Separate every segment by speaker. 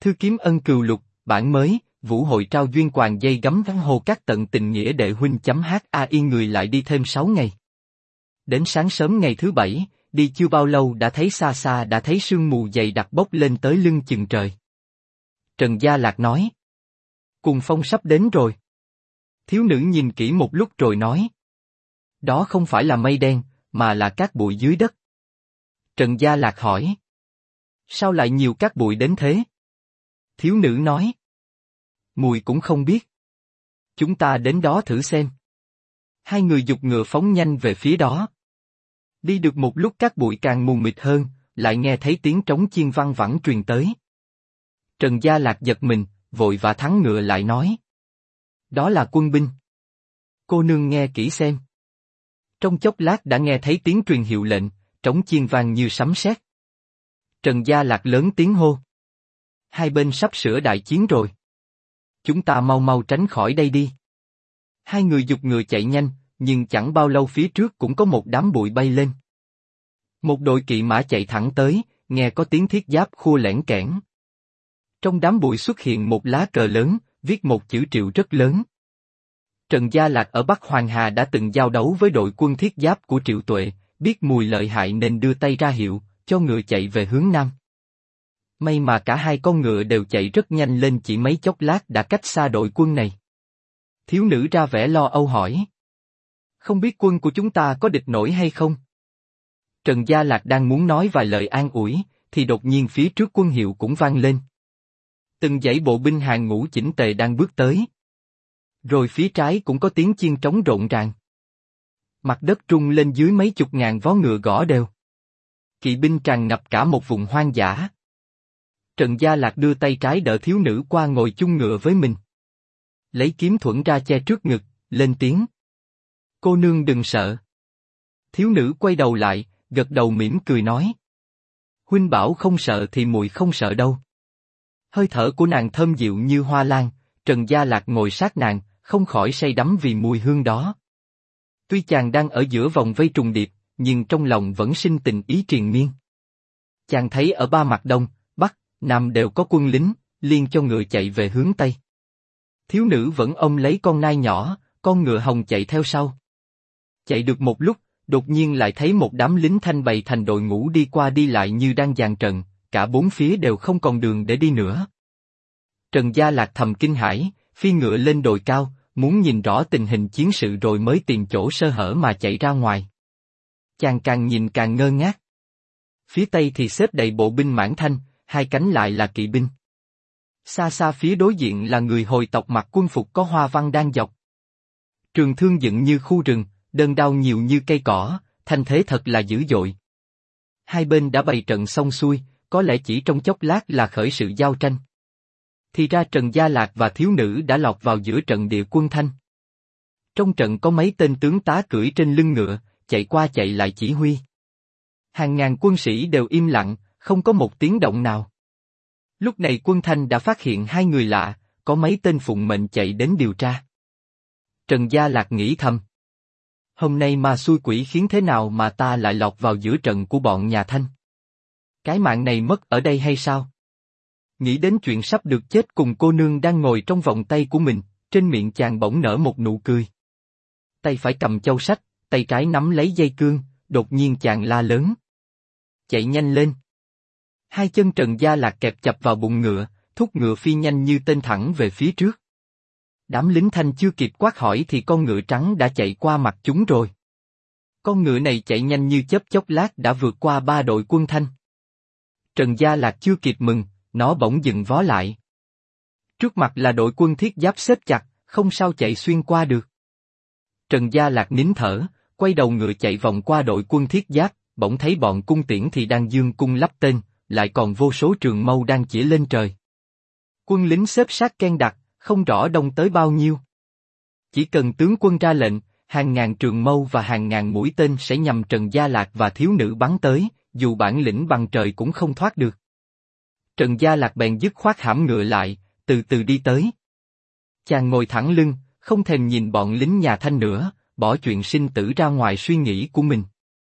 Speaker 1: Thư kiếm ân cừu lục, bản mới, Vũ hội trao duyên quàng dây gấm gắn hồ các tận tình nghĩa đệ huynh.hi người lại đi thêm 6 ngày. Đến sáng sớm ngày thứ 7, đi chưa bao lâu đã thấy xa xa đã thấy sương mù dày đặc bốc lên tới lưng chừng trời. Trần Gia Lạc nói. Cuồng phong sắp đến rồi. Thiếu nữ nhìn kỹ một lúc rồi nói. Đó không phải là mây đen, mà là cát bụi dưới đất. Trần Gia Lạc hỏi. Sao lại nhiều cát bụi đến thế? Thiếu nữ nói. Mùi cũng không biết. Chúng ta đến đó thử xem. Hai người giục ngựa phóng nhanh về phía đó. Đi được một lúc cát bụi càng mù mịt hơn, lại nghe thấy tiếng trống chiên vang vẳng truyền tới. Trần Gia Lạc giật mình, vội vã thắng ngựa lại nói. Đó là quân binh. Cô nương nghe kỹ xem. Trong chốc lát đã nghe thấy tiếng truyền hiệu lệnh, trống chiên vang như sấm sét. Trần Gia Lạc lớn tiếng hô. Hai bên sắp sửa đại chiến rồi. Chúng ta mau mau tránh khỏi đây đi. Hai người giục ngựa chạy nhanh, nhưng chẳng bao lâu phía trước cũng có một đám bụi bay lên. Một đội kỵ mã chạy thẳng tới, nghe có tiếng thiết giáp khua lẻn kẽn. Trong đám bụi xuất hiện một lá cờ lớn, viết một chữ Triệu rất lớn. Trần Gia Lạc ở Bắc Hoàng Hà đã từng giao đấu với đội quân thiết giáp của Triệu Tuệ, biết mùi lợi hại nên đưa tay ra hiệu, cho ngựa chạy về hướng nam. May mà cả hai con ngựa đều chạy rất nhanh lên, chỉ mấy chốc lát đã cách xa đội quân này. Thiếu nữ ra vẻ lo âu hỏi. Không biết quân của chúng ta có địch nổi hay không? Trần Gia Lạc đang muốn nói vài lời an ủi, thì đột nhiên phía trước quân hiệu cũng vang lên. Từng dãy bộ binh hàng ngũ chỉnh tề đang bước tới. Rồi phía trái cũng có tiếng chiên trống rộn ràng. Mặt đất rung lên dưới mấy chục ngàn vó ngựa gõ đều. Kỵ binh tràn ngập cả một vùng hoang dã. Trần Gia Lạc đưa tay trái đỡ thiếu nữ qua ngồi chung ngựa với mình. Lấy kiếm thuẫn ra che trước ngực, lên tiếng. Cô nương đừng sợ. Thiếu nữ quay đầu lại, gật đầu mỉm cười nói. Huynh bảo không sợ thì muội không sợ đâu. Hơi thở của nàng thơm dịu như hoa lan, Trần Gia Lạc ngồi sát nàng, không khỏi say đắm vì mùi hương đó. Tuy chàng đang ở giữa vòng vây trùng điệp, nhưng trong lòng vẫn sinh tình ý triền miên. Chàng thấy ở ba mặt đông, bắc, nam đều có quân lính, liền cho ngựa chạy về hướng tây. Thiếu nữ vẫn ôm lấy con nai nhỏ, con ngựa hồng chạy theo sau. Chạy được một lúc, đột nhiên lại thấy một đám lính Thanh bày thành đội ngũ đi qua đi lại như đang dàn trận, cả bốn phía đều không còn đường để đi nữa. Trần Gia Lạc thầm kinh hãi, phi ngựa lên đồi cao, muốn nhìn rõ tình hình chiến sự rồi mới tìm chỗ sơ hở mà chạy ra ngoài. Chàng càng nhìn càng ngơ ngác. Phía tây thì xếp đầy bộ binh Mãn Thanh, hai cánh lại là kỵ binh. Xa xa phía đối diện là người Hồi tộc mặc quân phục có hoa văn đang dọc. Trường thương dựng như khu rừng, đơn đao nhiều như cây cỏ, thanh thế thật là dữ dội. Hai bên đã bày trận xong xuôi, có lẽ chỉ trong chốc lát là khởi sự giao tranh. Thì ra Trần Gia Lạc và thiếu nữ đã lọt vào giữa trận địa quân Thanh. Trong trận có mấy tên tướng tá cưỡi trên lưng ngựa, chạy qua chạy lại chỉ huy. Hàng ngàn quân sĩ đều im lặng, không có một tiếng động nào. Lúc này quân Thanh đã phát hiện hai người lạ, có mấy tên phụng mệnh chạy đến điều tra. Trần Gia Lạc nghĩ thầm. Hôm nay ma xui quỷ khiến thế nào mà ta lại lọt vào giữa trận của bọn nhà Thanh? Cái mạng này mất ở đây hay sao? Nghĩ đến chuyện sắp được chết cùng cô nương đang ngồi trong vòng tay của mình, trên miệng chàng bỗng nở một nụ cười. Tay phải cầm châu sách, tay trái nắm lấy dây cương, đột nhiên chàng la lớn. Chạy nhanh lên! Hai chân Trần Gia Lạc kẹp chặt vào bụng ngựa, thúc ngựa phi nhanh như tên thẳng về phía trước. Đám lính Thanh chưa kịp quát hỏi thì con ngựa trắng đã chạy qua mặt chúng rồi. Con ngựa này chạy nhanh như chớp, chốc lát đã vượt qua ba đội quân Thanh. Trần Gia Lạc chưa kịp mừng, nó bỗng dừng vó lại. Trước mặt là đội quân thiết giáp xếp chặt, không sao chạy xuyên qua được. Trần Gia Lạc nín thở, quay đầu ngựa chạy vòng qua đội quân thiết giáp, bỗng thấy bọn cung tiễn thì đang dương cung lắp tên, lại còn vô số trường mâu đang chĩa lên trời. Quân lính xếp sát ken đặc, không rõ đông tới bao nhiêu. Chỉ cần tướng quân ra lệnh, hàng ngàn trường mâu và hàng ngàn mũi tên sẽ nhằm Trần Gia Lạc và thiếu nữ bắn tới, dù bản lĩnh bằng trời cũng không thoát được. Trần Gia Lạc bèn dứt khoát hãm ngựa lại, từ từ đi tới. Chàng ngồi thẳng lưng, không thèm nhìn bọn lính nhà Thanh nữa, bỏ chuyện sinh tử ra ngoài suy nghĩ của mình.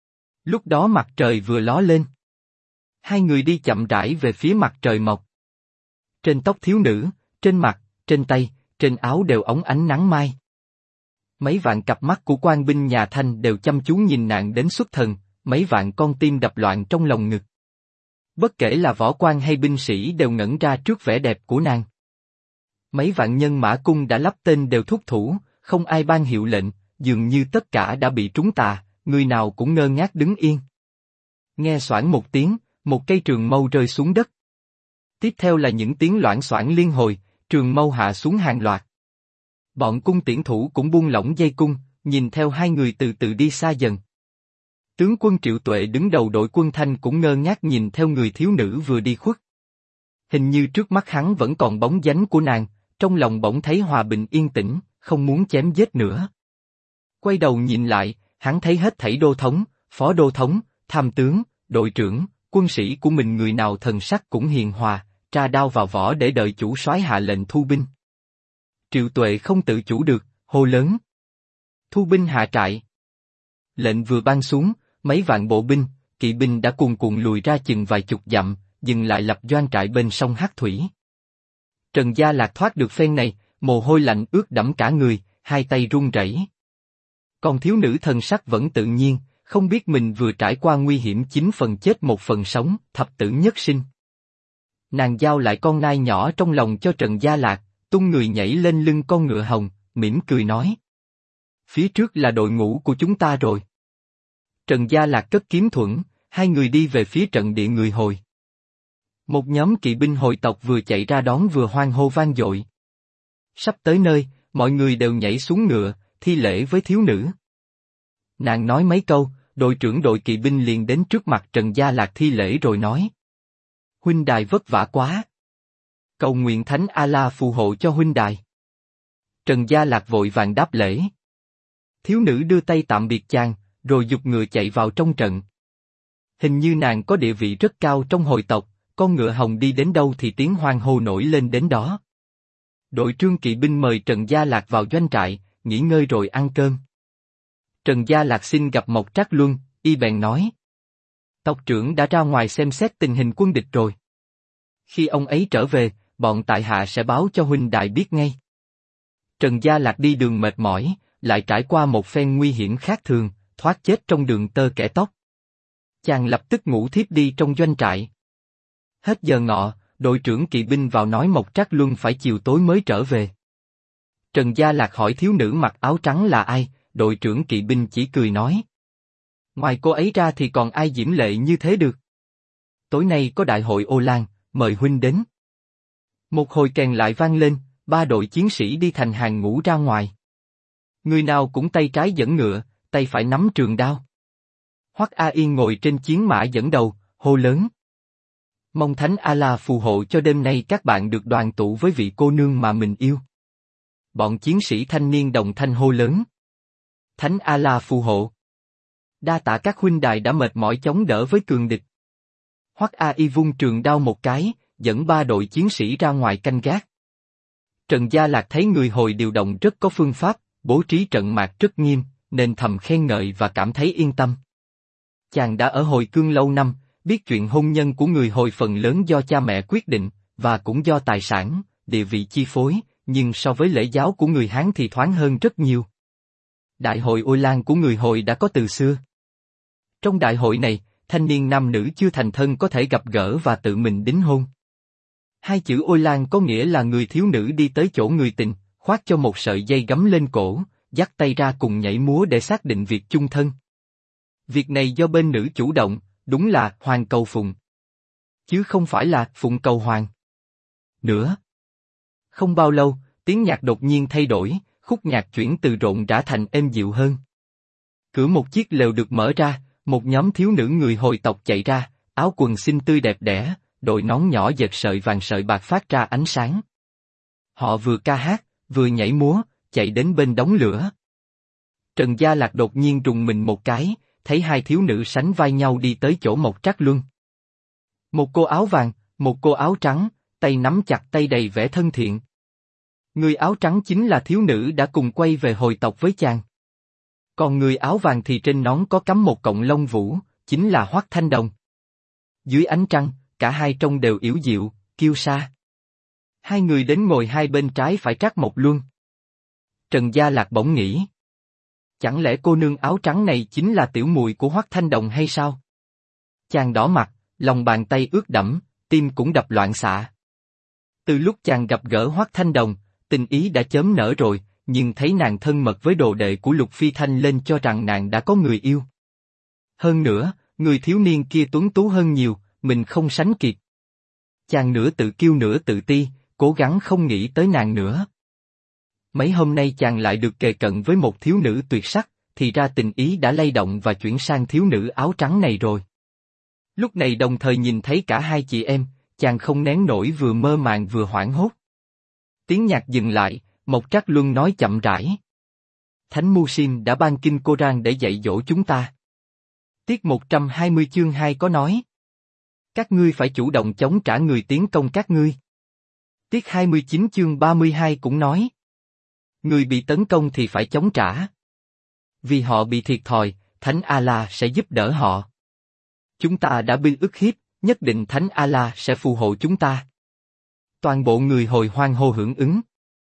Speaker 1: Lúc đó mặt trời vừa ló lên. Hai người đi chậm rãi về phía mặt trời mọc. Trên tóc thiếu nữ, trên mặt, trên tay, trên áo đều óng ánh nắng mai. Mấy vạn cặp mắt của quan binh nhà Thanh đều chăm chú nhìn nàng đến xuất thần, mấy vạn con tim đập loạn trong lòng ngực. Bất kể là võ quan hay binh sĩ đều ngẩn ra trước vẻ đẹp của nàng. Mấy vạn nhân mã cung đã lắp tên đều thúc thủ, không ai ban hiệu lệnh, dường như tất cả đã bị trúng tà, người nào cũng ngơ ngác đứng yên. Nghe xoảng một tiếng, một cây trường mâu rơi xuống đất. Tiếp theo là những tiếng loảng xoảng liên hồi, trường mâu hạ xuống hàng loạt. Bọn cung tiễn thủ cũng buông lỏng dây cung, nhìn theo hai người từ từ đi xa dần. Tướng quân Triệu Tuệ đứng đầu đội quân Thanh cũng ngơ ngác nhìn theo người thiếu nữ vừa đi khuất. Hình như trước mắt hắn vẫn còn bóng dáng của nàng, trong lòng bỗng thấy hòa bình yên tĩnh, không muốn chém giết nữa. Quay đầu nhìn lại, hắn thấy hết thảy đô thống, phó đô thống, tham tướng, đội trưởng, quân sĩ của mình người nào thần sắc cũng hiền hòa, tra đao vào vỏ để đợi chủ soái hạ lệnh thu binh. Triệu Tuệ không tự chủ được, hô lớn. Thu binh hạ trại. Lệnh vừa ban xuống, mấy vạn bộ binh, kỵ binh đã cuồn cuộn lùi ra chừng vài chục dặm, dừng lại lập doanh trại bên sông Hắc Thủy. Trần Gia Lạc thoát được phen này, mồ hôi lạnh ướt đẫm cả người, hai tay run rẩy. Còn thiếu nữ thần sắc vẫn tự nhiên, không biết mình vừa trải qua nguy hiểm 9 phần chết 1 phần sống, thập tử nhất sinh. Nàng giao lại con nai nhỏ trong lòng cho Trần Gia Lạc, tung người nhảy lên lưng con ngựa hồng, mỉm cười nói. Phía trước là đội ngũ của chúng ta rồi. Trần Gia Lạc cất kiếm thuẫn, hai người đi về phía trận địa người Hồi. Một nhóm kỵ binh Hồi tộc vừa chạy ra đón vừa hoan hô vang dội. Sắp tới nơi, mọi người đều nhảy xuống ngựa, thi lễ với thiếu nữ. Nàng nói mấy câu, đội trưởng đội kỵ binh liền đến trước mặt Trần Gia Lạc thi lễ rồi nói. Huynh đài vất vả quá. Cầu nguyện Thánh A-la phù hộ cho huynh đài. Trần Gia Lạc vội vàng đáp lễ. Thiếu nữ đưa tay tạm biệt chàng, rồi giục ngựa chạy vào trong trận. Hình như nàng có địa vị rất cao trong Hồi tộc, con ngựa hồng đi đến đâu thì tiếng hoan hô nổi lên đến đó. Đội trương kỵ binh mời Trần Gia Lạc vào doanh trại, nghỉ ngơi rồi ăn cơm. Trần Gia Lạc xin gặp Mộc Trác Luân, y bèn nói. Tộc trưởng đã ra ngoài xem xét tình hình quân địch rồi. Khi ông ấy trở về, bọn tại hạ sẽ báo cho huynh đại biết ngay. Trần Gia Lạc đi đường mệt mỏi, lại trải qua một phen nguy hiểm khác thường, thoát chết trong đường tơ kẻ tóc. Chàng lập tức ngủ thiếp đi trong doanh trại. Hết giờ ngọ, đội trưởng kỵ binh vào nói Mộc Trác Luân phải chiều tối mới trở về. Trần Gia Lạc hỏi thiếu nữ mặc áo trắng là ai, đội trưởng kỵ binh chỉ cười nói. Ngoài cô ấy ra thì còn ai diễm lệ như thế được. Tối nay có đại hội Ô Lan, mời huynh đến. Một hồi kèn lại vang lên, 3 đội chiến sĩ đi thành hàng ngũ ra ngoài. Người nào cũng tay trái dẫn ngựa, tay phải nắm trường đao. Hoắc A Yên ngồi trên chiến mã dẫn đầu, hô lớn. Mong Thánh A-la phù hộ cho đêm nay các bạn được đoàn tụ với vị cô nương mà mình yêu. Bọn chiến sĩ thanh niên đồng thanh hô lớn. Thánh A-la phù hộ. Đa tạ các huynh đài đã mệt mỏi chống đỡ với cường địch. Hoắc A Y vung trường đao một cái, dẫn 3 đội chiến sĩ ra ngoài canh gác. Trần Gia Lạc thấy người Hồi điều động rất có phương pháp, bố trí trận mạc rất nghiêm, nên thầm khen ngợi và cảm thấy yên tâm. Chàng đã ở Hồi Cương lâu năm, biết chuyện hôn nhân của người Hồi phần lớn do cha mẹ quyết định, và cũng do tài sản, địa vị chi phối, nhưng so với lễ giáo của người Hán thì thoáng hơn rất nhiều. Đại hội Ô Lan của người Hồi đã có từ xưa. Trong đại hội này, thanh niên nam nữ chưa thành thân có thể gặp gỡ và tự mình đính hôn. 2 chữ Ô Lan có nghĩa là người thiếu nữ đi tới chỗ người tình, khoác cho một sợi dây gấm lên cổ, dắt tay ra cùng nhảy múa để xác định việc chung thân. Việc này do bên nữ chủ động, đúng là hoàng cầu phụng, chứ không phải là phụng cầu hoàng. Nữa. Không bao lâu, tiếng nhạc đột nhiên thay đổi, khúc nhạc chuyển từ rộn rã thành êm dịu hơn. Cửa một chiếc lều được mở ra, một nhóm thiếu nữ người Hồi tộc chạy ra, áo quần xinh tươi đẹp đẽ, đội nón nhỏ dệt sợi vàng sợi bạc phát ra ánh sáng. Họ vừa ca hát, vừa nhảy múa, chạy đến bên đống lửa. Trần Gia Lạc đột nhiên rùng mình một cái, thấy 2 thiếu nữ sánh vai nhau đi tới chỗ Mộc Trác Luân. Một cô áo vàng, một cô áo trắng, tay nắm chặt tay đầy vẻ thân thiện. Người áo trắng chính là thiếu nữ đã cùng quay về Hồi tộc với chàng. Còn người áo vàng thì trên nón có cắm một cọng lông vũ, chính là Hoắc Thanh Đồng. Dưới ánh trăng, cả hai trông đều yểu điệu, kiêu sa. Hai người đến ngồi hai bên trái phải Trác Mộc Luân. Trần Gia Lạc bỗng nghĩ. Chẳng lẽ cô nương áo trắng này chính là tiểu muội của Hoắc Thanh Đồng hay sao? Chàng đỏ mặt, lòng bàn tay ướt đẫm, tim cũng đập loạn xạ. Từ lúc chàng gặp gỡ Hoắc Thanh Đồng, tình ý đã chớm nở rồi, nhưng thấy nàng thân mật với đồ đệ của Lục Phi Thanh lên cho rằng nàng đã có người yêu. Hơn nữa, người thiếu niên kia tuấn tú hơn nhiều, mình không sánh kịp. Chàng nửa tự kiêu nửa tự ti, cố gắng không nghĩ tới nàng nữa. Mấy hôm nay chàng lại được kề cận với một thiếu nữ tuyệt sắc, thì ra tình ý đã lay động và chuyển sang thiếu nữ áo trắng này rồi. Lúc này đồng thời nhìn thấy cả hai chị em, chàng không nén nổi vừa mơ màng vừa hoảng hốt. Tiếng nhạc dừng lại, Mộc Trác Luân nói chậm rãi. Thánh Musim đã ban kinh Cô-rang để dạy dỗ chúng ta. Tiết 120 chương 2 có nói. Các ngươi phải chủ động chống trả người tiến công các ngươi. Tiết 29 chương 32 cũng nói. Người bị tấn công thì phải chống trả. Vì họ bị thiệt thòi, Thánh A-la sẽ giúp đỡ họ. Chúng ta đã bị ức hiếp, nhất định Thánh A-la sẽ phù hộ chúng ta. Toàn bộ người hồi hoan hô hưởng ứng.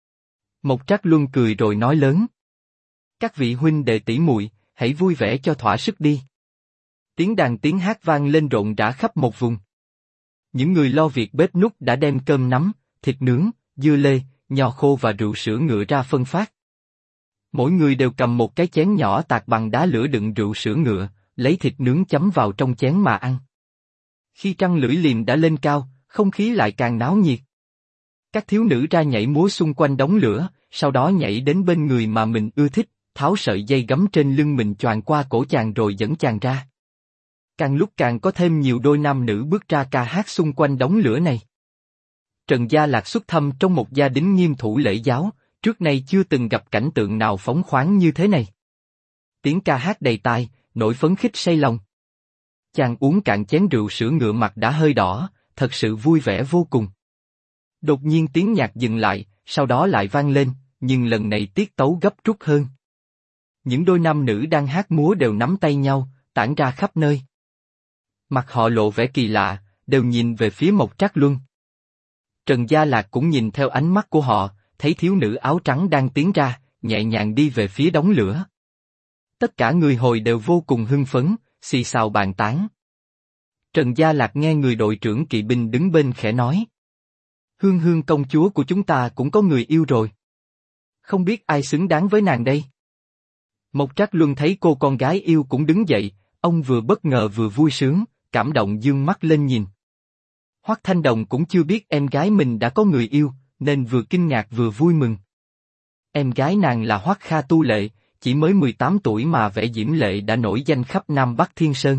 Speaker 1: Mộc Trác Luân cười rồi nói lớn. Các vị huynh đệ tỷ muội, hãy vui vẻ cho thỏa sức đi. Tiếng đàn tiếng hát vang lên rộn rã khắp một vùng. Những người lo việc bếp núc đã đem cơm nắm, thịt nướng, dưa lê, nho khô và rượu sữa ngựa ra phân phát. Mỗi người đều cầm một cái chén nhỏ tạc bằng đá lửa đựng rượu sữa ngựa, lấy thịt nướng chấm vào trong chén mà ăn. Khi trăng lưỡi liềm đã lên cao, không khí lại càng náo nhiệt. Các thiếu nữ ra nhảy múa xung quanh đống lửa, sau đó nhảy đến bên người mà mình ưa thích, tháo sợi dây gấm trên lưng mình choàng qua cổ chàng rồi dẫn chàng ra. Càng lúc càng có thêm nhiều đôi nam nữ bước ra ca hát xung quanh đống lửa này. Trần Gia Lạc xuất thâm trong một gia đình nghiêm thủ lễ giáo, trước nay chưa từng gặp cảnh tượng nào phóng khoáng như thế này. Tiếng ca hát đầy tai, nỗi phấn khích say lòng. Chàng uống cạn chén rượu sữa ngựa mặt đã hơi đỏ, thật sự vui vẻ vô cùng. Đột nhiên tiếng nhạc dừng lại, sau đó lại vang lên, nhưng lần này tiết tấu gấp rút hơn. Những đôi nam nữ đang hát múa đều nắm tay nhau, tản ra khắp nơi. Mặt họ lộ vẻ kỳ lạ, đều nhìn về phía Mộc Trác Luân. Trần Gia Lạc cũng nhìn theo ánh mắt của họ, thấy thiếu nữ áo trắng đang tiến ra, nhẹ nhàng đi về phía đống lửa. Tất cả người hồi đều vô cùng hưng phấn, xì xào bàn tán. Trần Gia Lạc nghe người đội trưởng kỵ binh đứng bên khẽ nói. Hương Hương công chúa của chúng ta cũng có người yêu rồi. Không biết ai xứng đáng với nàng đây? Mộc Trác Luân thấy cô con gái yêu cũng đứng dậy, ông vừa bất ngờ vừa vui sướng, cảm động dương mắt lên nhìn. Hoắc Thanh Đồng cũng chưa biết em gái mình đã có người yêu, nên vừa kinh ngạc vừa vui mừng. Em gái nàng là Hoắc Kha Tu Lệ, chỉ mới 18 tuổi mà vẻ diễm lệ đã nổi danh khắp Nam Bắc Thiên Sơn.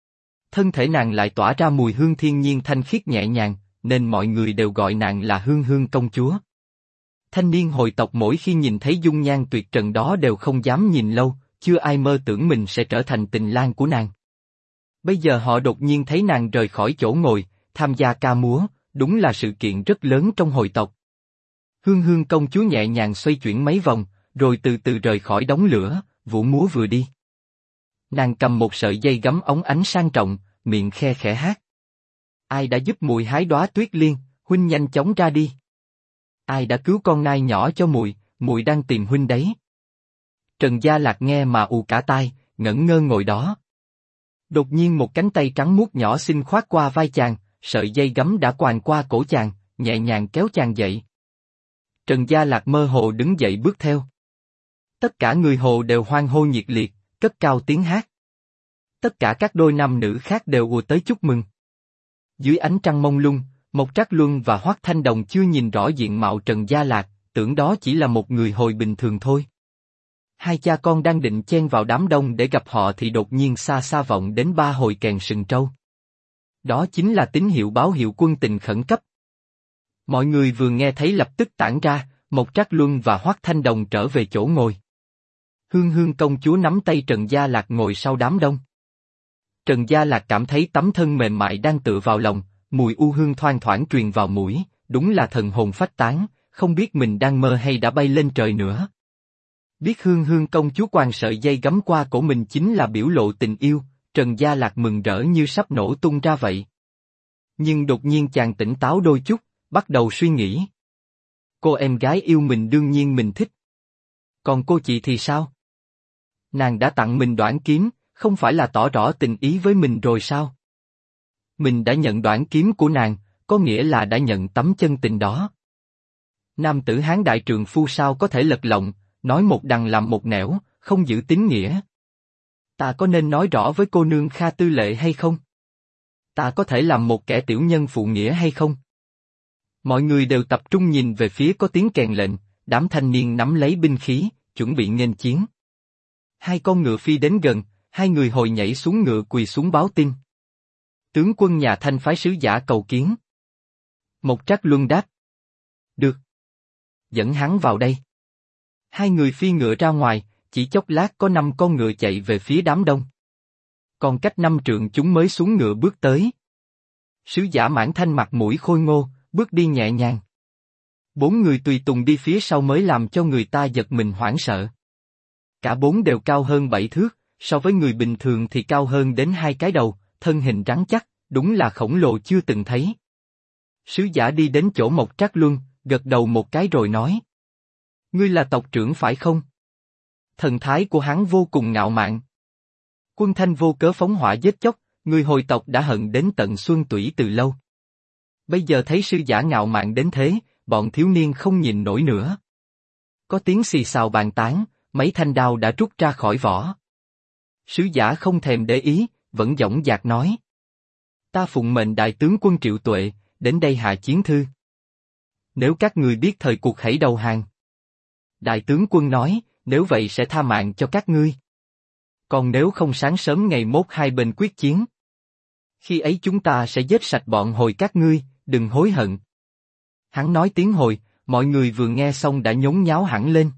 Speaker 1: Thân thể nàng lại tỏa ra mùi hương thiên nhiên thanh khiết nhẹ nhàng, nên mọi người đều gọi nàng là Hương Hương công chúa. Thanh niên hồi tộc mỗi khi nhìn thấy dung nhan tuyệt trần đó đều không dám nhìn lâu, chưa ai mơ tưởng mình sẽ trở thành tình lang của nàng. Bây giờ họ đột nhiên thấy nàng rời khỏi chỗ ngồi, tham gia ca múa, đúng là sự kiện rất lớn trong hồi tộc. Hương Hương công chúa nhẹ nhàng xoay chuyển mấy vòng, rồi từ từ rời khỏi đống lửa, vũ múa vừa đi. Nàng cầm một sợi dây gấm óng ánh sang trọng, miệng khe khẽ hát. Ai đã giúp muội hái đóa tuyết liên, huynh nhanh chóng ra đi. Ai đã cứu con nai nhỏ cho muội, muội đang tìm huynh đấy. Trần Gia Lạc nghe mà ù cả tai, ngẩn ngơ ngồi đó. Đột nhiên một cánh tay trắng muốt nhỏ xinh khoác qua vai chàng, sợi dây gấm đã quàng qua cổ chàng, nhẹ nhàng kéo chàng dậy. Trần Gia Lạc mơ hồ đứng dậy bước theo. Tất cả người hồ đều hoan hô nhiệt liệt, cất cao tiếng hát. Tất cả các đôi nam nữ khác đều ùa tới chúc mừng. Dưới ánh trăng mông lung, Mộc Trác Luân và Hoắc Thanh Đồng chưa nhìn rõ diện mạo Trần Gia Lạc, tưởng đó chỉ là một người hồi bình thường thôi. Hai cha con đang định chen vào đám đông để gặp họ thì đột nhiên xa xa vọng đến ba hồi kèn sừng trâu. Đó chính là tín hiệu báo hiệu quân tình khẩn cấp. Mọi người vừa nghe thấy lập tức tản ra, Mộc Trác Luân và Hoắc Thanh Đồng trở về chỗ ngồi. Hương Hương công chúa nắm tay Trần Gia Lạc ngồi sau đám đông. Trần Gia Lạc cảm thấy tấm thân mềm mại đang tựa vào lòng, mùi u hương thoang thoảng truyền vào mũi, đúng là thần hồn phách tán, không biết mình đang mơ hay đã bay lên trời nữa. Biết Hương Hương công chúa quàng sợi dây gấm qua cổ mình chính là biểu lộ tình yêu, Trần Gia Lạc mừng rỡ như sắp nổ tung ra vậy. Nhưng đột nhiên chàng tỉnh táo đôi chút, bắt đầu suy nghĩ. cô em gái yêu mình đương nhiên mình thích. Còn cô chị thì sao? Nàng đã tặng mình đoản kiếm, không phải là tỏ rõ tình ý với mình rồi sao? Mình đã nhận đoản kiếm của nàng, có nghĩa là đã nhận tấm chân tình đó. Nam tử Hán đại trượng phu sao có thể lật lọng, nói một đằng làm một nẻo, không giữ tín nghĩa. Ta có nên nói rõ với cô nương Kha Tư Lệ hay không? Ta có thể làm một kẻ tiểu nhân phụ nghĩa hay không? Mọi người đều tập trung nhìn về phía có tiếng kèn lệnh, đám thanh niên nắm lấy binh khí, chuẩn bị nghênh chiến. Hai con ngựa phi đến gần, hai người hồi nhảy xuống ngựa quỳ xuống báo tin. Tướng quân nhà Thanh phái sứ giả cầu kiến. Một Trác Luân đáp. Được. Dẫn hắn vào đây. Hai người phi ngựa ra ngoài, chỉ chốc lát có 5 con ngựa chạy về phía đám đông. Còn cách 5 trượng chúng mới xuống ngựa bước tới. Sứ giả Mãn Thanh mặt mũi khôi ngô, bước đi nhẹ nhàng. 4 người tùy tùng đi phía sau mới làm cho người ta giật mình hoảng sợ. Cả 4 đều cao hơn 7 thước, so với người bình thường thì cao hơn đến 2 cái đầu, thân hình rắn chắc, đúng là khổng lồ chưa từng thấy. Sứ giả đi đến chỗ Mộc Trác Luân, gật đầu một cái rồi nói. Ngươi là tộc trưởng phải không? Thần thái của hắn vô cùng ngạo mạn. Quân Thanh vô cớ phóng hỏa giết chóc, người hồi tộc đã hận đến tận xương tủy từ lâu. Bây giờ thấy sứ giả ngạo mạn đến thế, bọn thiếu niên không nhìn nổi nữa. Có tiếng xì xào bàn tán, mấy thanh đao đã rút ra khỏi vỏ. Sứ giả không thèm để ý, vẫn dõng dạc nói. Ta phụng mệnh đại tướng quân Triệu Tuệ, đến đây hạ chiến thư. Nếu các người biết thời cuộc hãy đầu hàng. Đại tướng quân nói, nếu vậy sẽ tha mạng cho các ngươi. Còn nếu không sáng sớm ngày mốt hai bên quyết chiến. Khi ấy chúng ta sẽ giết sạch bọn hồi các ngươi, đừng hối hận. Hắn nói tiếng hồi, mọi người vừa nghe xong đã nhốn nháo hẳn lên.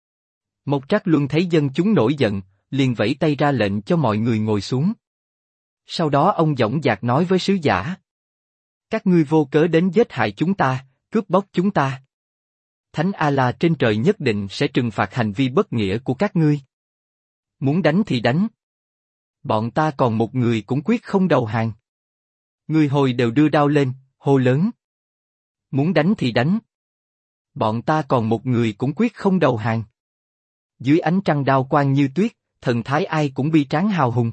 Speaker 1: Mộc Trác Luân thấy dân chúng nổi giận, liền vẫy tay ra lệnh cho mọi người ngồi xuống. Sau đó ông dõng dạc nói với sứ giả. Các ngươi vô cớ đến giết hại chúng ta, cướp bóc chúng ta. Thánh A-la trên trời nhất định sẽ trừng phạt hành vi bất nghĩa của các ngươi. Muốn đánh thì đánh. Bọn ta còn một người cũng quyết không đầu hàng. Người hồi đều đưa đao lên, hô lớn. Muốn đánh thì đánh. Bọn ta còn một người cũng quyết không đầu hàng. Dưới ánh trăng đao quang như tuyết, thần thái ai cũng bi tráng hào hùng.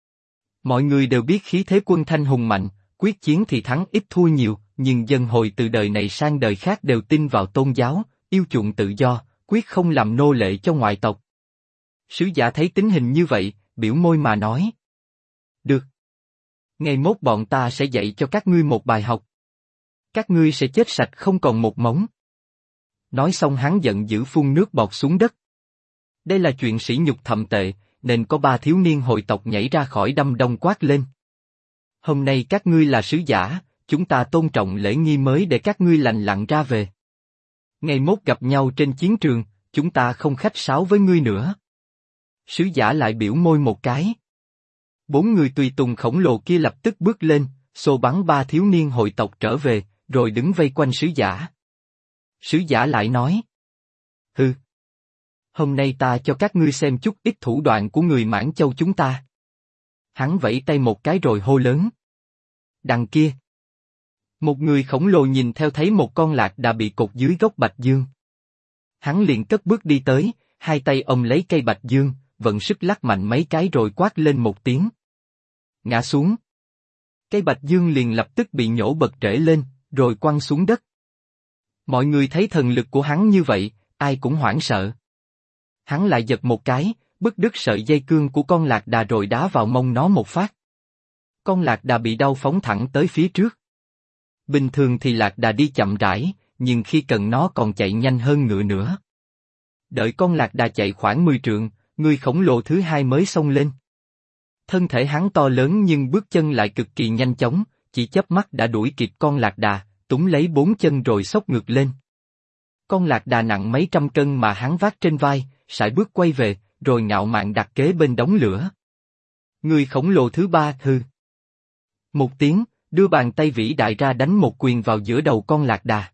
Speaker 1: Mọi người đều biết khí thế quân Thanh hùng mạnh, quyết chiến thì thắng ít thua nhiều, nhưng dân hồi từ đời này sang đời khác đều tin vào tôn giáo, yêu chuộng tự do, quyết không làm nô lệ cho ngoại tộc. Sứ giả thấy tình hình như vậy, biểu môi mà nói. Được. Ngày mốt bọn ta sẽ dạy cho các ngươi một bài học. Các ngươi sẽ chết sạch không còn một mống. Nói xong hắn giận dữ phun nước bọt xuống đất. Đây là chuyện sỉ nhục thậm tệ, nên có 3 thiếu niên hội tộc nhảy ra khỏi đâm đông quát lên. Hôm nay các ngươi là sứ giả, chúng ta tôn trọng lễ nghi mới để các ngươi lành lặn ra về. Ngày mốt gặp nhau trên chiến trường, chúng ta không khách sáo với ngươi nữa. Sứ giả lại biểu môi một cái. 4 người tùy tùng khổng lồ kia lập tức bước lên, xô bắn 3 thiếu niên hội tộc trở về, rồi đứng vây quanh sứ giả. Sứ giả lại nói. Hừ. Hôm nay ta cho các ngươi xem chút ít thủ đoạn của người Mãn Châu chúng ta. Hắn vẫy tay một cái rồi hô lớn. Đằng kia. Một người khổng lồ nhìn theo thấy một con lạc đà bị cột dưới gốc bạch dương. Hắn liền cất bước đi tới, hai tay ông lấy cây bạch dương, vận sức lắc mạnh mấy cái rồi quát lên một tiếng. Ngã xuống. Cây bạch dương liền lập tức bị nhổ bật trễ lên, rồi quăng xuống đất. Mọi người thấy thần lực của hắn như vậy, ai cũng hoảng sợ. Hắn lại giật một cái, bứt đứt sợi dây cương của con lạc đà rồi đá vào mông nó một phát. Con lạc đà bị đau phóng thẳng tới phía trước. Bình thường thì lạc đà đi chậm rãi, nhưng khi cần nó còn chạy nhanh hơn ngựa nữa. Đợi con lạc đà chạy khoảng 10 trượng, người khổng lồ thứ hai mới xông lên. Thân thể hắn to lớn nhưng bước chân lại cực kỳ nhanh chóng, chỉ chớp mắt đã đuổi kịp con lạc đà, túm lấy 4 chân rồi xốc ngược lên. Con lạc đà nặng mấy trăm cân mà hắn vác trên vai, sải bước quay về, rồi ngạo mạn đặt kế bên đống lửa. Người khổng lồ thứ ba hừ. Một tiếng, đưa bàn tay vĩ đại ra đánh một quyền vào giữa đầu con lạc đà.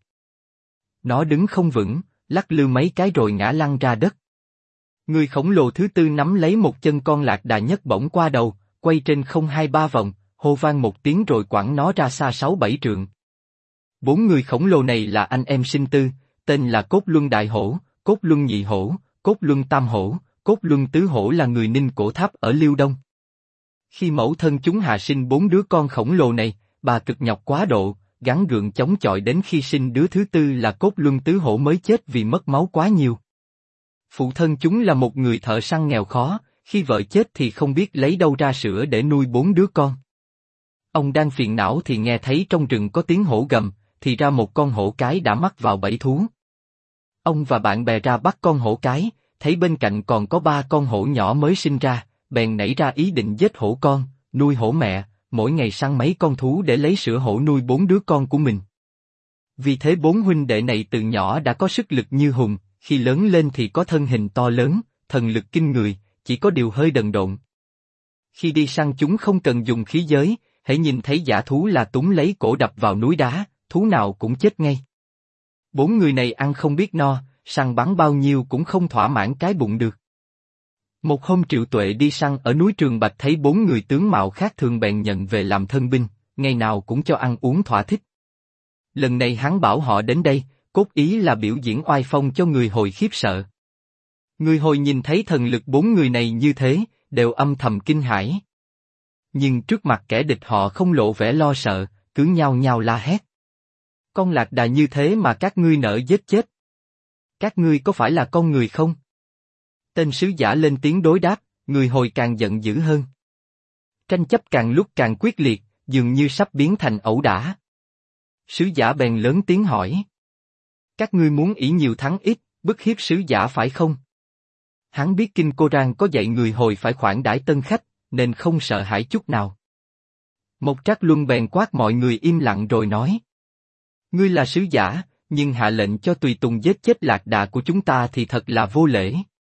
Speaker 1: Nó đứng không vững, lắc lư mấy cái rồi ngã lăn ra đất. Người khổng lồ thứ tư nắm lấy một chân con lạc đà nhấc bổng qua đầu, quay trên không 2-3 vòng, hô vang một tiếng rồi quẳng nó ra xa 6-7 trượng. 4 người khổng lồ này là anh em sinh tư, tên là Cốt Luân Đại Hổ, Cốt Luân Nhị Hổ, Cốt Luân Tam Hổ, Cốt Luân Tứ Hổ là người Ninh Cổ Tháp ở Liêu Đông. Khi mẫu thân chúng hạ sinh 4 đứa con khổng lồ này, bà cực nhọc quá độ, gắng gượng chống chọi đến khi sinh đứa thứ tư là Cốt Luân Tứ Hổ mới chết vì mất máu quá nhiều. Phụ thân chúng là một người thợ săn nghèo khó, khi vợ chết thì không biết lấy đâu ra sữa để nuôi 4 đứa con. Ông đang phiền não thì nghe thấy trong rừng có tiếng hổ gầm, thì ra một con hổ cái đã mắc vào bẫy thú. Ông và bạn bè ra bắt con hổ cái, thấy bên cạnh còn có 3 con hổ nhỏ mới sinh ra, bèn nảy ra ý định giết hổ con, nuôi hổ mẹ, mỗi ngày săn mấy con thú để lấy sữa hổ nuôi 4 đứa con của mình. Vì thế 4 huynh đệ này từ nhỏ đã có sức lực như hùng, khi lớn lên thì có thân hình to lớn, thần lực kinh người, chỉ có điều hơi đần độn. Khi đi săn chúng không cần dùng khí giới, hễ nhìn thấy dã thú là túm lấy cổ đập vào núi đá, thú nào cũng chết ngay. 4 người này ăn không biết no, săn bắn bao nhiêu cũng không thỏa mãn cái bụng được. Một hôm Triệu Tuệ đi săn ở núi Trường Bạch thấy 4 người tướng mạo khác thường bèn nhận về làm thân binh, ngày nào cũng cho ăn uống thỏa thích. Lần này hắn bảo họ đến đây, cốt ý là biểu diễn oai phong cho người Hồi khiếp sợ. Người Hồi nhìn thấy thần lực 4 người này như thế, đều âm thầm kinh hãi. Nhưng trước mặt kẻ địch họ không lộ vẻ lo sợ, cứ nhao nhao la hét. Con lạc đà như thế mà các ngươi nỡ giết chết. Các ngươi có phải là con người không? Tên sứ giả lên tiếng đối đáp, người Hồi càng giận dữ hơn. Tranh chấp càng lúc càng quyết liệt, dường như sắp biến thành ẩu đả. Sứ giả bèn lớn tiếng hỏi. Các ngươi muốn ỷ nhiều thắng ít, bức hiếp sứ giả phải không? Hắn biết Kinh Koran có dạy người Hồi phải khoản đãi tân khách, nên không sợ hãi chút nào. Một Trác Luân bèn quát mọi người im lặng rồi nói. Ngươi là sứ giả, nhưng hạ lệnh cho tùy tùng giết chết lạc đà của chúng ta thì thật là vô lễ.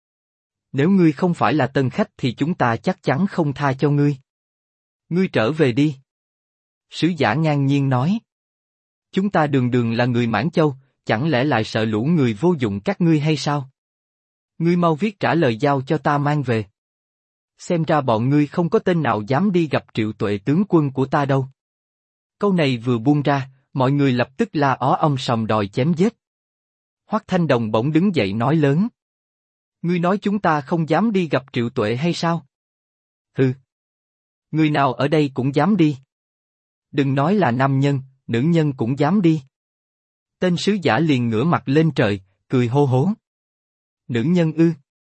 Speaker 1: Nếu ngươi không phải là tân khách thì chúng ta chắc chắn không tha cho ngươi. Ngươi trở về đi. Sứ giả ngang nhiên nói. Chúng ta đường đường là người Mãn Châu, chẳng lẽ lại sợ lũ người vô dụng các ngươi hay sao? Ngươi mau viết trả lời giao cho ta mang về. Xem ra bọn ngươi không có tên nào dám đi gặp Triệu Tuệ tướng quân của ta đâu. Câu này vừa buông ra, mọi người lập tức la ó om sòm đòi chém giết. Hoắc Thanh Đồng bỗng đứng dậy nói lớn. Ngươi nói chúng ta không dám đi gặp Triệu Tuệ hay sao? Hừ. Người nào ở đây cũng dám đi. Đừng nói là nam nhân, nữ nhân cũng dám đi. Tên sứ giả liền ngửa mặt lên trời, cười hô hố. Nữ nhân ư?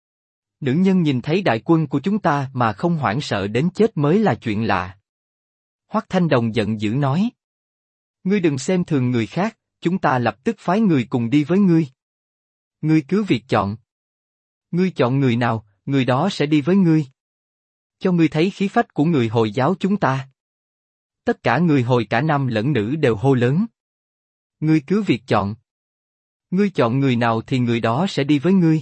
Speaker 1: Nữ nhân nhìn thấy đại quân của chúng ta mà không hoảng sợ đến chết mới là chuyện lạ. Hoắc Thanh Đồng giận dữ nói. Ngươi đừng xem thường người khác, chúng ta lập tức phái người cùng đi với ngươi. Ngươi cứ việc chọn. Ngươi chọn người nào, người đó sẽ đi với ngươi. Cho ngươi thấy khí phách của người Hồi giáo chúng ta. Tất cả người Hồi cả nam lẫn nữ đều hô lớn. Ngươi cứ việc chọn. Ngươi chọn người nào thì người đó sẽ đi với ngươi.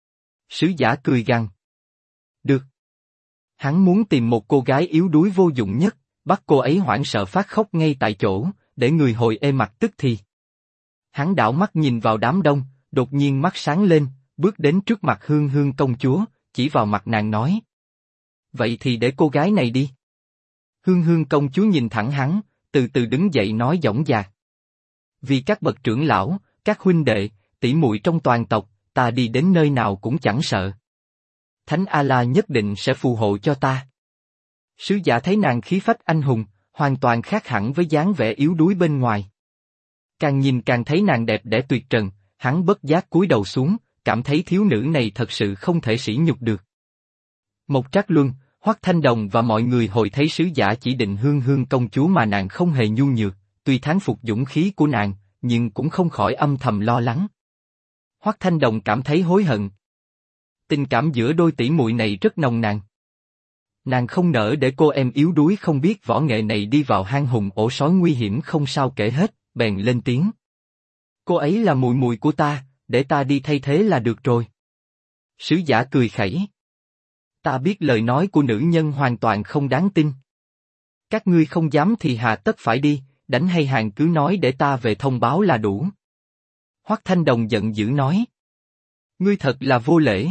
Speaker 1: Sứ giả cười gằn. Được. Hắn muốn tìm một cô gái yếu đuối vô dụng nhất, bắt cô ấy hoảng sợ phát khóc ngay tại chỗ, để người Hồi ê mặt tức thì. Hắn đảo mắt nhìn vào đám đông, đột nhiên mắt sáng lên, bước đến trước mặt Hương Hương công chúa, chỉ vào mặt nàng nói. Vậy thì để cô gái này đi. Hương Hương công chúa nhìn thẳng hắn, từ từ đứng dậy nói dõng dạc. Vì các bậc trưởng lão, các huynh đệ, tỷ muội trong toàn tộc, ta đi đến nơi nào cũng chẳng sợ. Thánh A-la nhất định sẽ phù hộ cho ta. Sứ giả thấy nàng khí phách anh hùng, hoàn toàn khác hẳn với dáng vẻ yếu đuối bên ngoài. Càng nhìn càng thấy nàng đẹp đẽ tuyệt trần, hắn bất giác cúi đầu xuống, cảm thấy thiếu nữ này thật sự không thể sỉ nhục được. Một Trác Luân, Hoắc Thanh Đồng và mọi người Hồi thấy sứ giả chỉ định Hương Hương công chúa mà nàng không hề nhu nhược, tuy thán phục dũng khí của nàng, nhưng cũng không khỏi âm thầm lo lắng. Hoắc Thanh Đồng cảm thấy hối hận. Tình cảm giữa đôi tỷ muội này rất nồng nàn. Nàng không nỡ để cô em yếu đuối không biết võ nghệ này đi vào hang hùng ổ sói nguy hiểm không sao kể hết, bèn lên tiếng. Cô ấy là muội muội của ta, để ta đi thay thế là được rồi. Sứ giả cười khẩy. Ta biết lời nói của nữ nhân hoàn toàn không đáng tin. Các ngươi không dám thì hà tất phải đi, đánh hay hàng cứ nói để ta về thông báo là đủ. Hoắc Thanh Đồng giận dữ nói. Ngươi thật là vô lễ.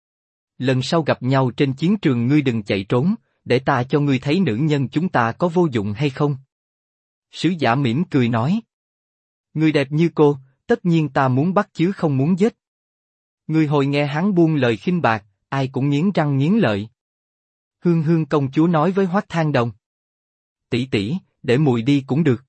Speaker 1: Lần sau gặp nhau trên chiến trường ngươi đừng chạy trốn, để ta cho ngươi thấy nữ nhân chúng ta có vô dụng hay không. Sứ giả mỉm cười nói. Ngươi đẹp như cô, tất nhiên ta muốn bắt chứ không muốn giết. Người hồi nghe hắn buông lời khinh bạc, ai cũng nghiến răng nghiến lợi. Hương Hương công chúa nói với Hoắc Thang Đồng. Tỷ tỷ, để mùi đi cũng được.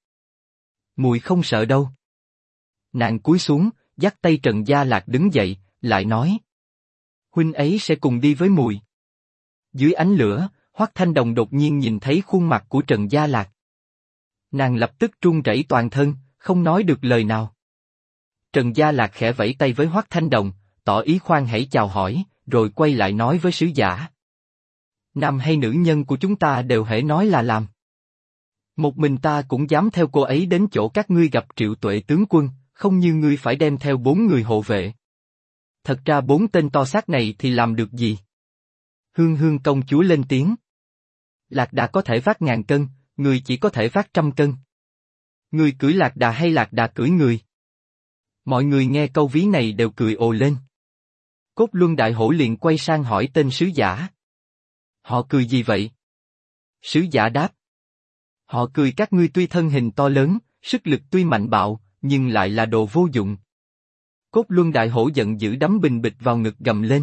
Speaker 1: Mùi không sợ đâu. Nàng cúi xuống, dắt tay Trần Gia Lạc đứng dậy, lại nói. Huynh ấy sẽ cùng đi với mùi. Dưới ánh lửa, Hoắc Thanh Đồng đột nhiên nhìn thấy khuôn mặt của Trần Gia Lạc. Nàng lập tức run rẩy toàn thân, không nói được lời nào. Trần Gia Lạc khẽ vẫy tay với Hoắc Thanh Đồng, tỏ ý khoan hãy chào hỏi, rồi quay lại nói với sứ giả. Nam hay nữ nhân của chúng ta đều hễ nói là làm. Một mình ta cũng dám theo cô ấy đến chỗ các ngươi gặp Triệu Tuệ tướng quân, không như ngươi phải đem theo 4 người hộ vệ. Thật ra 4 tên to xác này thì làm được gì? Hương Hương công chúa lên tiếng. Lạc đà có thể vác 1000 cân, người chỉ có thể vác 100 cân. Người cưỡi lạc đà hay lạc đà cưỡi người? Mọi người nghe câu ví này đều cười ồ lên. Cốt Luân Đại Hổ liền quay sang hỏi tên sứ giả. Họ cười gì vậy? Sứ giả đáp. Họ cười các ngươi tuy thân hình to lớn, sức lực tuy mạnh bạo, nhưng lại là đồ vô dụng. Cốt Luân Đại Hổ giận dữ đấm bình bịch vào ngực gầm lên.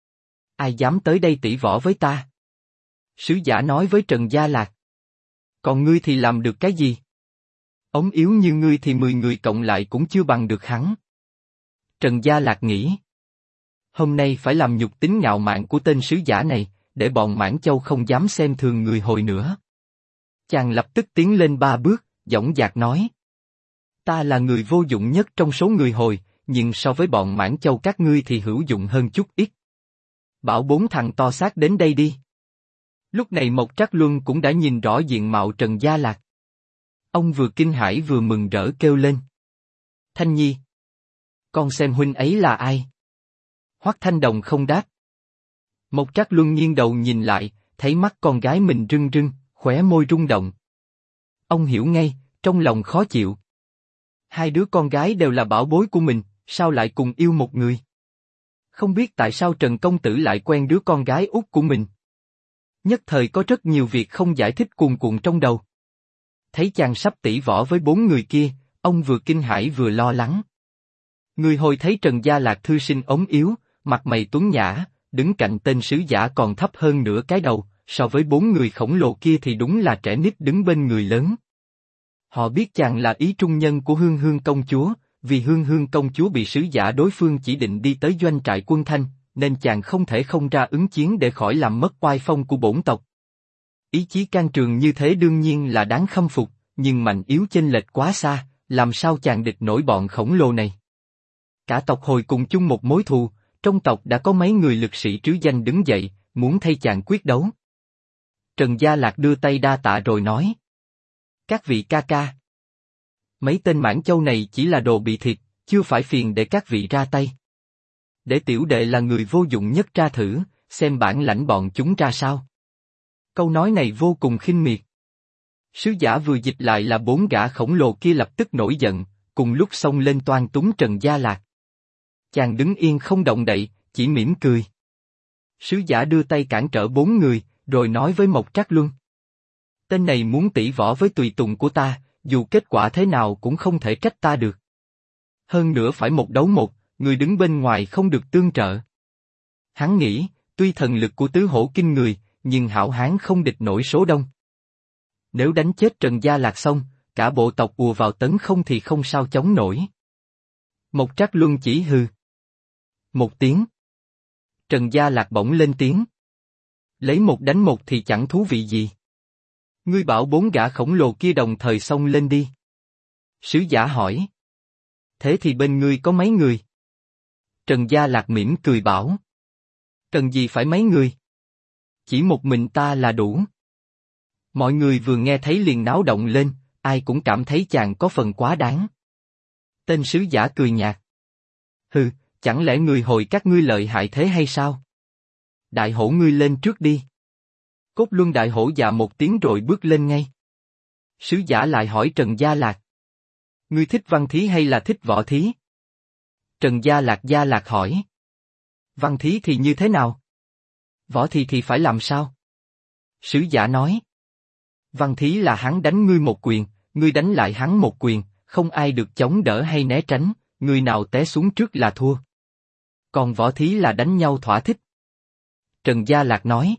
Speaker 1: Ai dám tới đây tỉ võ với ta? Sứ giả nói với Trần Gia Lạc. Còn ngươi thì làm được cái gì? Ống yếu như ngươi thì 10 người cộng lại cũng chưa bằng được hắn. Trần Gia Lạc nghĩ. Hôm nay phải làm nhục tính ngạo mạn của tên sứ giả này, để bọn Mãn Châu không dám xem thường người hồi nữa. Chàng lập tức tiến lên 3 bước, dõng dạc nói. Ta là người vô dụng nhất trong số người hồi, nhưng so với bọn Mãn Châu các ngươi thì hữu dụng hơn chút ít. Bảo 4 thằng to xác đến đây đi. Lúc này Mộc Trác Luân cũng đã nhìn rõ diện mạo Trần Gia Lạc. Ông vừa kinh hãi vừa mừng rỡ kêu lên. Thanh Nhi! Con xem huynh ấy là ai? Hoắc Thanh Đồng không đáp. Mộc Trác Luân nghiêng đầu nhìn lại, thấy mắt con gái mình rưng rưng, khóe môi rung động. Ông hiểu ngay, trong lòng khó chịu. 2 đứa con gái đều là bảo bối của mình, sao lại cùng yêu một người? Không biết tại sao Trần Công Tử lại quen đứa con gái út của mình. Nhất thời có rất nhiều việc không giải thích cuồn cuộn trong đầu. Thấy chàng sắp tỉ võ với 4 người kia, ông vừa kinh hãi vừa lo lắng. Người hồi thấy Trần Gia Lạc thư sinh ốm yếu, mặt mày tuấn nhã, đứng cạnh tên sứ giả còn thấp hơn nửa cái đầu, so với 4 người khổng lồ kia thì đúng là trẻ nít đứng bên người lớn. Họ biết chàng là ý trung nhân của Hương Hương công chúa, vì Hương Hương công chúa bị sứ giả đối phương chỉ định đi tới doanh trại quân Thanh, nên chàng không thể không ra ứng chiến để khỏi làm mất oai phong của bổn tộc. Ý chí can trường như thế đương nhiên là đáng khâm phục, nhưng mạnh yếu chênh lệch quá xa, làm sao chàng địch nổi bọn khổng lồ này? Cả tộc hồi cùng chung một mối thù, trong tộc đã có mấy người lực sĩ trứ danh đứng dậy, muốn thay chàng quyết đấu. Trần Gia Lạc đưa tay đa tạ rồi nói. Các vị ca ca. Mấy tên Mãn Châu này chỉ là đồ bị thiệt, chưa phải phiền để các vị ra tay. Để tiểu đệ là người vô dụng nhất ra thử, xem bản lãnh bọn chúng ra sao. Câu nói này vô cùng khinh miệt. Sứ giả vừa dịch lại là 4 gã khổng lồ kia lập tức nổi giận, cùng lúc xông lên toan túng Trần Gia Lạc. Chàng đứng yên không động đậy, chỉ mỉm cười. Sứ giả đưa tay cản trở 4 người, rồi nói với Mộc Trác Luân. Tên này muốn tỉ võ với tùy tùng của ta, dù kết quả thế nào cũng không thể trách ta được. Hơn nữa phải 1 đấu 1, người đứng bên ngoài không được tương trợ. Hắn nghĩ, tuy thần lực của tứ hổ kinh người, nhưng hảo hán không địch nổi số đông. Nếu đánh chết Trần Gia Lạc xong, cả bộ tộc ùa vào tấn không thì không sao chống nổi. Mộc Trác Luân chỉ hừ. Một tiếng. Trần Gia Lạc bỗng lên tiếng. Lấy 1 đánh 1 thì chẳng thú vị gì. Ngươi bảo 4 gã khổng lồ kia đồng thời xông lên đi. Sứ giả hỏi. Thế thì bên ngươi có mấy người? Trần Gia Lạc mỉm cười bảo. Cần gì phải mấy người? Chỉ một mình ta là đủ. Mọi người vừa nghe thấy liền náo động lên, ai cũng cảm thấy chàng có phần quá đáng. Tên sứ giả cười nhạt. Hừ, chẳng lẽ người hồi các ngươi lợi hại thế hay sao? Đại hổ ngươi lên trước đi. Cốt Luân Đại Hổ dạ một tiếng rồi bước lên ngay. Sứ giả lại hỏi Trần Gia Lạc. Ngươi thích văn thí hay là thích võ thí? Trần Gia Lạc hỏi. Văn thí thì như thế nào? Võ thì phải làm sao? Sứ giả nói. Văn thí là hắn đánh ngươi 1 quyền, ngươi đánh lại hắn 1 quyền, không ai được chống đỡ hay né tránh, người nào té xuống trước là thua. Còn võ thí là đánh nhau thỏa thích. Trần Gia Lạc nói.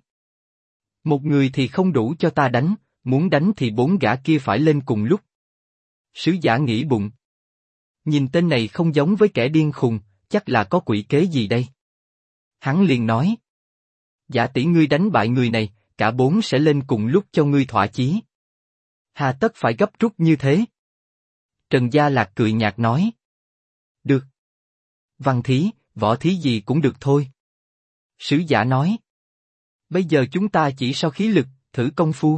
Speaker 1: Một người thì không đủ cho ta đánh, muốn đánh thì 4 gã kia phải lên cùng lúc. Sứ giả nghĩ bụng. Nhìn tên này không giống với kẻ điên khùng, chắc là có quỷ kế gì đây. Hắn liền nói. Giả tỷ ngươi đánh bại người này, cả 4 sẽ lên cùng lúc cho ngươi thỏa chí. Hà tất phải gấp rút như thế? Trần Gia Lạc cười nhạt nói. Được. Văn thí, võ thí gì cũng được thôi. Sứ giả nói. Bây giờ chúng ta chỉ so khí lực, thử công phu.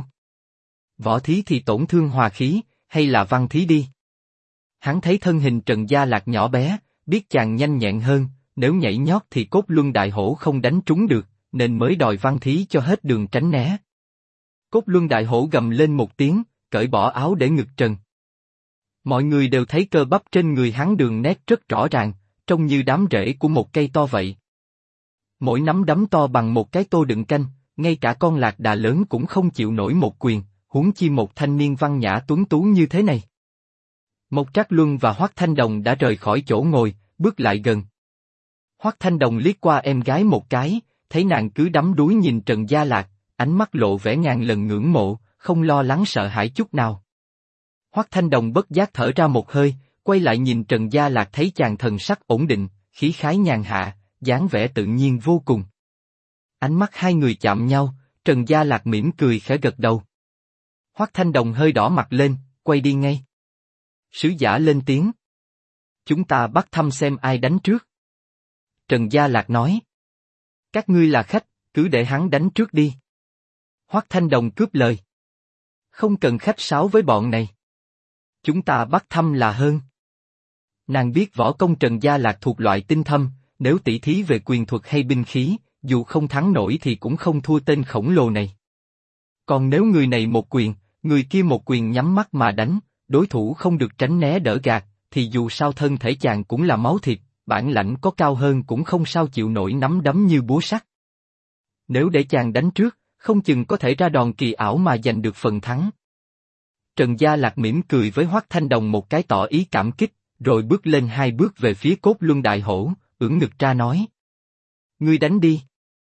Speaker 1: Võ thí thì tổn thương hòa khí, hay là văn thí đi. Hắn thấy thân hình Trần Gia Lạc nhỏ bé, biết chàng nhanh nhẹn hơn, nếu nhảy nhót thì Cốt Luân Đại Hổ không đánh trúng được, nên mới đòi văn thí cho hết đường tránh né. Cốt Luân Đại Hổ gầm lên một tiếng, cởi bỏ áo để ngực trần. Mọi người đều thấy cơ bắp trên người hắn đường nét rất rõ ràng, trông như đám rễ của một cây to vậy. Mỗi nắm đấm to bằng một cái tô đựng canh, ngay cả con lạc đà lớn cũng không chịu nổi một quyền, huống chi một thanh niên văn nhã tuấn tú như thế này. Mộc Trác Luân và Hoắc Thanh Đồng đã rời khỏi chỗ ngồi, bước lại gần. Hoắc Thanh Đồng liếc qua em gái một cái, thấy nàng cứ đắm đuối nhìn Trần Gia Lạc, ánh mắt lộ vẻ ngàn lần ngưỡng mộ, không lo lắng sợ hãi chút nào. Hoắc Thanh Đồng bất giác thở ra một hơi, quay lại nhìn Trần Gia Lạc thấy chàng thần sắc ổn định, khí khái nhàn hạ, dáng vẻ tự nhiên vô cùng. Ánh mắt hai người chạm nhau, Trần Gia Lạc mỉm cười khẽ gật đầu. Hoắc Thanh Đồng hơi đỏ mặt lên, quay đi ngay. Sứ giả lên tiếng. Chúng ta bắt thăm xem ai đánh trước. Trần Gia Lạc nói. Các ngươi là khách, cứ để hắn đánh trước đi. Hoắc Thanh Đồng cướp lời. Không cần khách sáo với bọn này. Chúng ta bắt thăm là hơn. Nàng biết võ công Trần Gia Lạc thuộc loại tinh thâm, nếu tỷ thí về quyền thuật hay binh khí, dù không thắng nổi thì cũng không thua tên khổng lồ này. Còn nếu người này một quyền, người kia một quyền nhắm mắt mà đánh, đối thủ không được tránh né đỡ gạt, thì dù sao thân thể chàng cũng là máu thịt, bản lãnh có cao hơn cũng không sao chịu nổi nắm đấm như búa sắt. Nếu để chàng đánh trước, không chừng có thể ra đòn kỳ ảo mà giành được phần thắng. Trần Gia Lạc mỉm cười với Hoắc Thanh Đồng một cái tỏ ý cảm kích, rồi bước lên 2 bước về phía Cốt Luân Đại Hổ, ưỡn ngực ra nói. Ngươi đánh đi.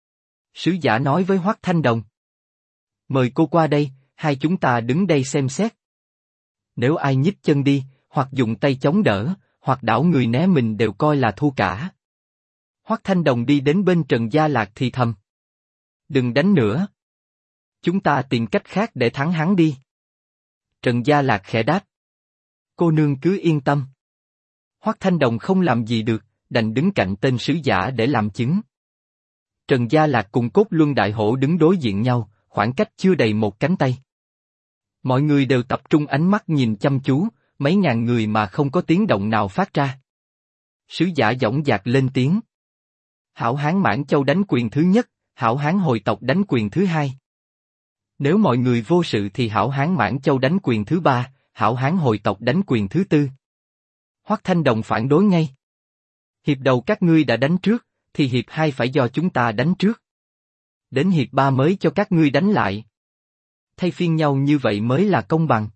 Speaker 1: Sứ giả nói với Hoắc Thanh Đồng. Mời cô qua đây, hai chúng ta đứng đây xem xét. Nếu ai nhích chân đi, hoặc dùng tay chống đỡ, hoặc đảo người né mình đều coi là thua cả. Hoắc Thanh Đồng đi đến bên Trần Gia Lạc thì thầm. Đừng đánh nữa. Chúng ta tìm cách khác để thắng hắn đi. Trần Gia Lạc khẽ đáp. Cô nương cứ yên tâm. Hoắc Thanh Đồng không làm gì được, đành đứng cạnh tên sứ giả để làm chứng. Trần Gia Lạc cùng Cốt Luân Đại Hổ đứng đối diện nhau, khoảng cách chưa đầy một cánh tay. Mọi người đều tập trung ánh mắt nhìn chăm chú, mấy ngàn người mà không có tiếng động nào phát ra. Sứ giả dõng dạc lên tiếng. Hảo Hán Mãn Châu đánh quyền thứ nhất, Hảo Hán Hồi Tộc đánh quyền thứ hai. Nếu mọi người vô sự thì Hảo Hán Mãn Châu đánh quyền thứ ba, Hảo Hán Hồi Tộc đánh quyền thứ tư. Hoắc Thanh Đồng phản đối ngay. Hiệp đầu các ngươi đã đánh trước, thì hiệp 2 phải do chúng ta đánh trước. Đến hiệp 3 mới cho các ngươi đánh lại. Thay phiên nhau như vậy mới là công bằng.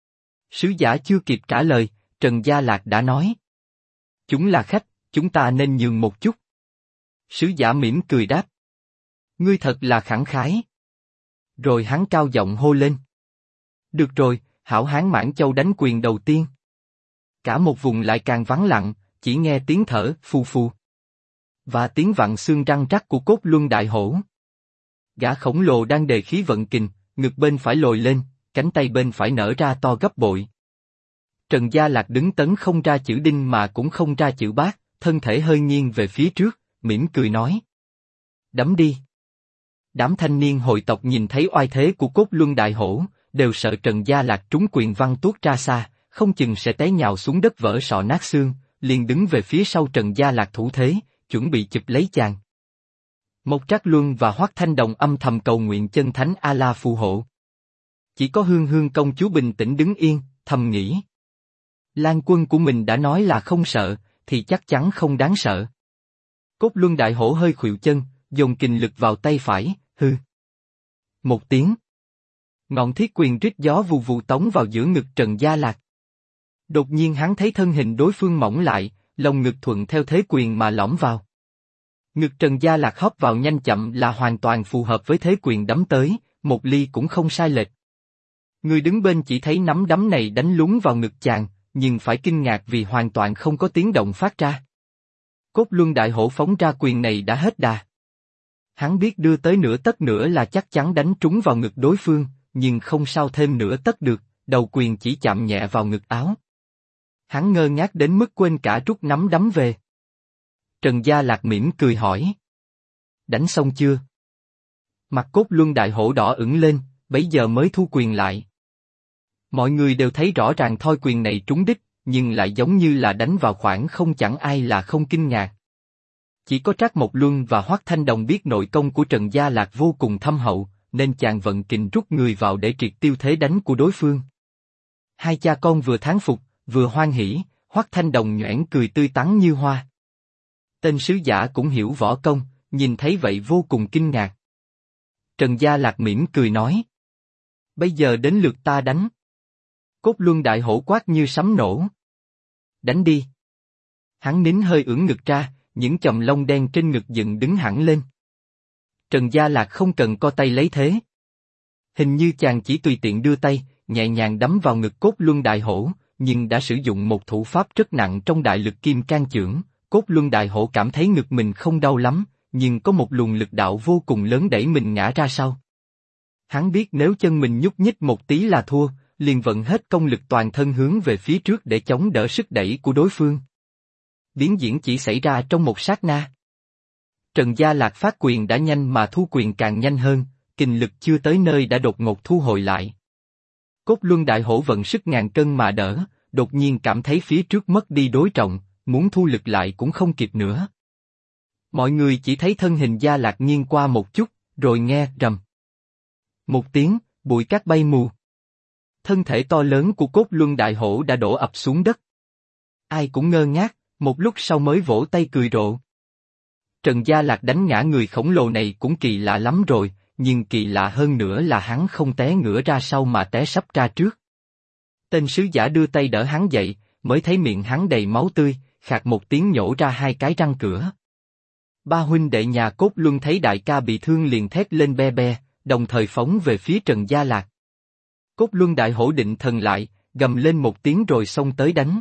Speaker 1: Sứ giả chưa kịp trả lời, Trần Gia Lạc đã nói. Chúng là khách, chúng ta nên nhường một chút. Sứ giả mỉm cười đáp. Ngươi thật là khẳng khái. Rồi hắn cao giọng hô lên. Được rồi, Hảo Hán Mãn Châu đánh quyền đầu tiên. Cả một vùng lại càng vắng lặng, chỉ nghe tiếng thở phù phù. Và tiếng vặn xương răng rắc của Cốt Luân Đại Hổ. Gã khổng lồ đang đề khí vận kình, ngực bên phải lồi lên, cánh tay bên phải nở ra to gấp bội. Trần Gia Lạc đứng tấn không ra chữ đinh mà cũng không ra chữ bát, thân thể hơi nghiêng về phía trước, mỉm cười nói. Đấm đi. Đám thanh niên hội tộc nhìn thấy oai thế của Cốt Luân Đại Hổ, đều sợ Trần Gia Lạc trúng quyền văn tuốt ra xa, không chừng sẽ té nhào xuống đất vỡ sọ nát xương, liền đứng về phía sau Trần Gia Lạc thủ thế, chuẩn bị chụp lấy chàng. Mộc Trác Luân và Hoắc Thanh Đồng âm thầm cầu nguyện chân thánh A-la phù hộ. Chỉ có Hương Hương công chúa bình tĩnh đứng yên, thầm nghĩ. Lan quân của mình đã nói là không sợ, thì chắc chắn không đáng sợ. Cốt Luân Đại Hổ hơi khuỵu chân, dồn kình lực vào tay phải, hư. Một tiếng. Ngọn thiết quyền rít gió vù vù tống vào giữa ngực Trần Gia Lạc. Đột nhiên hắn thấy thân hình đối phương mỏng lại, lồng ngực thuận theo thế quyền mà lõm vào. Ngực Trần Gia Lạc hóp vào nhanh chậm là hoàn toàn phù hợp với thế quyền đấm tới, một ly cũng không sai lệch. Người đứng bên chỉ thấy nắm đấm này đánh lún vào ngực chàng, nhưng phải kinh ngạc vì hoàn toàn không có tiếng động phát ra. Cốt Luân Đại Hổ phóng ra quyền này đã hết đà. Hắn biết đưa tới nửa tấc nữa là chắc chắn đánh trúng vào ngực đối phương, nhưng không sao thêm nửa tấc được, đầu quyền chỉ chạm nhẹ vào ngực áo. Hắn ngơ ngác đến mức quên cả rút nắm đấm về. Trần Gia Lạc mỉm cười hỏi. Đánh xong chưa? Mặt Cốt Luân Đại Hổ đỏ ửng lên, bấy giờ mới thu quyền lại. Mọi người đều thấy rõ ràng thoi quyền này trúng đích, nhưng lại giống như là đánh vào khoảng không, chẳng ai là không kinh ngạc. Chỉ có Trác Mộc Luân và Hoắc Thanh Đồng biết nội công của Trần Gia Lạc vô cùng thâm hậu, nên chàng vận kình rút người vào để triệt tiêu thế đánh của đối phương. Hai cha con vừa thán phục, vừa hoan hỉ, Hoắc Thanh Đồng nhoẻn cười tươi tắn như hoa. Tên sứ giả cũng hiểu võ công, nhìn thấy vậy vô cùng kinh ngạc. Trần Gia Lạc mỉm cười nói. Bây giờ đến lượt ta đánh. Cốt Luân Đại Hổ quát như sấm nổ. Đánh đi. Hắn nín hơi ưỡn ngực ra, những chòm lông đen trên ngực dựng đứng hẳn lên. Trần Gia Lạc không cần co tay lấy thế. Hình như chàng chỉ tùy tiện đưa tay, nhẹ nhàng đấm vào ngực Cốt Luân Đại Hổ, nhưng đã sử dụng một thủ pháp rất nặng trong đại lực kim can chưởng. Cốt Luân Đại Hổ cảm thấy ngực mình không đau lắm, nhưng có một luồng lực đạo vô cùng lớn đẩy mình ngã ra sau. Hắn biết nếu chân mình nhúc nhích một tí là thua, liền vận hết công lực toàn thân hướng về phía trước để chống đỡ sức đẩy của đối phương. Biến diễn chỉ xảy ra trong một sát na. Trần Gia Lạc phát quyền đã nhanh mà thu quyền càng nhanh hơn, kình lực chưa tới nơi đã đột ngột thu hồi lại. Cốt Luân Đại Hổ vận sức ngàn cân mà đỡ, đột nhiên cảm thấy phía trước mất đi đối trọng, muốn thu lực lại cũng không kịp nữa. Mọi người chỉ thấy thân hình Gia Lạc nghiêng qua một chút, rồi nghe rầm. Một tiếng, bụi cát bay mù. Thân thể to lớn của Cốt Luân Đại Hổ đã đổ ập xuống đất. Ai cũng ngơ ngác, một lúc sau mới vỗ tay cười rộ. Trần Gia Lạc đánh ngã người khổng lồ này cũng kỳ lạ lắm rồi, nhưng kỳ lạ hơn nữa là hắn không té ngửa ra sau mà té sấp ra trước. Tên sứ giả đưa tay đỡ hắn dậy, mới thấy miệng hắn đầy máu tươi, khạc một tiếng nhổ ra hai cái răng cửa. Ba huynh đệ nhà Cốt Luân thấy đại ca bị thương liền thét lên be be, đồng thời phóng về phía Trần Gia Lạc. Cốt Luân Đại Hổ định thần lại, gầm lên một tiếng rồi xông tới đánh.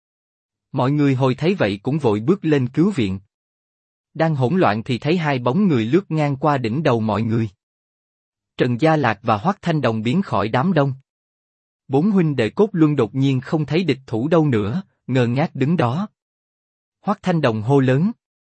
Speaker 1: Mọi người hồi thấy vậy cũng vội bước lên cứu viện. Đang hỗn loạn thì thấy hai bóng người lướt ngang qua đỉnh đầu mọi người. Trần Gia Lạc và Hoắc Thanh Đồng biến khỏi đám đông. Bốn huynh đệ Cốt Luân đột nhiên không thấy địch thủ đâu nữa, ngơ ngác đứng đó. Hoắc Thanh Đồng hô lớn.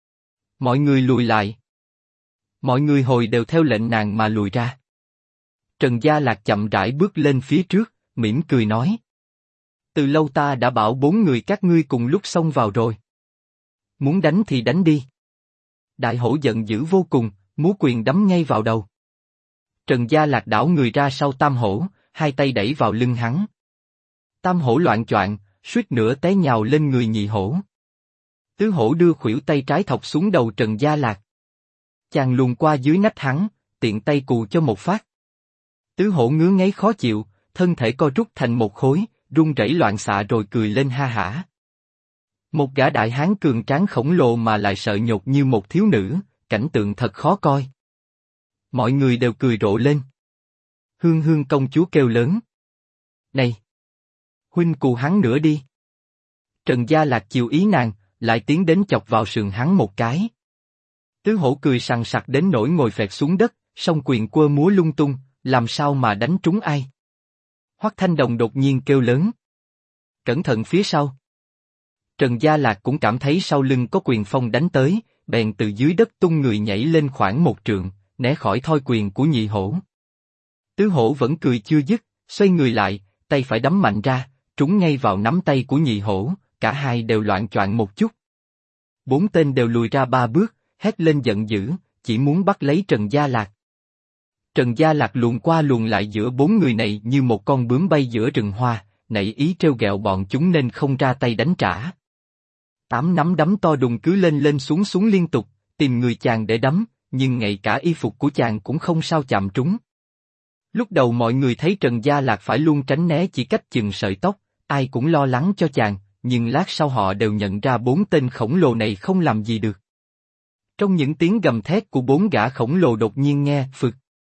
Speaker 1: Mọi người lùi lại. Mọi người hồi đều theo lệnh nàng mà lùi ra. Trần Gia Lạc chậm rãi bước lên phía trước, mỉm cười nói. Từ lâu ta đã bảo bốn người các ngươi cùng lúc xông vào rồi. Muốn đánh thì đánh đi. Đại Hổ giận dữ vô cùng, múa quyền đấm ngay vào đầu. Trần Gia Lạc đảo người ra sau Tam Hổ, hai tay đẩy vào lưng hắn. Tam Hổ loạng choạng, suýt nữa té nhào lên người Nhị Hổ. Tứ Hổ đưa khuỷu tay trái thọc xuống đầu Trần Gia Lạc. Chàng luồn qua dưới nách hắn, tiện tay cù cho một phát. Tứ Hổ ngứa ngáy khó chịu, thân thể co rút thành một khối, run rẩy loạn xạ rồi cười lên ha hả. Một gã đại hán cường tráng khổng lồ mà lại sợ nhột như một thiếu nữ, cảnh tượng thật khó coi. Mọi người đều cười rộ lên. Hương Hương công chúa kêu lớn. Này! Huynh cù hắn nữa đi. Trần Gia Lạc chiều ý nàng, lại tiến đến chọc vào sườn hắn một cái. Tứ Hổ cười sằng sặc đến nỗi ngồi phẹt xuống đất, song quyền quơ múa lung tung, làm sao mà đánh trúng ai. Hoắc Thanh Đồng đột nhiên kêu lớn. Cẩn thận phía sau. Trần Gia Lạc cũng cảm thấy sau lưng có quyền phong đánh tới, bèn từ dưới đất tung người nhảy lên khoảng một trượng, né khỏi thoi quyền của Nhị Hổ. Tứ Hổ vẫn cười chưa dứt, xoay người lại, tay phải đấm mạnh ra, trúng ngay vào nắm tay của Nhị Hổ, cả hai đều loạng choạng một chút. Bốn tên đều lùi ra ba bước, hét lên giận dữ, chỉ muốn bắt lấy Trần Gia Lạc. Trần Gia Lạc luồn qua luồn lại giữa bốn người này như một con bướm bay giữa rừng hoa, nảy ý trêu ghẹo bọn chúng nên không ra tay đánh trả. Tám nắm đấm to đùng cứ lên lên xuống xuống liên tục, tìm người chàng để đấm, nhưng ngay cả y phục của chàng cũng không sao chạm trúng. Lúc đầu mọi người thấy Trần Gia Lạc phải luôn tránh né chỉ cách chừng sợi tóc, ai cũng lo lắng cho chàng, nhưng lát sau họ đều nhận ra bốn tên khổng lồ này không làm gì được. Trong những tiếng gầm thét của bốn gã khổng lồ đột nhiên nghe phực.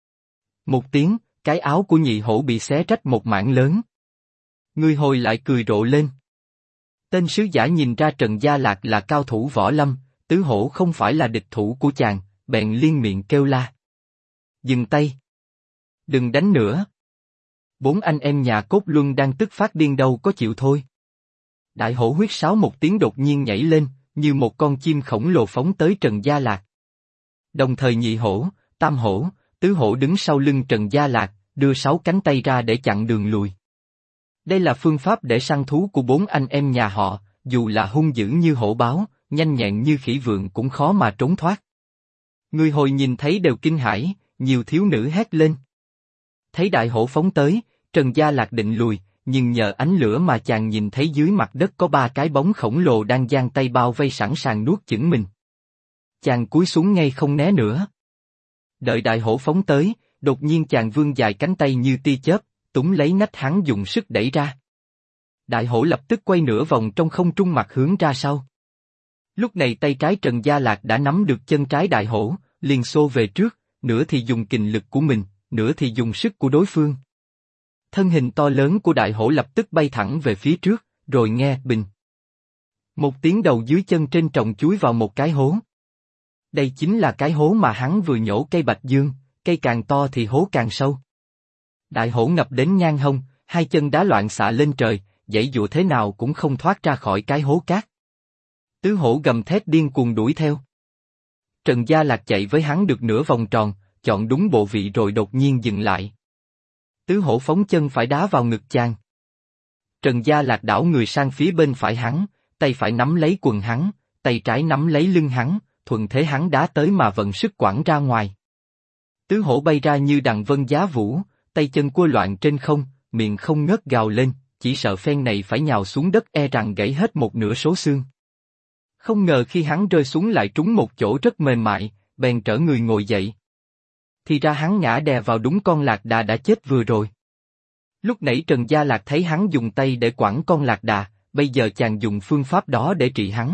Speaker 1: Một tiếng, cái áo của nhị hổ bị xé rách một mảng lớn. Người hồi lại cười rộ lên. Tên sứ giả nhìn ra Trần Gia Lạc là cao thủ võ lâm, tứ hổ không phải là địch thủ của chàng, bèn liên miệng kêu la. Dừng tay. Đừng đánh nữa. Bốn anh em nhà Cốt Luân đang tức phát điên đâu có chịu thôi. Đại hổ huyết sáo một tiếng đột nhiên nhảy lên, như một con chim khổng lồ phóng tới Trần Gia Lạc. Đồng thời nhị hổ, tam hổ, tứ hổ đứng sau lưng Trần Gia Lạc, đưa sáu cánh tay ra để chặn đường lùi. Đây là phương pháp để săn thú của bốn anh em nhà họ, dù là hung dữ như hổ báo, nhanh nhẹn như khỉ vượn cũng khó mà trốn thoát. Người hồi nhìn thấy đều kinh hãi, nhiều thiếu nữ hét lên. Thấy đại hổ phóng tới, Trần Gia Lạc định lùi, nhưng nhờ ánh lửa mà chàng nhìn thấy dưới mặt đất có ba cái bóng khổng lồ đang giang tay bao vây sẵn sàng nuốt chửng mình. Chàng cúi xuống ngay không né nữa. Đợi đại hổ phóng tới, đột nhiên chàng vươn dài cánh tay như tia chớp, túm lấy nách hắn dùng sức đẩy ra. Đại hổ lập tức quay nửa vòng trong không trung mặt hướng ra sau. Lúc này tay trái Trần Gia Lạc đã nắm được chân trái đại hổ, liền xô về trước, nửa thì dùng kình lực của mình, nửa thì dùng sức của đối phương. Thân hình to lớn của đại hổ lập tức bay thẳng về phía trước, rồi nghe bình. Một tiếng đầu dưới chân trên trồng chuối vào một cái hố. Đây chính là cái hố mà hắn vừa nhổ cây bạch dương, cây càng to thì hố càng sâu. Đại hổ ngập đến ngang hông, hai chân đá loạn xạ lên trời, giãy giụa thế nào cũng không thoát ra khỏi cái hố cát. Tứ hổ gầm thét điên cuồng đuổi theo. Trần Gia Lạc chạy với hắn được nửa vòng tròn, chọn đúng bộ vị rồi đột nhiên dừng lại. Tứ hổ phóng chân phải đá vào ngực chàng. Trần Gia Lạc đảo người sang phía bên phải hắn, tay phải nắm lấy quần hắn, tay trái nắm lấy lưng hắn, thuận thế hắn đá tới mà vận sức quẳng ra ngoài. Tứ hổ bay ra như đằng vân giá vũ, tay chân cua loạn trên không, miệng không ngớt gào lên, chỉ sợ phen này phải nhào xuống đất e rằng gãy hết một nửa số xương. Không ngờ khi hắn rơi xuống lại trúng một chỗ rất mềm mại, bèn trở người ngồi dậy. Thì ra hắn ngã đè vào đúng con lạc đà đã chết vừa rồi. Lúc nãy Trần Gia Lạc thấy hắn dùng tay để quẳng con lạc đà, bây giờ chàng dùng phương pháp đó để trị hắn.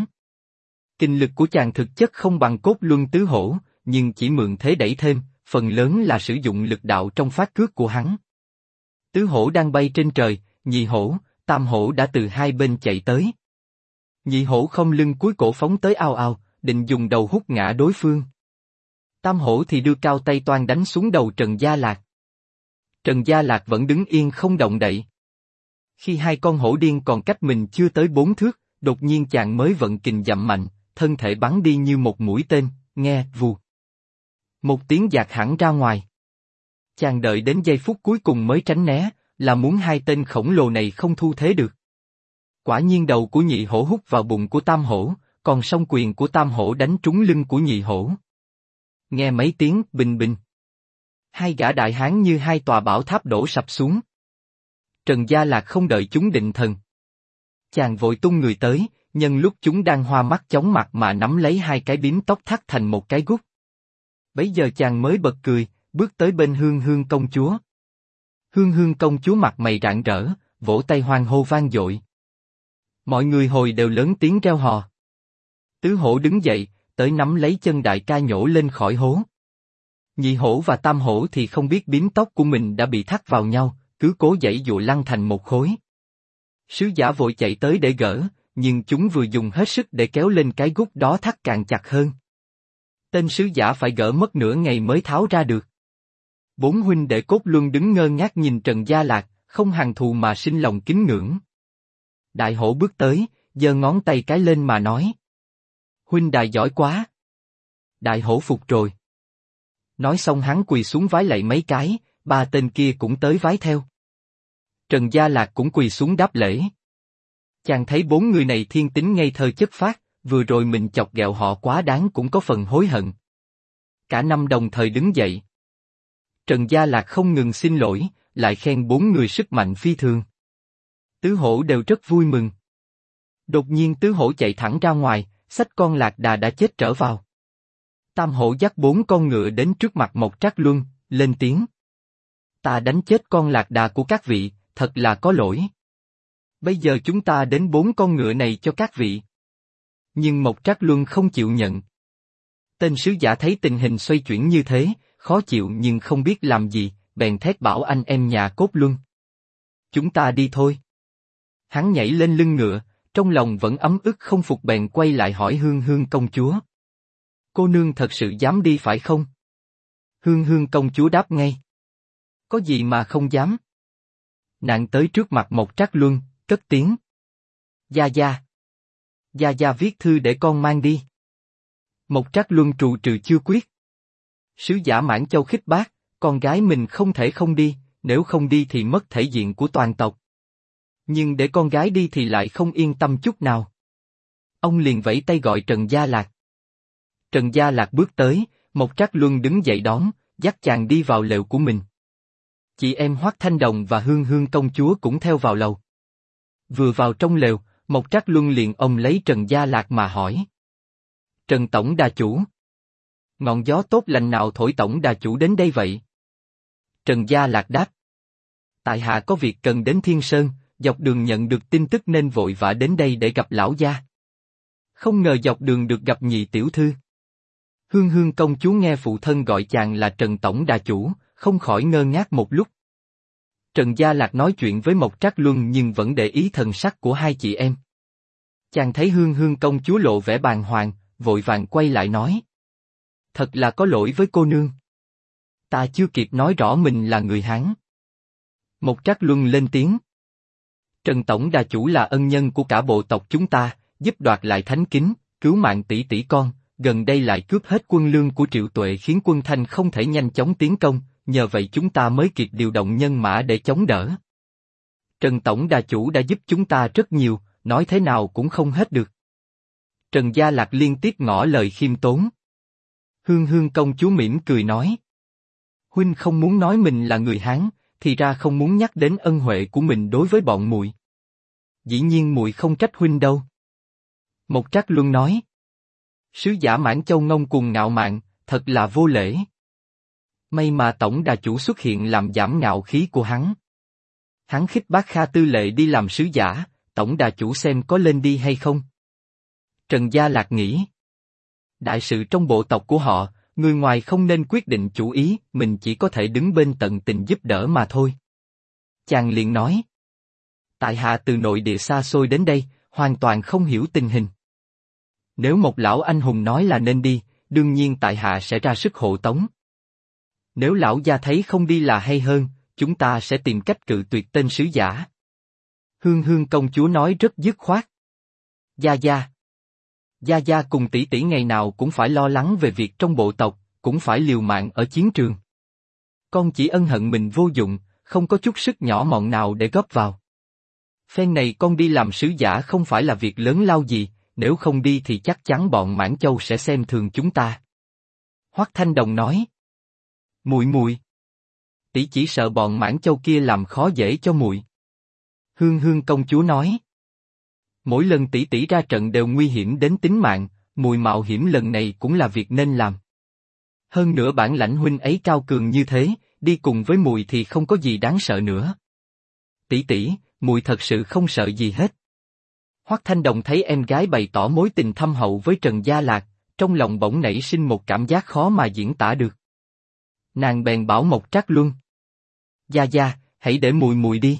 Speaker 1: Kinh lực của chàng thực chất không bằng Cốt Luân tứ hổ, nhưng chỉ mượn thế đẩy thêm, phần lớn là sử dụng lực đạo trong phát cước của hắn. Tứ hổ đang bay trên trời, nhị hổ, tam hổ đã từ hai bên chạy tới. Nhị hổ không lưng cúi cổ phóng tới ao ao, định dùng đầu hút ngã đối phương. Tam hổ thì đưa cao tay toan đánh xuống đầu Trần Gia Lạc. Trần Gia Lạc vẫn đứng yên không động đậy. Khi hai con hổ điên còn cách mình chưa tới 4 thước, đột nhiên chàng mới vận kình dặm mạnh, thân thể bắn đi như một mũi tên, nghe vù. Một tiếng dạt hẳn ra ngoài. Chàng đợi đến giây phút cuối cùng mới tránh né, là muốn hai tên khổng lồ này không thu thế được. Quả nhiên đầu của nhị hổ hút vào bụng của tam hổ, còn song quyền của tam hổ đánh trúng lưng của nhị hổ. Nghe mấy tiếng bình bình. Hai gã đại hán như hai tòa bảo tháp đổ sập xuống. Trần Gia Lạc không đợi chúng định thần. Chàng vội tung người tới, nhân lúc chúng đang hoa mắt chóng mặt mà nắm lấy hai cái bím tóc thắt thành một cái gút. Bấy giờ chàng mới bật cười, bước tới bên Hương Hương công chúa. Hương Hương công chúa mặt mày rạng rỡ, vỗ tay hoan hô vang dội. Mọi người hồi đều lớn tiếng reo hò. Tứ hổ đứng dậy, tới nắm lấy chân đại ca nhổ lên khỏi hố. Nhị hổ và tam hổ thì không biết bím tóc của mình đã bị thắt vào nhau, cứ cố giãy giụa lăn thành một khối. Sứ giả vội chạy tới để gỡ, nhưng chúng vừa dùng hết sức để kéo lên cái gút đó thắt càng chặt hơn. Tên sứ giả phải gỡ mất nửa ngày mới tháo ra được. Bốn huynh đệ Cốt Luân đứng ngơ ngác nhìn Trần Gia Lạc, không hằn thù mà sinh lòng kính ngưỡng. Đại hổ bước tới, giơ ngón tay cái lên mà nói. Huynh đài giỏi quá. Đại hổ phục rồi. Nói xong hắn quỳ xuống vái lạy mấy cái, ba tên kia cũng tới vái theo. Trần Gia Lạc cũng quỳ xuống đáp lễ. Chàng thấy bốn người này thiên tính ngây thơ chất phác, vừa rồi mình chọc ghẹo họ quá đáng cũng có phần hối hận. Cả năm đồng thời đứng dậy. Trần Gia Lạc không ngừng xin lỗi, lại khen bốn người sức mạnh phi thường. Tứ hổ đều rất vui mừng. Đột nhiên tứ hổ chạy thẳng ra ngoài, xách con lạc đà đã chết trở vào. Tam hổ dắt bốn con ngựa đến trước mặt Mộc Trác Luân, lên tiếng. Ta đánh chết con lạc đà của các vị, thật là có lỗi. Bây giờ chúng ta đến 4 con ngựa này cho các vị. Nhưng Mộc Trác Luân không chịu nhận. Tên sứ giả thấy tình hình xoay chuyển như thế, khó chịu nhưng không biết làm gì, bèn thét bảo anh em nhà Cốt Luân. Chúng ta đi thôi. Hắn nhảy lên lưng ngựa, trong lòng vẫn ấm ức không phục bèn quay lại hỏi Hương Hương công chúa. Cô nương thật sự dám đi phải không? Hương Hương công chúa đáp ngay. Có gì mà không dám? Nàng tới trước mặt Mộc Trác Luân, cất tiếng. Gia Gia. Gia Gia viết thư để con mang đi. Mộc Trác Luân trù trừ chưa quyết. Sứ giả Mãn Châu khích bác, con gái mình không thể không đi, nếu không đi thì mất thể diện của toàn tộc. Nhưng để con gái đi thì lại không yên tâm chút nào. Ông liền vẫy tay gọi Trần Gia Lạc. Trần Gia Lạc bước tới, Mộc Trác Luân đứng dậy đón, dắt chàng đi vào lều của mình. Chị em Hoắc Thanh Đồng và Hương Hương công chúa cũng theo vào lầu. Vừa vào trong lều, Mộc Trác Luân liền ôm lấy Trần Gia Lạc mà hỏi. Trần Tổng Đà Chủ. Ngọn gió tốt lành nào thổi Tổng Đà Chủ đến đây vậy? Trần Gia Lạc đáp. Tại hạ có việc cần đến Thiên Sơn, dọc đường nhận được tin tức nên vội vã đến đây để gặp lão gia. Không ngờ dọc đường được gặp nhị tiểu thư. Hương Hương công chúa nghe phụ thân gọi chàng là Trần Tổng Đà Chủ, không khỏi ngơ ngác một lúc. Trần Gia Lạc nói chuyện với Mộc Trác Luân nhưng vẫn để ý thần sắc của hai chị em. Chàng thấy Hương Hương công chúa lộ vẻ bàng hoàng, vội vàng quay lại nói. Thật là có lỗi với cô nương. Ta chưa kịp nói rõ mình là người Hán. Mộc Trác Luân lên tiếng. Trần Tổng Đà Chủ là ân nhân của cả bộ tộc chúng ta, giúp đoạt lại thánh kính, cứu mạng tỷ tỷ con, gần đây lại cướp hết quân lương của Triệu Tuệ khiến quân Thanh không thể nhanh chóng tiến công, nhờ vậy chúng ta mới kịp điều động nhân mã để chống đỡ. Trần Tổng Đà Chủ đã giúp chúng ta rất nhiều, nói thế nào cũng không hết được. Trần Gia Lạc liên tiếp ngỏ lời khiêm tốn. Hương Hương công chúa mỉm cười nói. Huynh không muốn nói mình là người Hán, thì ra không muốn nhắc đến ân huệ của mình đối với bọn muội. Dĩ nhiên muội không trách huynh đâu. Mộc Trác Luân nói. Sứ giả Mãn Châu ngông cuồng ngạo mạn, thật là vô lễ. May mà Tổng Đà Chủ xuất hiện làm giảm ngạo khí của hắn. Hắn khích bác Kha Tư Lệ đi làm sứ giả, Tổng Đà Chủ xem có lên đi hay không. Trần Gia Lạc nghĩ. Đại sự trong bộ tộc của họ, người ngoài không nên quyết định chủ ý, mình chỉ có thể đứng bên tận tình giúp đỡ mà thôi. Chàng liền nói. Tại hạ từ nội địa xa xôi đến đây, hoàn toàn không hiểu tình hình. Nếu một lão anh hùng nói là nên đi, đương nhiên tại hạ sẽ ra sức hộ tống. Nếu lão gia thấy không đi là hay hơn, chúng ta sẽ tìm cách cự tuyệt tên sứ giả. Hương Hương công chúa nói rất dứt khoát. Gia Gia. Gia Gia cùng tỷ tỷ ngày nào cũng phải lo lắng về việc trong bộ tộc, cũng phải liều mạng ở chiến trường. Con chỉ ân hận mình vô dụng, không có chút sức nhỏ mọn nào để góp vào. Phen này con đi làm sứ giả không phải là việc lớn lao gì, nếu không đi thì chắc chắn bọn Mãn Châu sẽ xem thường chúng ta. Hoắc Thanh Đồng nói. Muội, tỷ chỉ sợ bọn Mãn Châu kia làm khó dễ cho muội. Hương Hương công chúa nói. Mỗi lần tỷ tỷ ra trận đều nguy hiểm đến tính mạng, muội mạo hiểm lần này cũng là việc nên làm. Hơn nữa bản lãnh huynh ấy cao cường như thế, đi cùng với muội thì không có gì đáng sợ nữa. Tỷ tỷ, muội thật sự không sợ gì hết. Hoắc Thanh Đồng thấy em gái bày tỏ mối tình thâm hậu với Trần Gia Lạc, trong lòng bỗng nảy sinh một cảm giác khó mà diễn tả được. Nàng bèn bảo Mộc Trác Luân. Gia Gia, hãy để muội đi.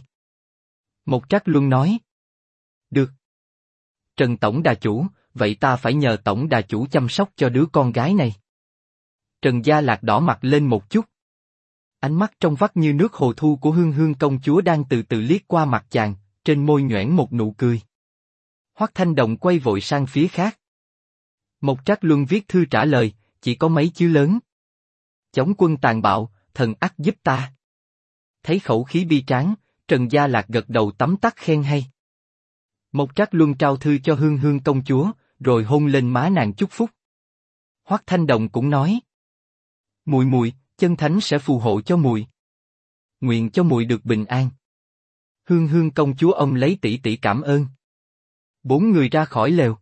Speaker 1: Mộc Trác Luân nói. Được. Trần Tổng Đà Chủ, vậy ta phải nhờ Tổng Đà Chủ chăm sóc cho đứa con gái này. Trần Gia Lạc đỏ mặt lên một chút. Ánh mắt trong vắt như nước hồ thu của Hương Hương công chúa đang từ từ liếc qua mặt chàng, trên môi nhoẻn một nụ cười. Hoắc Thanh Đồng quay vội sang phía khác. Mộc Trác Luân viết thư trả lời, chỉ có mấy chữ lớn. Chống quân tàn bạo, thần ắt giúp ta. Thấy khẩu khí bi tráng, Trần Gia Lạc gật đầu tấm tắc khen hay. Mộc Trác Luân trao thư cho Hương Hương công chúa, rồi hôn lên má nàng chúc phúc. Hoắc Thanh Đồng cũng nói. Muội, chân thánh sẽ phù hộ cho muội. Nguyện cho muội được bình an. Hương Hương công chúa ông lấy tỷ tỷ cảm ơn. 4 người ra khỏi lều.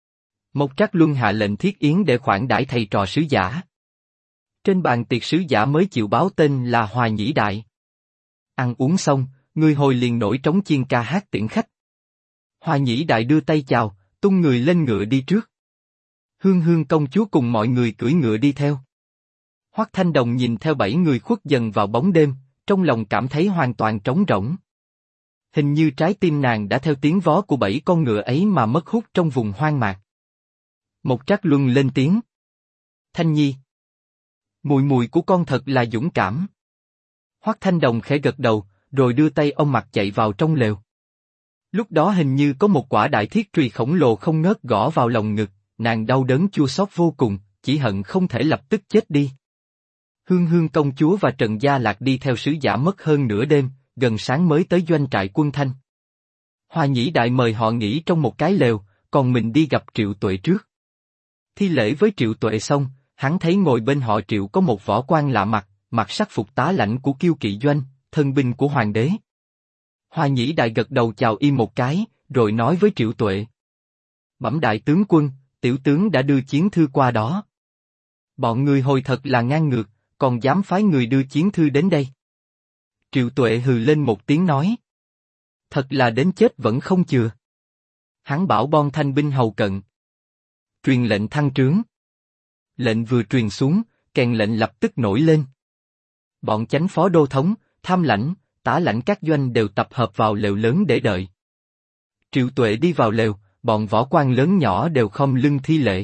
Speaker 1: Mộc Trác Luân hạ lệnh thiết yến để khoản đãi thầy trò sứ giả. Trên bàn tiệc sứ giả mới chịu báo tên là Hòa Nhĩ Đại. Ăn uống xong, người hồi liền nổi trống chiên ca hát tiễn khách. Hoa Nhĩ Đại đưa tay chào, tung người lên ngựa đi trước. Hương Hương công chúa cùng mọi người cưỡi ngựa đi theo. Hoắc Thanh Đồng nhìn theo 7 người khuất dần vào bóng đêm, trong lòng cảm thấy hoàn toàn trống rỗng. Hình như trái tim nàng đã theo tiếng vó của 7 con ngựa ấy mà mất hút trong vùng hoang mạc. Một Trác Luân lên tiếng. Thanh Nhi. Mùi mùi của con thật là dũng cảm. Hoắc Thanh Đồng khẽ gật đầu, rồi đưa tay ôm mặt chạy vào trong lều. Lúc đó hình như có một quả đại thiết chùy khổng lồ không ngớt gõ vào lòng ngực, nàng đau đớn chua xót vô cùng, chỉ hận không thể lập tức chết đi. Hương Hương công chúa và Trần Gia Lạc đi theo sứ giả mất hơn nửa đêm, gần sáng mới tới doanh trại quân Thanh. Hoa Nhĩ Đại mời họ nghỉ trong một cái lều, còn mình đi gặp Triệu Tuệ trước. Thi lễ với Triệu Tuệ xong, hắn thấy ngồi bên họ Triệu có một võ quan lạ mặt, mặc sắc phục tá lãnh của Kiêu Kỵ doanh, thân binh của hoàng đế. Hoa Nhĩ Đại gật đầu chào y một cái, rồi nói với Triệu Tuệ. Bẩm đại tướng quân, tiểu tướng đã đưa chiến thư qua đó. Bọn người hồi thật là ngang ngược, còn dám phái người đưa chiến thư đến đây. Triệu Tuệ hừ lên một tiếng nói. Thật là đến chết vẫn không chừa. Hắn bảo bon thanh binh hầu cận. Truyền lệnh thăng trướng. Lệnh vừa truyền xuống, kèn lệnh lập tức nổi lên. Bọn chánh phó đô thống, tham lãnh, tả lãnh các doanh đều tập hợp vào lều lớn để đợi. Triệu Tuệ đi vào lều, bọn võ quan lớn nhỏ đều khom lưng thi lễ.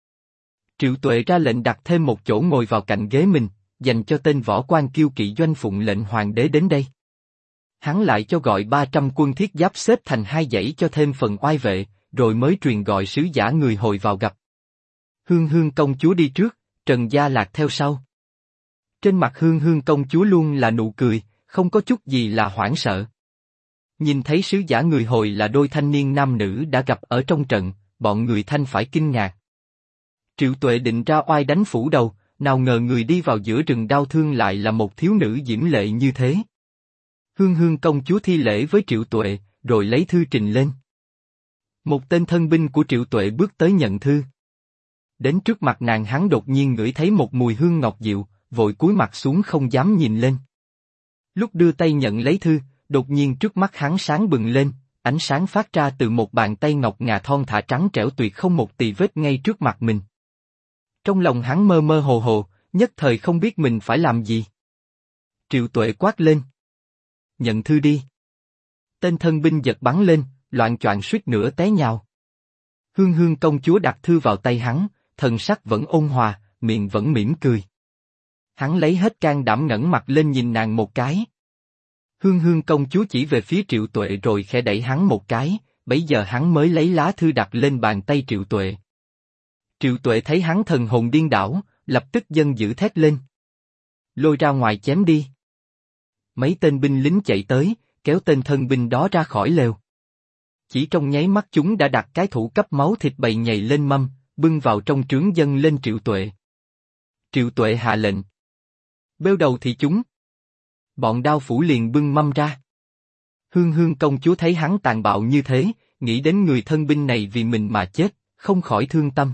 Speaker 1: Triệu Tuệ ra lệnh đặt thêm một chỗ ngồi vào cạnh ghế mình, dành cho tên võ quan Kiêu Kỵ doanh phụng lệnh hoàng đế đến đây. Hắn lại cho gọi 300 quân thiết giáp xếp thành 2 dãy cho thêm phần oai vệ, rồi mới truyền gọi sứ giả người hồi vào gặp. Hương Hương công chúa đi trước, Trần Gia Lạc theo sau. Trên mặt Hương Hương công chúa luôn là nụ cười, không có chút gì là hoảng sợ. Nhìn thấy sứ giả người hồi là đôi thanh niên nam nữ đã gặp ở trong trận, bọn người Thanh phải kinh ngạc. Triệu Tuệ định ra oai đánh phủ đầu, nào ngờ người đi vào giữa rừng đau thương lại là một thiếu nữ diễm lệ như thế. Hương Hương công chúa thi lễ với Triệu Tuệ, rồi lấy thư trình lên. Một tên thân binh của Triệu Tuệ bước tới nhận thư. Đến trước mặt nàng hắn đột nhiên ngửi thấy một mùi hương ngọt dịu, vội cúi mặt xuống không dám nhìn lên. Lúc đưa tay nhận lấy thư, đột nhiên trước mắt hắn sáng bừng lên, ánh sáng phát ra từ một bàn tay ngọc ngà thon thả trắng trẻo tuyệt không một tì vết ngay trước mặt mình. Trong lòng hắn mơ mơ hồ hồ, nhất thời không biết mình phải làm gì. Triệu Tuệ quát lên. Nhận thư đi. Tên thân binh giật bắn lên, loạng choạng suýt nữa té nhào. Hương Hương công chúa đặt thư vào tay hắn, thần sắc vẫn ôn hòa, miệng vẫn mỉm cười. Hắn lấy hết can đảm ngẩng mặt lên nhìn nàng một cái. Hương Hương công chúa chỉ về phía Triệu Tuệ rồi khẽ đẩy hắn một cái, bấy giờ hắn mới lấy lá thư đặt lên bàn tay Triệu Tuệ. Triệu Tuệ thấy hắn thần hồn điên đảo, lập tức giận dữ thét lên. Lôi ra ngoài chém đi. Mấy tên binh lính chạy tới, kéo tên thân binh đó ra khỏi lều. Chỉ trong nháy mắt chúng đã đặt cái thủ cấp máu thịt bầy nhầy lên mâm, bưng vào trong trướng dâng lên Triệu Tuệ. Triệu Tuệ hạ lệnh. Bêu đầu thì chúng. Bọn đao phủ liền bưng mâm ra. Hương Hương công chúa thấy hắn tàn bạo như thế, nghĩ đến người thân binh này vì mình mà chết, không khỏi thương tâm.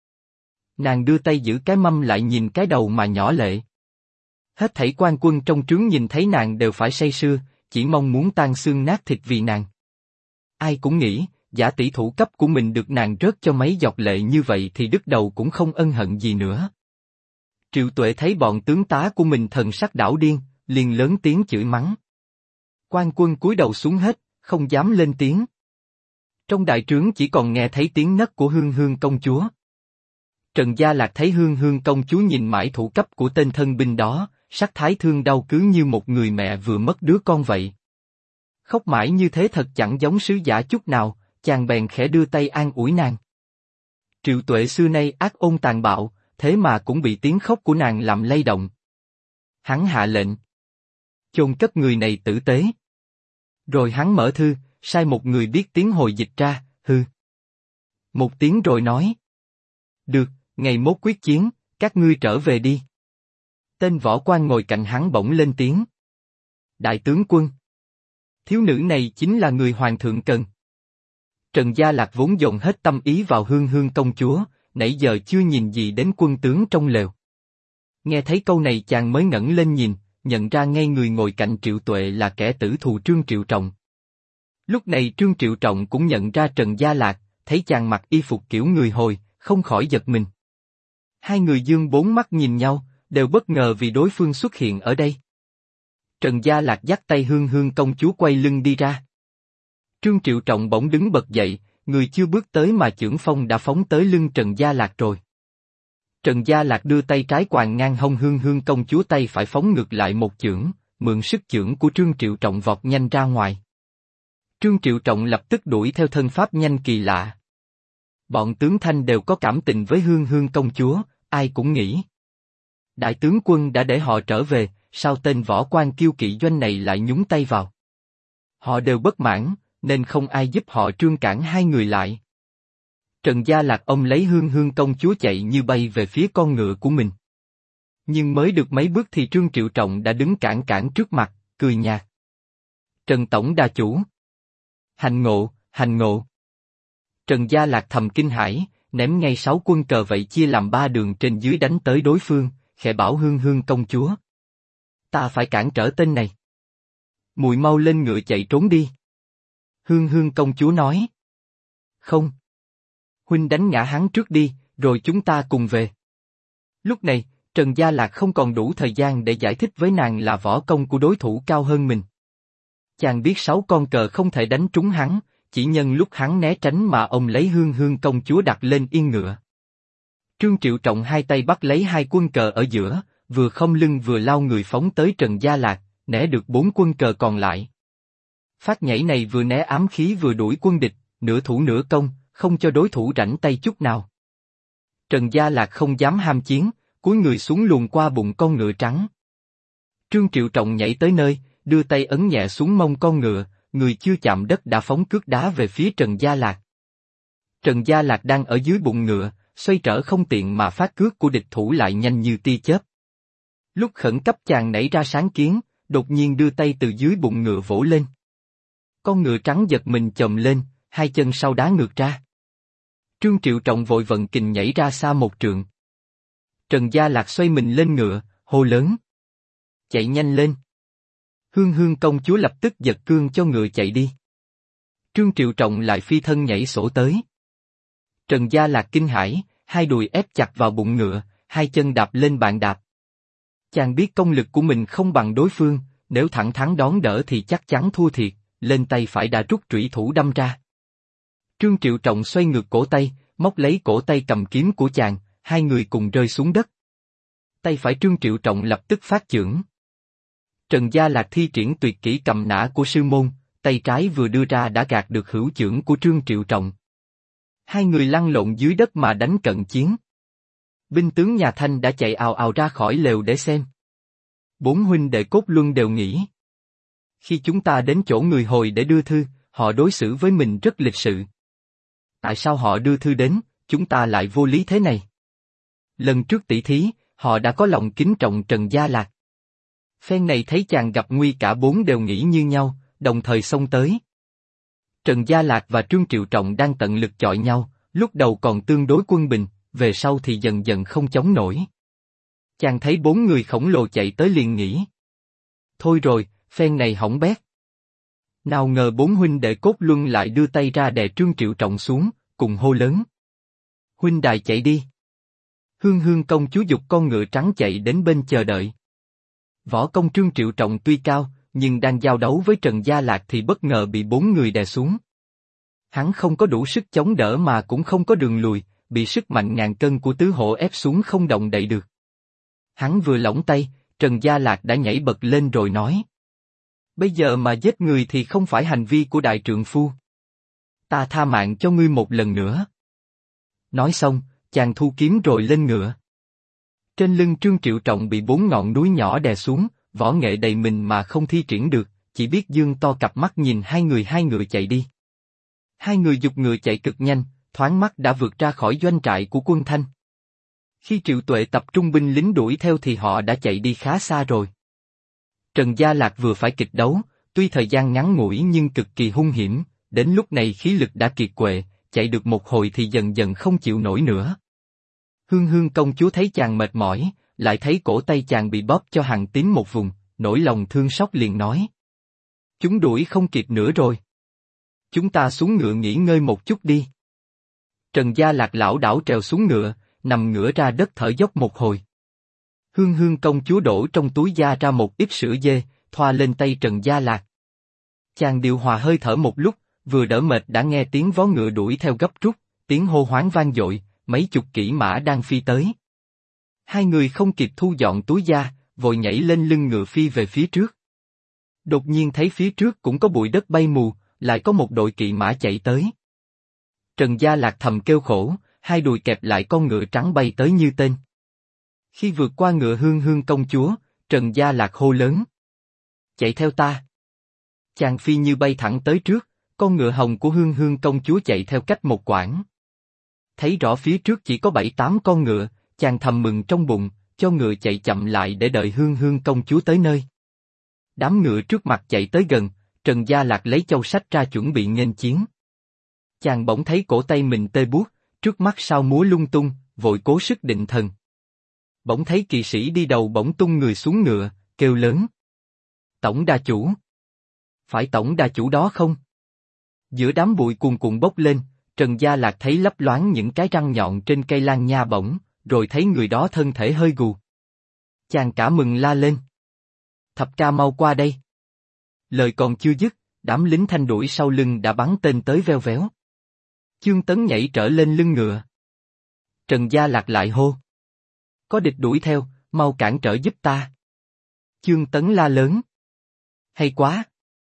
Speaker 1: Nàng đưa tay giữ cái mâm lại nhìn cái đầu mà nhỏ lệ. Hết thảy quan quân trong trướng nhìn thấy nàng đều phải say sưa, chỉ mong muốn tan xương nát thịt vì nàng. Ai cũng nghĩ, giả tỷ thủ cấp của mình được nàng rớt cho mấy giọt lệ như vậy thì đứt đầu cũng không ân hận gì nữa. Triệu Tuệ thấy bọn tướng tá của mình thần sắc đảo điên, liền lớn tiếng chửi mắng. Quan quân cúi đầu xuống hết, không dám lên tiếng. Trong đại trướng chỉ còn nghe thấy tiếng nấc của Hương Hương công chúa. Trần Gia Lạc thấy Hương Hương công chúa nhìn mãi thủ cấp của tên thân binh đó, sắc thái thương đau cứ như một người mẹ vừa mất đứa con vậy. Khóc mãi như thế thật chẳng giống sứ giả chút nào, chàng bèn khẽ đưa tay an ủi nàng. Triệu Tuệ xưa nay ác ôn tàn bạo, thế mà cũng bị tiếng khóc của nàng làm lay động. Hắn hạ lệnh. Chôn cất người này tử tế. Rồi hắn mở thư, sai một người biết tiếng hồi dịch ra, hư. Một tiếng rồi nói. Được, ngày mốt quyết chiến, các ngươi trở về đi. Tên võ quan ngồi cạnh hắn bỗng lên tiếng. Đại tướng quân. Thiếu nữ này chính là người hoàng thượng cần. Trần Gia Lạc vốn dồn hết tâm ý vào Hương Hương công chúa, nãy giờ chưa nhìn gì đến quân tướng trong lều. Nghe thấy câu này chàng mới ngẩng lên nhìn, nhận ra ngay người ngồi cạnh Triệu Tuệ là kẻ tử thù Trương Triệu Trọng. Lúc này Trương Triệu Trọng cũng nhận ra Trần Gia Lạc, thấy chàng mặc y phục kiểu người Hồi, không khỏi giật mình. Hai người dương bốn mắt nhìn nhau, đều bất ngờ vì đối phương xuất hiện ở đây. Trần Gia Lạc dắt tay Hương Hương công chúa quay lưng đi ra. Trương Triệu Trọng bỗng đứng bật dậy, người chưa bước tới mà chưởng phong đã phóng tới lưng Trần Gia Lạc rồi. Trần Gia Lạc đưa tay trái quàng ngang hông Hương Hương công chúa, tay phải phóng ngược lại một chưởng, mượn sức chưởng của Trương Triệu Trọng vọt nhanh ra ngoài. Trương Triệu Trọng lập tức đuổi theo thân pháp nhanh kỳ lạ. Bọn tướng Thanh đều có cảm tình với Hương Hương công chúa, ai cũng nghĩ. Đại tướng quân đã để họ trở về, sao tên võ quan kiêu kỵ doanh này lại nhúng tay vào? Họ đều bất mãn, nên không ai giúp họ Trương cản hai người lại. Trần Gia Lạc ông lấy Hương Hương công chúa chạy như bay về phía con ngựa của mình. Nhưng mới được mấy bước thì Trương Triệu Trọng đã đứng cản trước mặt, cười nhạt. Trần Tổng đà chủ. Hành ngộ, hành ngộ. Trần Gia Lạc thầm kinh hãi, ném ngay 6 quân cờ vậy chia làm 3 đường trên dưới đánh tới đối phương, khẽ bảo Hương Hương công chúa. Ta phải cản trở tên này. Mùi mau lên ngựa chạy trốn đi. Hương Hương công chúa nói. Không. Huynh đánh ngã hắn trước đi, rồi chúng ta cùng về. Lúc này, Trần Gia Lạc không còn đủ thời gian để giải thích với nàng là võ công của đối thủ cao hơn mình. Chàng biết 6 con cờ không thể đánh trúng hắn, chỉ nhân lúc hắn né tránh mà ông lấy Hương Hương công chúa đặt lên yên ngựa. Trương Triệu Trọng hai tay bắt lấy 2 quân cờ ở giữa, vừa không lưng vừa lao người phóng tới Trần Gia Lạc, né được 4 quân cờ còn lại. Phát nhảy này vừa né ám khí vừa đuổi quân địch, nửa thủ nửa công, không cho đối thủ rảnh tay chút nào. Trần Gia Lạc không dám ham chiến, cúi người xuống luồn qua bụng con ngựa trắng. Trương Triệu Trọng nhảy tới nơi, đưa tay ấn nhẹ xuống mông con ngựa, người chưa chạm đất đã phóng cước đá về phía Trần Gia Lạc. Trần Gia Lạc đang ở dưới bụng ngựa, xoay trở không tiện mà phát cước của địch thủ lại nhanh như tia chớp. Lúc khẩn cấp chàng nảy ra sáng kiến, đột nhiên đưa tay từ dưới bụng ngựa vỗ lên. Con ngựa trắng giật mình chồm lên, 2 chân sau đá ngược ra. Trương Triệu Trọng vội vận kình nhảy ra xa 1 trượng. Trần Gia Lạc xoay mình lên ngựa, hô lớn. Chạy nhanh lên. Hương Hương công chúa lập tức giật cương cho ngựa chạy đi. Trương Triệu Trọng lại phi thân nhảy sổ tới. Trần Gia Lạc kinh hãi, 2 đùi ép chặt vào bụng ngựa, 2 chân đạp lên bàn đạp. Chàng biết công lực của mình không bằng đối phương, nếu thẳng thắn đón đỡ thì chắc chắn thua thiệt, lên tay phải đã rút trủy thủ đâm ra. Trương Triệu Trọng xoay ngược cổ tay, móc lấy cổ tay cầm kiếm của chàng, 2 người cùng rơi xuống đất. Tay phải Trương Triệu Trọng lập tức phát chưởng. Trần Gia Lạc thi triển tuyệt kỹ cầm nã của sư môn, tay trái vừa đưa ra đã gạt được hữu chưởng của Trương Triệu Trọng. 2 người lăn lộn dưới đất mà đánh cận chiến. Binh tướng nhà Thanh đã chạy ào ào ra khỏi lều để xem. 4 huynh đệ Cốt Luân đều nghĩ. Khi chúng ta đến chỗ người Hồi để đưa thư, họ đối xử với mình rất lịch sự. Tại sao họ đưa thư đến, chúng ta lại vô lý thế này? Lần trước tỷ thí, họ đã có lòng kính trọng Trần Gia Lạc. Phen này thấy chàng gặp nguy, cả 4 đều nghĩ như nhau, đồng thời xông tới. Trần Gia Lạc và Trương Triệu Trọng đang tận lực chọi nhau, lúc đầu còn tương đối quân bình, về sau thì dần dần không chống nổi. Chàng thấy 4 người khổng lồ chạy tới liền nghĩ. Thôi rồi, phen này hỏng bét. Nào ngờ 4 huynh đệ Cốt Luân lại đưa tay ra đè Trương Triệu Trọng xuống, cùng hô lớn. Huynh đài chạy đi. Hương Hương công chúa giục con ngựa trắng chạy đến bên chờ đợi. Võ công Trương Triệu Trọng tuy cao, nhưng đang giao đấu với Trần Gia Lạc thì bất ngờ bị 4 người đè xuống. Hắn không có đủ sức chống đỡ mà cũng không có đường lùi, bị sức mạnh ngàn cân của tứ hổ ép xuống không động đậy được. Hắn vừa lỏng tay, Trần Gia Lạc đã nhảy bật lên rồi nói. Bây giờ mà giết người thì không phải hành vi của đại trượng phu. Ta tha mạng cho ngươi một lần nữa. Nói xong, chàng thu kiếm rồi lên ngựa. Trên lưng Trương Triệu Trọng bị 4 ngọn núi nhỏ đè xuống, võ nghệ đầy mình mà không thi triển được, chỉ biết dương to cặp mắt nhìn 2 ngựa chạy đi. 2 người giục ngựa chạy cực nhanh, thoáng mắt đã vượt ra khỏi doanh trại của quân Thanh. Khi Triệu Tuệ tập trung binh lính đuổi theo thì họ đã chạy đi khá xa rồi. Trần Gia Lạc vừa phải kịch đấu, tuy thời gian ngắn ngủi nhưng cực kỳ hung hiểm, đến lúc này khí lực đã kiệt quệ, chạy được một hồi thì dần dần không chịu nổi nữa. Hương Hương công chúa thấy chàng mệt mỏi, lại thấy cổ tay chàng bị bóp cho hàng tím một vùng, nỗi lòng thương xót liền nói. Chúng đuổi không kịp nữa rồi. Chúng ta xuống ngựa nghỉ ngơi một chút đi. Trần Gia Lạc lảo đảo trèo xuống ngựa, nằm ngửa ra đất thở dốc một hồi. Hương Hương công chúa đổ trong túi da ra một ít sữa dê, thoa lên tay Trần Gia Lạc. Chàng điều hòa hơi thở một lúc, vừa đỡ mệt đã nghe tiếng vó ngựa đuổi theo gấp rút, tiếng hô hoáng vang dội, mấy chục kỵ mã đang phi tới. Hai người không kịp thu dọn túi da, vội nhảy lên lưng ngựa phi về phía trước. Đột nhiên thấy phía trước cũng có bụi đất bay mù, lại có một đội kỵ mã chạy tới. Trần Gia Lạc thầm kêu khổ, hai đùi kẹp lại con ngựa trắng bay tới như tên. Khi vượt qua ngựa Hương Hương công chúa, Trần Gia Lạc hô lớn. Chạy theo ta. Chàng phi như bay thẳng tới trước, con ngựa hồng của Hương Hương công chúa chạy theo cách một quãng. Thấy rõ phía trước chỉ có 7-8 con ngựa, chàng thầm mừng trong bụng, cho ngựa chạy chậm lại để đợi Hương Hương công chúa tới nơi. Đám ngựa trước mặt chạy tới gần, Trần Gia Lạc lấy châu sách ra chuẩn bị nghênh chiến. Chàng bỗng thấy cổ tay mình tê buốt, trước mắt sao múa lung tung, vội cố sức định thần. Bỗng thấy kỵ sĩ đi đầu bỗng tung người xuống ngựa, kêu lớn. Tổng đà chủ. Phải tổng đà chủ đó không? Giữa đám bụi cuồn cuộn bốc lên, Trần Gia Lạc thấy lấp loáng những cái răng nhọn trên cây lan nha bổng, rồi thấy người đó thân thể hơi gù. Chàng cả mừng la lên. Thập ca mau qua đây. Lời còn chưa dứt, đám lính Thanh đuổi sau lưng đã bắn tên tới veo véo. Chương Tấn nhảy trở lên lưng ngựa. Trần Gia Lạc lại hô. Có địch đuổi theo, mau cản trở giúp ta. Chương Tấn la lớn. Hay quá.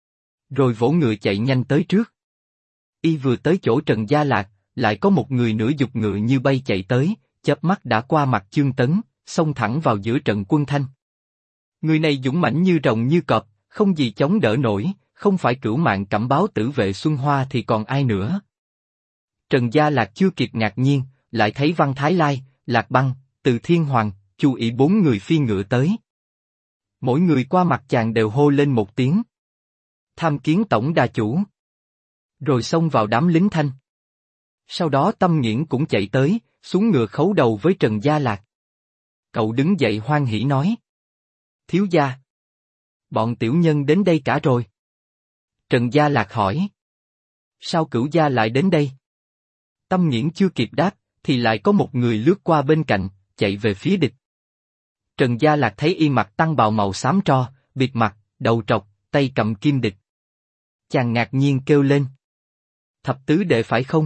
Speaker 1: Rồi vỗ ngựa chạy nhanh tới trước. Y vừa tới chỗ Trần Gia Lạc, lại có một người nửa dục ngựa như bay chạy tới, chớp mắt đã qua mặt Chương Tấn, xông thẳng vào giữa trận quân Thanh. Người này dũng mãnh như rồng như cọp, không gì chống đỡ nổi, không phải Cửu Mạng Cẩm Báo Tử Vệ Xuân Hoa thì còn ai nữa. Trần Gia Lạc chưa kịp ngạc nhiên, lại thấy Văn Thái Lai, Lạc Băng, Từ Thiên Hoàng, Chu Ỷ 4 người phi ngựa tới. Mỗi người qua mặt chàng đều hô lên một tiếng. Tham kiến tổng đà chủ. Rồi xông vào đám lính Thanh. Sau đó Tâm Nghiễn cũng chạy tới, xuống ngựa khấu đầu với Trần Gia Lạc. Cậu đứng dậy hoan hỉ nói. Thiếu gia. Bọn tiểu nhân đến đây cả rồi. Trần Gia Lạc hỏi. Sao Cửu gia lại đến đây? Tâm Nghiễn chưa kịp đáp, thì lại có một người lướt qua bên cạnh, chạy về phía địch. Trần Gia Lạc thấy y mặc tăng bào màu xám tro, bịt mặt, đầu trọc, tay cầm kim địch. Chàng ngạc nhiên kêu lên. Thập tứ đệ phải không?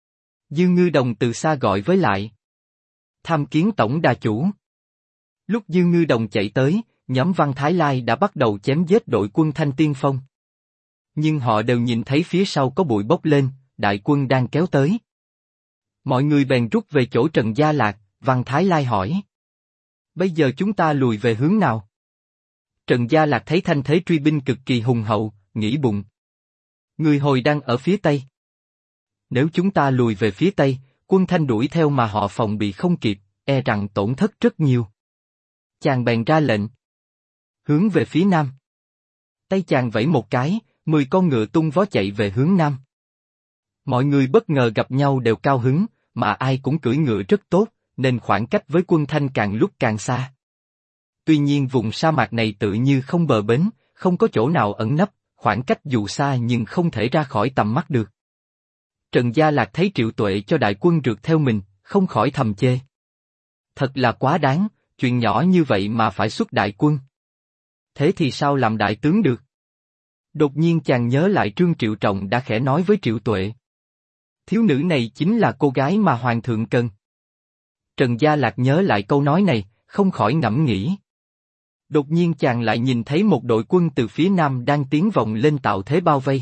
Speaker 1: Dư Ngư Đồng từ xa gọi với lại. Tham kiến tổng đà chủ. Lúc Dư Ngư Đồng chạy tới, nhóm Văn Thái Lai đã bắt đầu chém giết đội quân Thanh tiên phong. Nhưng họ đều nhìn thấy phía sau có bụi bốc lên, đại quân đang kéo tới. Mọi người bèn rút về chỗ Trần Gia Lạc, Văn Thái Lai hỏi. Bây giờ chúng ta lùi về hướng nào? Trần Gia Lạc thấy thanh thế truy binh cực kỳ hùng hậu, nghĩ bụng. Người Hồi đang ở phía Tây. Nếu chúng ta lùi về phía Tây, quân Thanh đuổi theo mà họ phòng bị không kịp, e rằng tổn thất rất nhiều. Chàng bèn ra lệnh. Hướng về phía Nam. Tay chàng vẫy một cái, 10 con ngựa tung vó chạy về hướng Nam. Mọi người bất ngờ gặp nhau đều cao hứng, mà ai cũng cưỡi ngựa rất tốt, nên khoảng cách với quân Thanh càng lúc càng xa. Tuy nhiên vùng sa mạc này tự như không bờ bến, không có chỗ nào ẩn nấp, khoảng cách dù xa nhưng không thể ra khỏi tầm mắt được. Trần Gia Lạc thấy Triệu Tuệ cho đại quân rượt theo mình, không khỏi thầm chê. Thật là quá đáng, chuyện nhỏ như vậy mà phải xuất đại quân. Thế thì sao làm đại tướng được? Đột nhiên chàng nhớ lại Trương Triệu Trọng đã khẽ nói với Triệu Tuệ. Thiếu nữ này chính là cô gái mà Hoàng thượng cần. Trần Gia Lạc nhớ lại câu nói này, không khỏi ngẫm nghĩ. Đột nhiên chàng lại nhìn thấy một đội quân từ phía Nam đang tiến vòng lên tạo thế bao vây.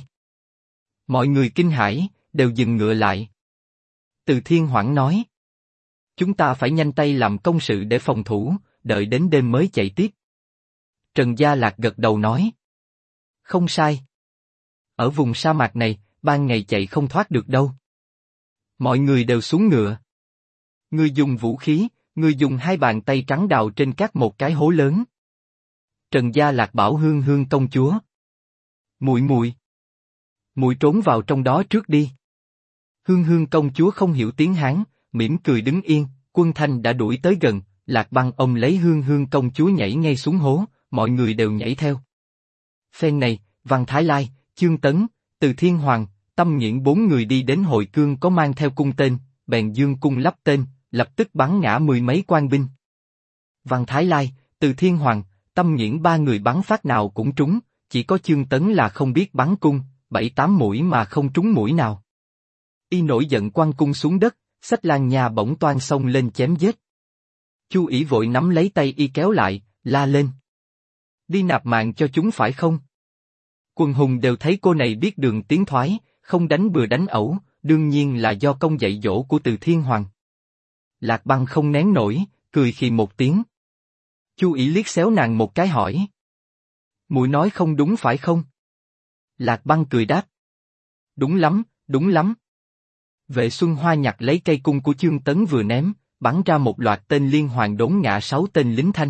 Speaker 1: Mọi người kinh hãi, đều dừng ngựa lại. Từ Thiên Hoảng nói. Chúng ta phải nhanh tay làm công sự để phòng thủ, đợi đến đêm mới chạy tiếp. Trần Gia Lạc gật đầu nói. Không sai. Ở vùng sa mạc này, ban ngày chạy không thoát được đâu. Mọi người đều xuống ngựa. Người dùng vũ khí, người dùng hai bàn tay trắng đào trên cát một cái hố lớn. Trần Gia Lạc bảo Hương Hương công chúa. Muội trốn vào trong đó trước đi. Hương Hương công chúa không hiểu tiếng Hán, mỉm cười đứng yên, quân Thanh đã đuổi tới gần, Lạc Băng ôm lấy Hương Hương công chúa nhảy ngay xuống hố, mọi người đều nhảy theo. Phen này, Văn Thái Lai, Chương Tấn, Từ Thiên Hoàng, Tâm Nghiễn 4 người đi đến hội cương có mang theo cung tên, bèn dương cung lắp tên, lập tức bắn ngã mười mấy quan binh. Văn Thái Lai, Từ Thiên Hoàng, Tâm Nghiễn 3 người bắn phát nào cũng trúng, chỉ có Chương Tấn là không biết bắn cung, 7-8 mũi mà không trúng mũi nào. Y nổi giận quăng cung xuống đất, xách lan nha bỗng toan xông lên chém giết. Chu Ỷ vội nắm lấy tay y kéo lại, la lên. Đi nạp mạng cho chúng phải không? Quần hùng đều thấy cô này biết đường tiến thoái, không đánh bừa đánh ẩu, đương nhiên là do công dạy dỗ của Từ Thiên Hoàng. Lạc Băng không nén nổi, cười khì một tiếng. Chu Ỷ liếc xéo nàng một cái hỏi. Muội nói không đúng phải không? Lạc Băng cười đáp. Đúng lắm, đúng lắm. Vệ Xuân Hoa nhặt lấy cây cung của Chương Tấn vừa ném, bắn ra một loạt tên liên hoàn đốn ngã 6 tên lính Thanh.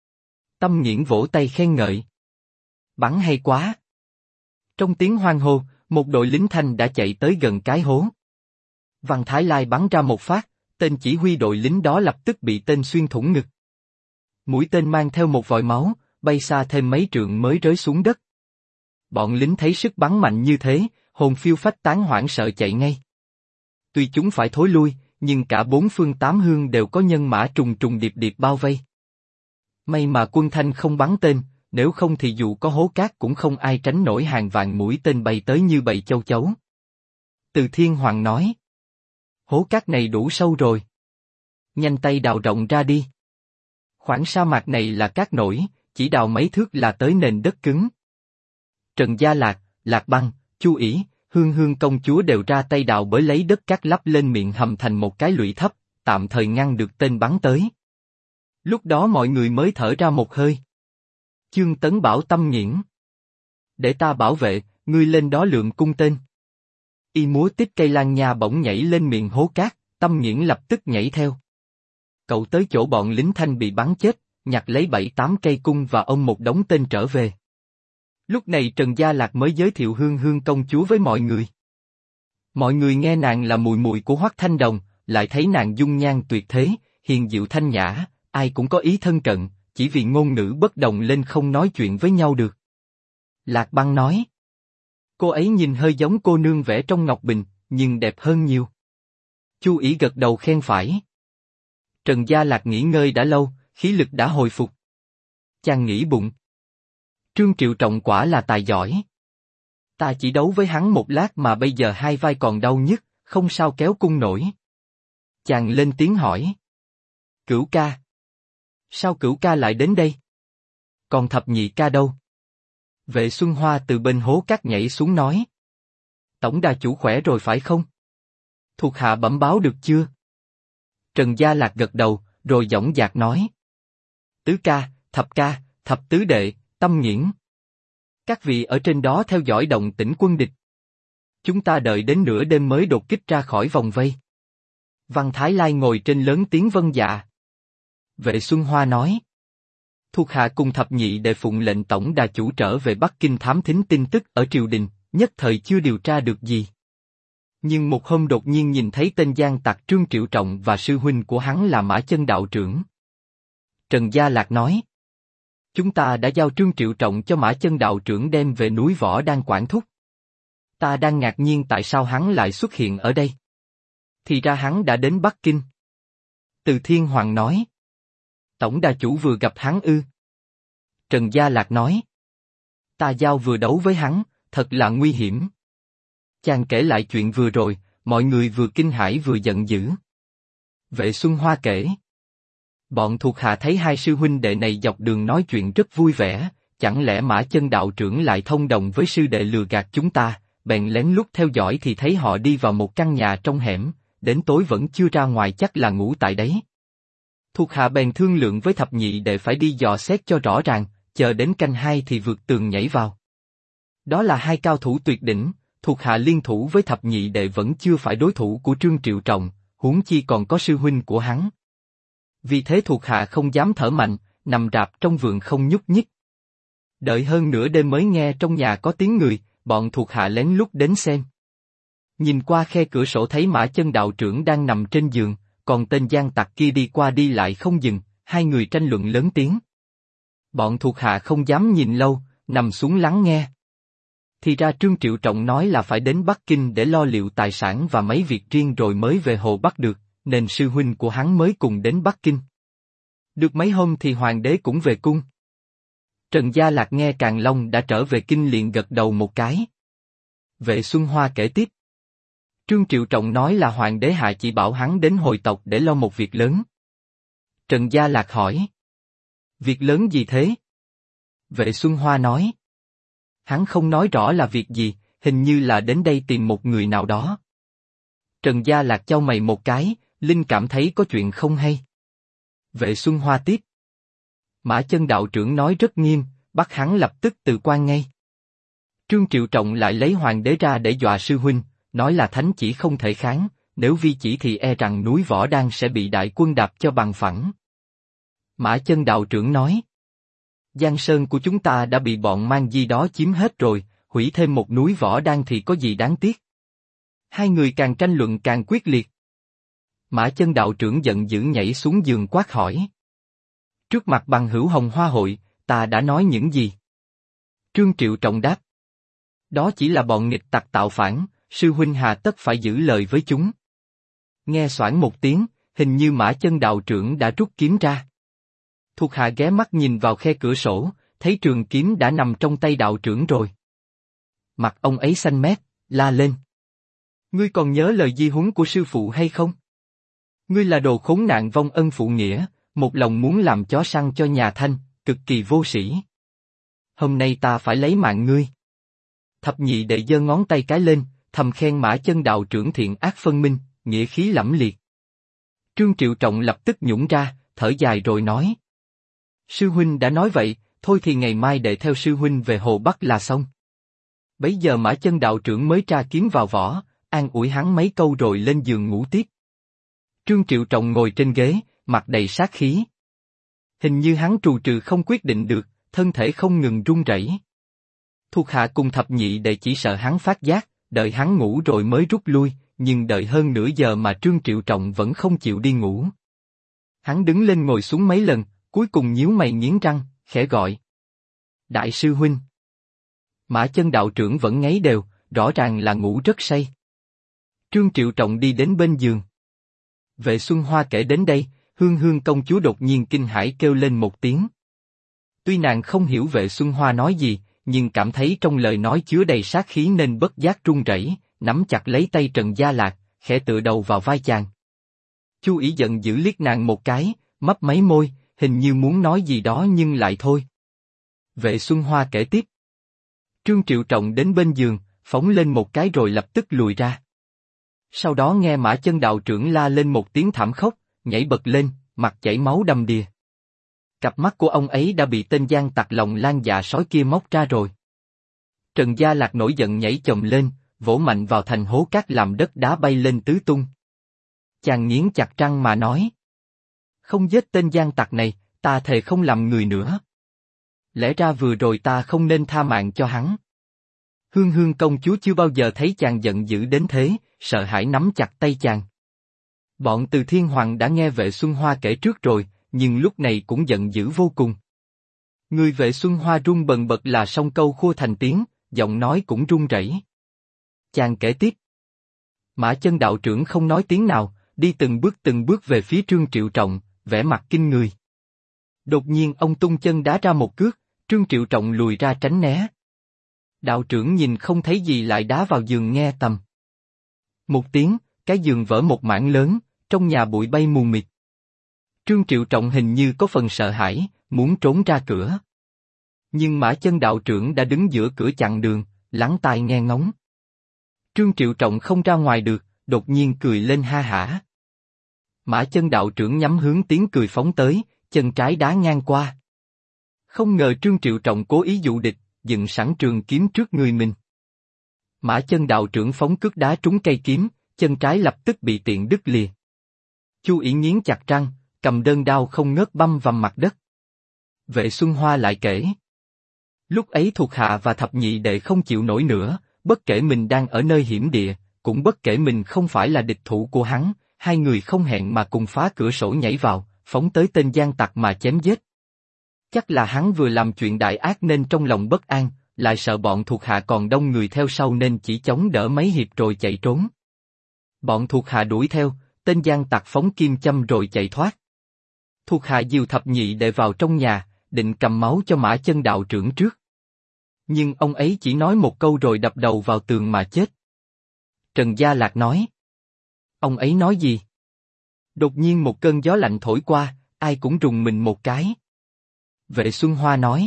Speaker 1: Tâm Nghiễn vỗ tay khen ngợi. Bắn hay quá. Trong tiếng hoan hô, một đội lính Thanh đã chạy tới gần cái hố. Văn Thái Lai bắn ra một phát, tên chỉ huy đội lính đó lập tức bị tên xuyên thủng ngực. Mũi tên mang theo một vòi máu, bay xa thêm mấy trượng mới rơi xuống đất. Bọn lính thấy sức bắn mạnh như thế, hồn phiêu phách tán hoảng sợ chạy ngay. Tuy chúng phải thối lui, nhưng cả 4 phương 8 hướng đều có nhân mã trùng trùng điệp điệp bao vây. May mà quân Thanh không bắn tên, nếu không thì dù có hố cát cũng không ai tránh nổi hàng vạn mũi tên bay tới như bầy châu chấu. Từ Thiên Hoàng nói. Hố cát này đủ sâu rồi. Nhanh tay đào rộng ra đi. Khoảng sa mạc này là cát nổi, chỉ đào mấy thước là tới nền đất cứng. Trần Gia Lạc, Lạc Băng, Chu Ỷ, Hương Hương công chúa đều ra tay đào bới lấy đất cát lắp lên miệng hầm thành một cái lũy thấp, tạm thời ngăn được tên bắn tới. Lúc đó mọi người mới thở ra một hơi. Chương Tấn bảo Tâm Nghiễn. Để ta bảo vệ, ngươi lên đó lượm cung tên. Y múa tích cây lan nha bỗng nhảy lên miệng hố cát, Tâm Nghiễn lập tức nhảy theo. Cậu tới chỗ bọn lính Thanh bị bắn chết, nhặt lấy 7-8 cây cung và ôm một đống tên trở về. Lúc này Trần Gia Lạc mới giới thiệu Hương Hương công chúa với mọi người. Mọi người nghe nàng là mùi mùi của Hoắc Thanh Đồng, lại thấy nàng dung nhan tuyệt thế, hiền diệu thanh nhã, ai cũng có ý thân cận, chỉ vì ngôn ngữ bất đồng lên không nói chuyện với nhau được. Lạc Băng nói. Cô ấy nhìn hơi giống cô nương vẽ trong ngọc bình, nhưng đẹp hơn nhiều. Chu Ỷ gật đầu khen phải. Trần Gia Lạc nghỉ ngơi đã lâu, khí lực đã hồi phục. Chàng nghĩ bụng. Trương Triệu Trọng quả là tài giỏi. Ta chỉ đấu với hắn một lát mà bây giờ hai vai còn đau nhức, không sao kéo cung nổi. Chàng lên tiếng hỏi. Cửu ca. Sao Cửu ca lại đến đây? Còn thập nhị ca đâu? Vệ Xuân Hoa từ bên hố cát nhảy xuống nói. Tổng đà chủ khỏe rồi phải không? Thuộc hạ bẩm báo được chưa? Trần Gia Lạc gật đầu, rồi dõng dạc nói. Tứ ca, thập tứ đệ, Tâm Nghiễn. Các vị ở trên đó theo dõi động tĩnh quân địch. Chúng ta đợi đến nửa đêm mới đột kích ra khỏi vòng vây. Văn Thái Lai ngồi trên lớn tiếng vâng dạ. Vệ Xuân Hoa nói. Thuộc hạ cùng thập nhị đệ phụng lệnh tổng đà chủ trở về Bắc Kinh thám thính tin tức ở triều đình, nhất thời chưa điều tra được gì. Nhưng một hôm đột nhiên nhìn thấy tên gian tặc Trương Triệu Trọng và sư huynh của hắn là Mã Chân đạo trưởng. Trần Gia Lạc nói. Chúng ta đã giao Trương Triệu Trọng cho Mã Chân đạo trưởng đem về núi Võ Đan quản thúc. Ta đang ngạc nhiên tại sao hắn lại xuất hiện ở đây. Thì ra hắn đã đến Bắc Kinh. Từ Thiên Hoàng nói. Tổng đà chủ vừa gặp hắn ư? Trần Gia Lạc nói. Ta giao vừa đấu với hắn, thật là nguy hiểm. Chàng kể lại chuyện vừa rồi, mọi người vừa kinh hãi vừa giận dữ. Vệ Xuân Hoa kể. Bọn thuộc hạ thấy hai sư huynh đệ này dọc đường nói chuyện rất vui vẻ, chẳng lẽ Mã Chân đạo trưởng lại thông đồng với sư đệ lừa gạt chúng ta, bèn lén lút theo dõi thì thấy họ đi vào một căn nhà trong hẻm, đến tối vẫn chưa ra ngoài chắc là ngủ tại đấy. Thuộc hạ bèn thương lượng với thập nhị đệ phải đi dò xét cho rõ ràng, chờ đến canh 2 thì vượt tường nhảy vào. Đó là hai cao thủ tuyệt đỉnh, thuộc hạ liên thủ với thập nhị đệ vẫn chưa phải đối thủ của Trương Triệu Trọng, huống chi còn có sư huynh của hắn. Vì thế thuộc hạ không dám thở mạnh, nằm rạp trong vườn không nhúc nhích. Đợi hơn nửa đêm mới nghe trong nhà có tiếng người, bọn thuộc hạ lén lút đến xem. Nhìn qua khe cửa sổ thấy Mã Chân đạo trưởng đang nằm trên giường, còn tên gian tặc kia đi qua đi lại không dừng, hai người tranh luận lớn tiếng. Bọn thuộc hạ không dám nhìn lâu, nằm xuống lắng nghe. Thì ra Trương Triệu Trọng nói là phải đến Bắc Kinh để lo liệu tài sản và mấy việc riêng rồi mới về Hồ Bắc được, nên sư huynh của hắn mới cùng đến Bắc Kinh. Được mấy hôm thì hoàng đế cũng về cung. Trần Gia Lạc nghe Càn Long đã trở về kinh liền gật đầu một cái. Vệ Xuân Hoa kể tiếp. Trương Triệu Trọng nói là hoàng đế hạ chỉ bảo hắn đến hồi tộc để lo một việc lớn. Trần Gia Lạc hỏi. Việc lớn gì thế? Vệ Xuân Hoa nói. Hắn không nói rõ là việc gì, hình như là đến đây tìm một người nào đó. Trần Gia Lạc chau mày một cái, Linh cảm thấy có chuyện không hay. Vệ Xuân Hoa tiếp. Mã Chân đạo trưởng nói rất nghiêm, bắt hắn lập tức từ quan ngay. Trương Triệu Trọng lại lấy hoàng đế ra để dọa sư huynh, nói là thánh chỉ không thể kháng, nếu vi chỉ thì e rằng núi Võ Đan sẽ bị đại quân đạp cho bằng phẳng. Mã Chân đạo trưởng nói. Giang sơn của chúng ta đã bị bọn mang di đó chiếm hết rồi, hủy thêm một núi Võ Đan thì có gì đáng tiếc. Hai người càng tranh luận càng quyết liệt. Mã Chân đạo trưởng giận dữ nhảy xuống giường quát hỏi. Trước mặt bằng hữu Hồng Hoa hội, ta đã nói những gì? Trương Triệu Trọng đáp. Đó chỉ là bọn nghịch tặc tạo phản, sư huynh hà tất phải giữ lời với chúng. Nghe xoảng một tiếng, hình như Mã Chân đạo trưởng đã rút kiếm ra. Thuộc hạ ghé mắt nhìn vào khe cửa sổ, thấy trường kiếm đã nằm trong tay đạo trưởng rồi. Mặt ông ấy xanh mét, la lên. Ngươi còn nhớ lời di huấn của sư phụ hay không? Ngươi là đồ khốn nạn vong ân phụ nghĩa, một lòng muốn làm chó săn cho nhà Thanh, cực kỳ vô sĩ. Hôm nay ta phải lấy mạng ngươi. Thập nhị đệ giơ ngón tay cái lên, thầm khen Mã Chân đạo trưởng thiện ác phân minh, nghĩa khí lẫm liệt. Trương Triệu Trọng lập tức nhũng ra, thở dài rồi nói. Sư huynh đã nói vậy, thôi thì ngày mai đệ theo sư huynh về Hồ Bắc là xong. Bấy giờ Mã Chân đạo trưởng mới tra kiếm vào vỏ, an ủi hắn mấy câu rồi lên giường ngủ tiếp. Trương Triệu Trọng ngồi trên ghế, mặt đầy sát khí. Hình như hắn trù trừ không quyết định được, thân thể không ngừng run rẩy. Thuộc hạ cùng thập nhị đệ chỉ sợ hắn phát giác, đợi hắn ngủ rồi mới rút lui, nhưng đợi hơn nửa giờ mà Trương Triệu Trọng vẫn không chịu đi ngủ. Hắn đứng lên ngồi xuống mấy lần, cuối cùng nhíu mày nghiến răng, khẽ gọi. Đại sư huynh. Mã Chân đạo trưởng vẫn ngáy đều, rõ ràng là ngủ rất say. Trương Triệu Trọng đi đến bên giường. Vệ Xuân Hoa kể đến đây, Hương Hương công chúa đột nhiên kinh hãi kêu lên một tiếng. Tuy nàng không hiểu Vệ Xuân Hoa nói gì, nhưng cảm thấy trong lời nói chứa đầy sát khí nên bất giác run rẩy, nắm chặt lấy tay Trần Gia Lạc, khẽ tựa đầu vào vai chàng. Chu Ý giận dữ liếc nàng một cái, mấp máy môi, hình như muốn nói gì đó nhưng lại thôi. Vệ Xuân Hoa kể tiếp. Trương Triệu Trọng đến bên giường, phóng lên một cái rồi lập tức lùi ra. Sau đó nghe Mã Chân đạo trưởng la lên một tiếng thảm khốc, nhảy bật lên, mặt chảy máu đầm đìa. Cặp mắt của ông ấy đã bị tên gian tặc lòng lan dạ sói kia móc ra rồi. Trần Gia Lạc nổi giận nhảy chồm lên, vỗ mạnh vào thành hố cát làm đất đá bay lên tứ tung. Chàng nghiến chặt răng mà nói. Không giết tên gian tặc này, ta thề không làm người nữa. Lẽ ra vừa rồi ta không nên tha mạng cho hắn. Hương Hương công chúa chưa bao giờ thấy chàng giận dữ đến thế, sợ hãi nắm chặt tay chàng. Bọn Từ Thiên Hoàng đã nghe Vệ Xuân Hoa kể trước rồi, nhưng lúc này cũng giận dữ vô cùng. Người Vệ Xuân Hoa run bần bật là song câu khua thành tiếng, giọng nói cũng run rẩy. Chàng kể tiếp. Mã Chân đạo trưởng không nói tiếng nào, đi từng bước về phía Trương Triệu Trọng, vẻ mặt kinh người. Đột nhiên ông tung chân đá ra một cước, Trương Triệu Trọng lùi ra tránh né. Đạo trưởng nhìn không thấy gì lại đá vào giường nghe tầm. Một tiếng, cái giường vỡ một mảng lớn, trong nhà bụi bay mù mịt. Trương Triệu Trọng hình như có phần sợ hãi, muốn trốn ra cửa. Nhưng Mã Chân đạo trưởng đã đứng giữa cửa chặn đường, lắng tai nghe ngóng. Trương Triệu Trọng không ra ngoài được, đột nhiên cười lên ha hả. Mã Chân đạo trưởng nhắm hướng tiếng cười phóng tới, chân trái đá ngang qua. Không ngờ Trương Triệu Trọng cố ý dụ địch, dựng sẵn trường kiếm trước người mình. Mã Chân đạo trưởng phóng cước đá trúng cây kiếm, chân trái lập tức bị tiện đứt lìa. Chu Ý nghiến chặt răng, cầm đơn đao không ngớt băm vằm mặt đất. Vệ Xuân Hoa lại kể. Lúc ấy thuộc hạ và thập nhị đệ không chịu nổi nữa, bất kể mình đang ở nơi hiểm địa, cũng bất kể mình không phải là địch thủ của hắn, hai người không hẹn mà cùng phá cửa sổ nhảy vào, phóng tới tên gian tặc mà chém giết. Chắc là hắn vừa làm chuyện đại ác nên trong lòng bất an, lại sợ bọn thuộc hạ còn đông người theo sau nên chỉ chống đỡ mấy hiệp rồi chạy trốn. Bọn thuộc hạ đuổi theo, tên gian tặc phóng kim châm rồi chạy thoát. Thuộc hạ dìu thập nhị đệ vào trong nhà, định cầm máu cho Mã Chân đạo trưởng trước. Nhưng ông ấy chỉ nói một câu rồi đập đầu vào tường mà chết. Trần Gia Lạc nói. Ông ấy nói gì? Đột nhiên một cơn gió lạnh thổi qua, ai cũng rùng mình một cái. Vệ Xuân Hoa nói.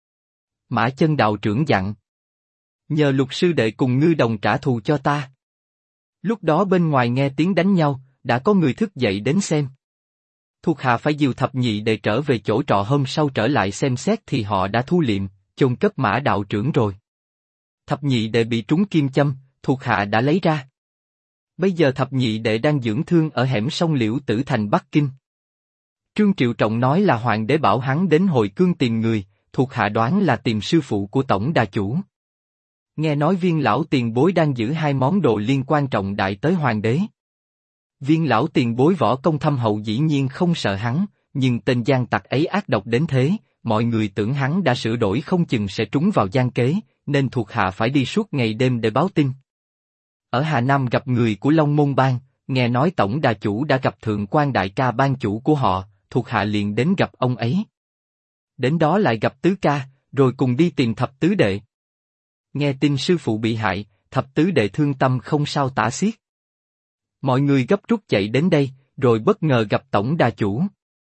Speaker 1: Mã Chân đạo trưởng dặn. Nhờ Lục sư đệ cùng Ngư Đồng trả thù cho ta. Lúc đó bên ngoài nghe tiếng đánh nhau, đã có người thức dậy đến xem. Thuộc hạ phải dìu thập nhị đệ trở về chỗ trọ, hôm sau trở lại xem xét thì họ đã thu liệm, chôn cất Mã đạo trưởng rồi. Thập nhị đệ bị trúng kim châm, thuộc hạ đã lấy ra. Bây giờ thập nhị đệ đang dưỡng thương ở hẻm sông Liễu Tử thành Bắc Kinh. Trương Triệu Trọng nói là hoàng đế bảo hắn đến Hồi Cương tìm người, thuộc hạ đoán là tìm sư phụ của tổng đà chủ. Nghe nói Viên lão tiền bối đang giữ hai món đồ liên quan trọng đại tới hoàng đế. Viên lão tiền bối võ công thâm hậu dĩ nhiên không sợ hắn, nhưng tên gian tặc ấy ác độc đến thế, mọi người tưởng hắn đã sửa đổi không chừng sẽ trúng vào gian kế, nên thuộc hạ phải đi suốt ngày đêm để báo tin. Ở Hà Nam gặp người của Long Môn Bang, nghe nói tổng đà chủ đã gặp Thượng quan đại ca ban chủ của họ, thuộc hạ liền đến gặp ông ấy. Đến đó lại gặp tứ ca, rồi cùng đi tìm thập tứ đệ. Nghe tin sư phụ bị hại, thập tứ đệ thương tâm không sao tả xiết. Mọi người gấp rút chạy đến đây, rồi bất ngờ gặp tổng đà chủ.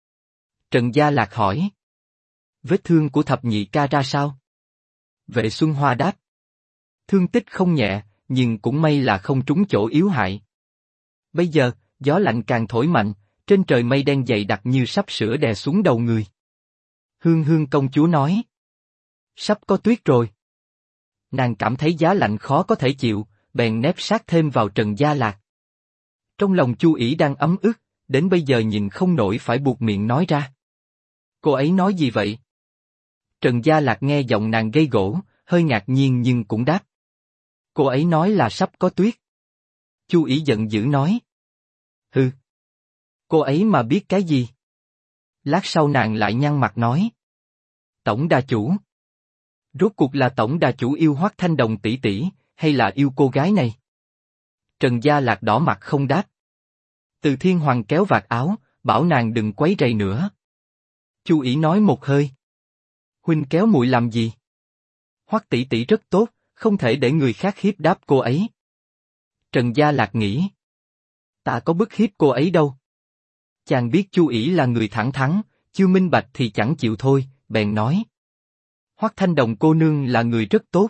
Speaker 1: Trần Gia Lạc hỏi. Vết thương của thập nhị ca ra sao? Vệ Xuân Hoa đáp. Thương tích không nhẹ, nhưng cũng may là không trúng chỗ yếu hại. Bây giờ, gió lạnh càng thổi mạnh, trên trời mây đen dày đặc như sắp sửa đè xuống đầu người. Hương Hương công chúa nói. Sắp có tuyết rồi. Nàng cảm thấy giá lạnh khó có thể chịu, bèn nép sát thêm vào Trần Gia Lạc. Trong lòng Chu Ỷ đang ấm ức, đến bây giờ nhìn không nổi phải buộc miệng nói ra. Cô ấy nói gì vậy? Trần Gia Lạc nghe giọng nàng gây gổ, hơi ngạc nhiên nhưng cũng đáp. Cô ấy nói là sắp có tuyết. Chu Ỷ giận dữ nói. Hừ. Cô ấy mà biết cái gì? Lát sau nàng lại nhăn mặt nói. Tổng đà chủ. Rốt cuộc là tổng đà chủ yêu Hoắc Thanh Đồng tỷ tỷ, hay là yêu cô gái này? Trần Gia Lạc đỏ mặt không đáp. Từ Thiên Hoàng kéo vạt áo, bảo nàng đừng quấy rầy nữa. Chu Ỷ nói một hơi. Huynh kéo muội làm gì? Hoắc tỷ tỷ rất tốt, không thể để người khác hiếp đáp cô ấy. Trần Gia Lạc nghĩ. Ta có bức hiếp cô ấy đâu. Chàng biết Chu Ỷ là người thẳng thắn, chưa minh bạch thì chẳng chịu thôi, bèn nói. Hoắc Thanh Đồng cô nương là người rất tốt.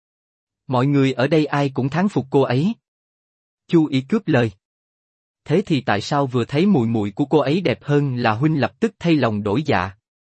Speaker 1: Mọi người ở đây ai cũng thán phục cô ấy. Chu Ỷ cướp lời. Thế thì tại sao vừa thấy mùi mùi của cô ấy đẹp hơn là huynh lập tức thay lòng đổi dạ?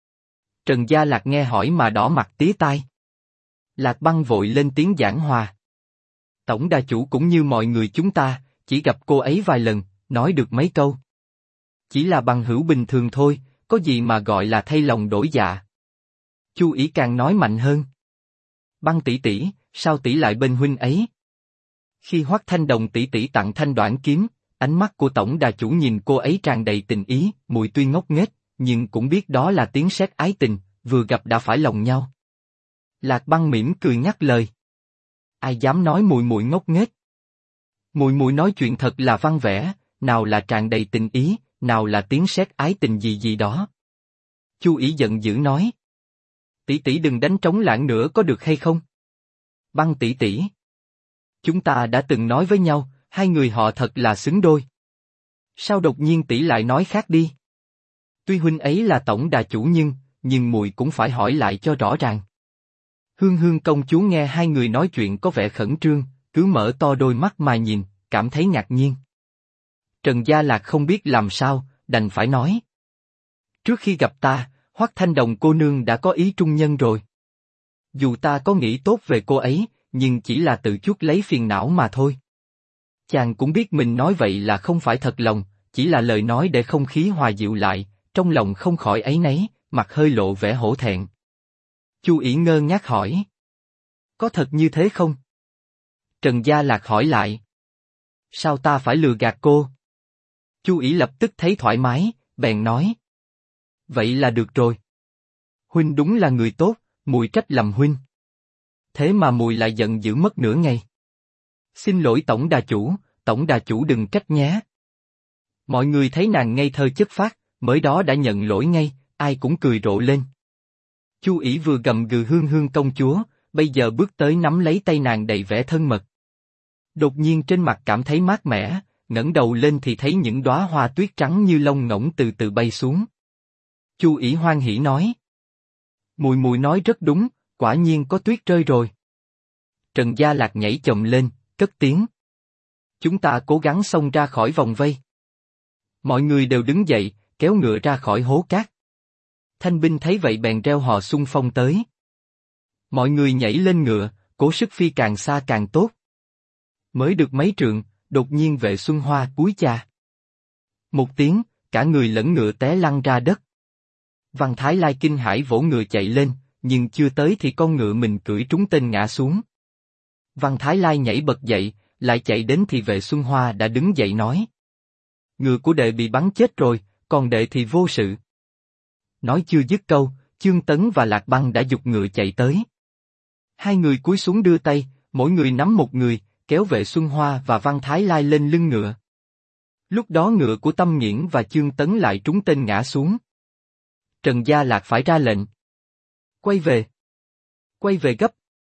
Speaker 1: Trần Gia Lạc nghe hỏi mà đỏ mặt tía tai. Lạc Băng vội lên tiếng giảng hòa. Tổng đà chủ cũng như mọi người chúng ta, chỉ gặp cô ấy vài lần, nói được mấy câu. Chỉ là bằng hữu bình thường thôi, có gì mà gọi là thay lòng đổi dạ. Chu Ỷ càng nói mạnh hơn. Băng tỷ tỷ, sao tỷ lại bên huynh ấy? Khi Hoắc Thanh Đồng tỷ tỷ tặng thanh đoản kiếm, ánh mắt của tổng đà chủ nhìn cô ấy tràn đầy tình ý, mùi tuy ngốc nghếch, nhưng cũng biết đó là tiếng sét ái tình, vừa gặp đã phải lòng nhau. Lạc Băng mỉm cười ngắt lời. Ai dám nói mùi mùi ngốc nghếch? Mùi mùi nói chuyện thật là văn vẻ, nào là tràn đầy tình ý, nào là tiếng sét ái tình gì gì đó. Chu Ỷ giận dữ nói. Tỷ tỷ đừng đánh trống lãng nữa có được hay không? Băng tỷ tỷ. Chúng ta đã từng nói với nhau, hai người họ thật là xứng đôi. Sao đột nhiên tỷ lại nói khác đi? Tuy huynh ấy là tổng đà chủ nhưng muội cũng phải hỏi lại cho rõ ràng. Hương Hương công chúa nghe hai người nói chuyện có vẻ khẩn trương, cứ mở to đôi mắt mà nhìn, cảm thấy ngạc nhiên. Trần Gia Lạc không biết làm sao, đành phải nói. Trước khi gặp ta, Hoắc Thanh Đồng cô nương đã có ý trung nhân rồi. Dù ta có nghĩ tốt về cô ấy, nhưng chỉ là tự chuốc lấy phiền não mà thôi. Chàng cũng biết mình nói vậy là không phải thật lòng, chỉ là lời nói để không khí hòa dịu lại, trong lòng không khỏi áy náy, mặt hơi lộ vẻ hổ thẹn. Chu Ỷ ngơ ngác hỏi. Có thật như thế không? Trần Gia Lạc hỏi lại. Sao ta phải lừa gạt cô? Chu Ỷ lập tức thấy thoải mái, bèn nói. Vậy là được rồi. Huynh đúng là người tốt, muội trách lầm huynh. Thế mà mùi lại giận dữ mất nửa ngày. Xin lỗi tổng đà chủ đừng trách nhé. Mọi người thấy nàng ngây thơ chất phác, mới đó đã nhận lỗi ngay, ai cũng cười rộ lên. Chu ỷ vừa gầm gừ Hương Hương công chúa, bây giờ bước tới nắm lấy tay nàng đầy vẻ thân mật. Đột nhiên trên mặt cảm thấy mát mẻ, ngẩng đầu lên thì thấy những đóa hoa tuyết trắng như lông ngỗng từ từ bay xuống. Chu ỷ hoan hỉ nói. Mùi mùi nói rất đúng, quả nhiên có tuyết rơi rồi. Trần Gia Lạc nhảy chồm lên, cất tiếng. Chúng ta cố gắng xông ra khỏi vòng vây. Mọi người đều đứng dậy, kéo ngựa ra khỏi hố cát. Thanh binh thấy vậy bèn reo hò xung phong tới. Mọi người nhảy lên ngựa, cố sức phi càng xa càng tốt. Mới được mấy trượng, đột nhiên Vệ Xuân Hoa cúi chà. Một tiếng, cả người lẫn ngựa té lăn ra đất. Văn Thái Lai kinh hãi vỗ ngựa chạy lên, nhưng chưa tới thì con ngựa mình cưỡi trúng tên ngã xuống. Văn Thái Lai nhảy bật dậy, lại chạy đến thì Vệ Xuân Hoa đã đứng dậy nói. Ngựa của đệ bị bắn chết rồi, còn đệ thì vô sự. Nói chưa dứt câu, Chương Tấn và Lạc Băng đã giục ngựa chạy tới. Hai người cúi xuống đưa tay, mỗi người nắm một người, kéo Vệ Xuân Hoa và Văn Thái Lai lên lưng ngựa. Lúc đó ngựa của Tâm Nghiễn và Chương Tấn lại trúng tên ngã xuống. Trần Gia Lạc phải ra lệnh. Quay về. Quay về gấp.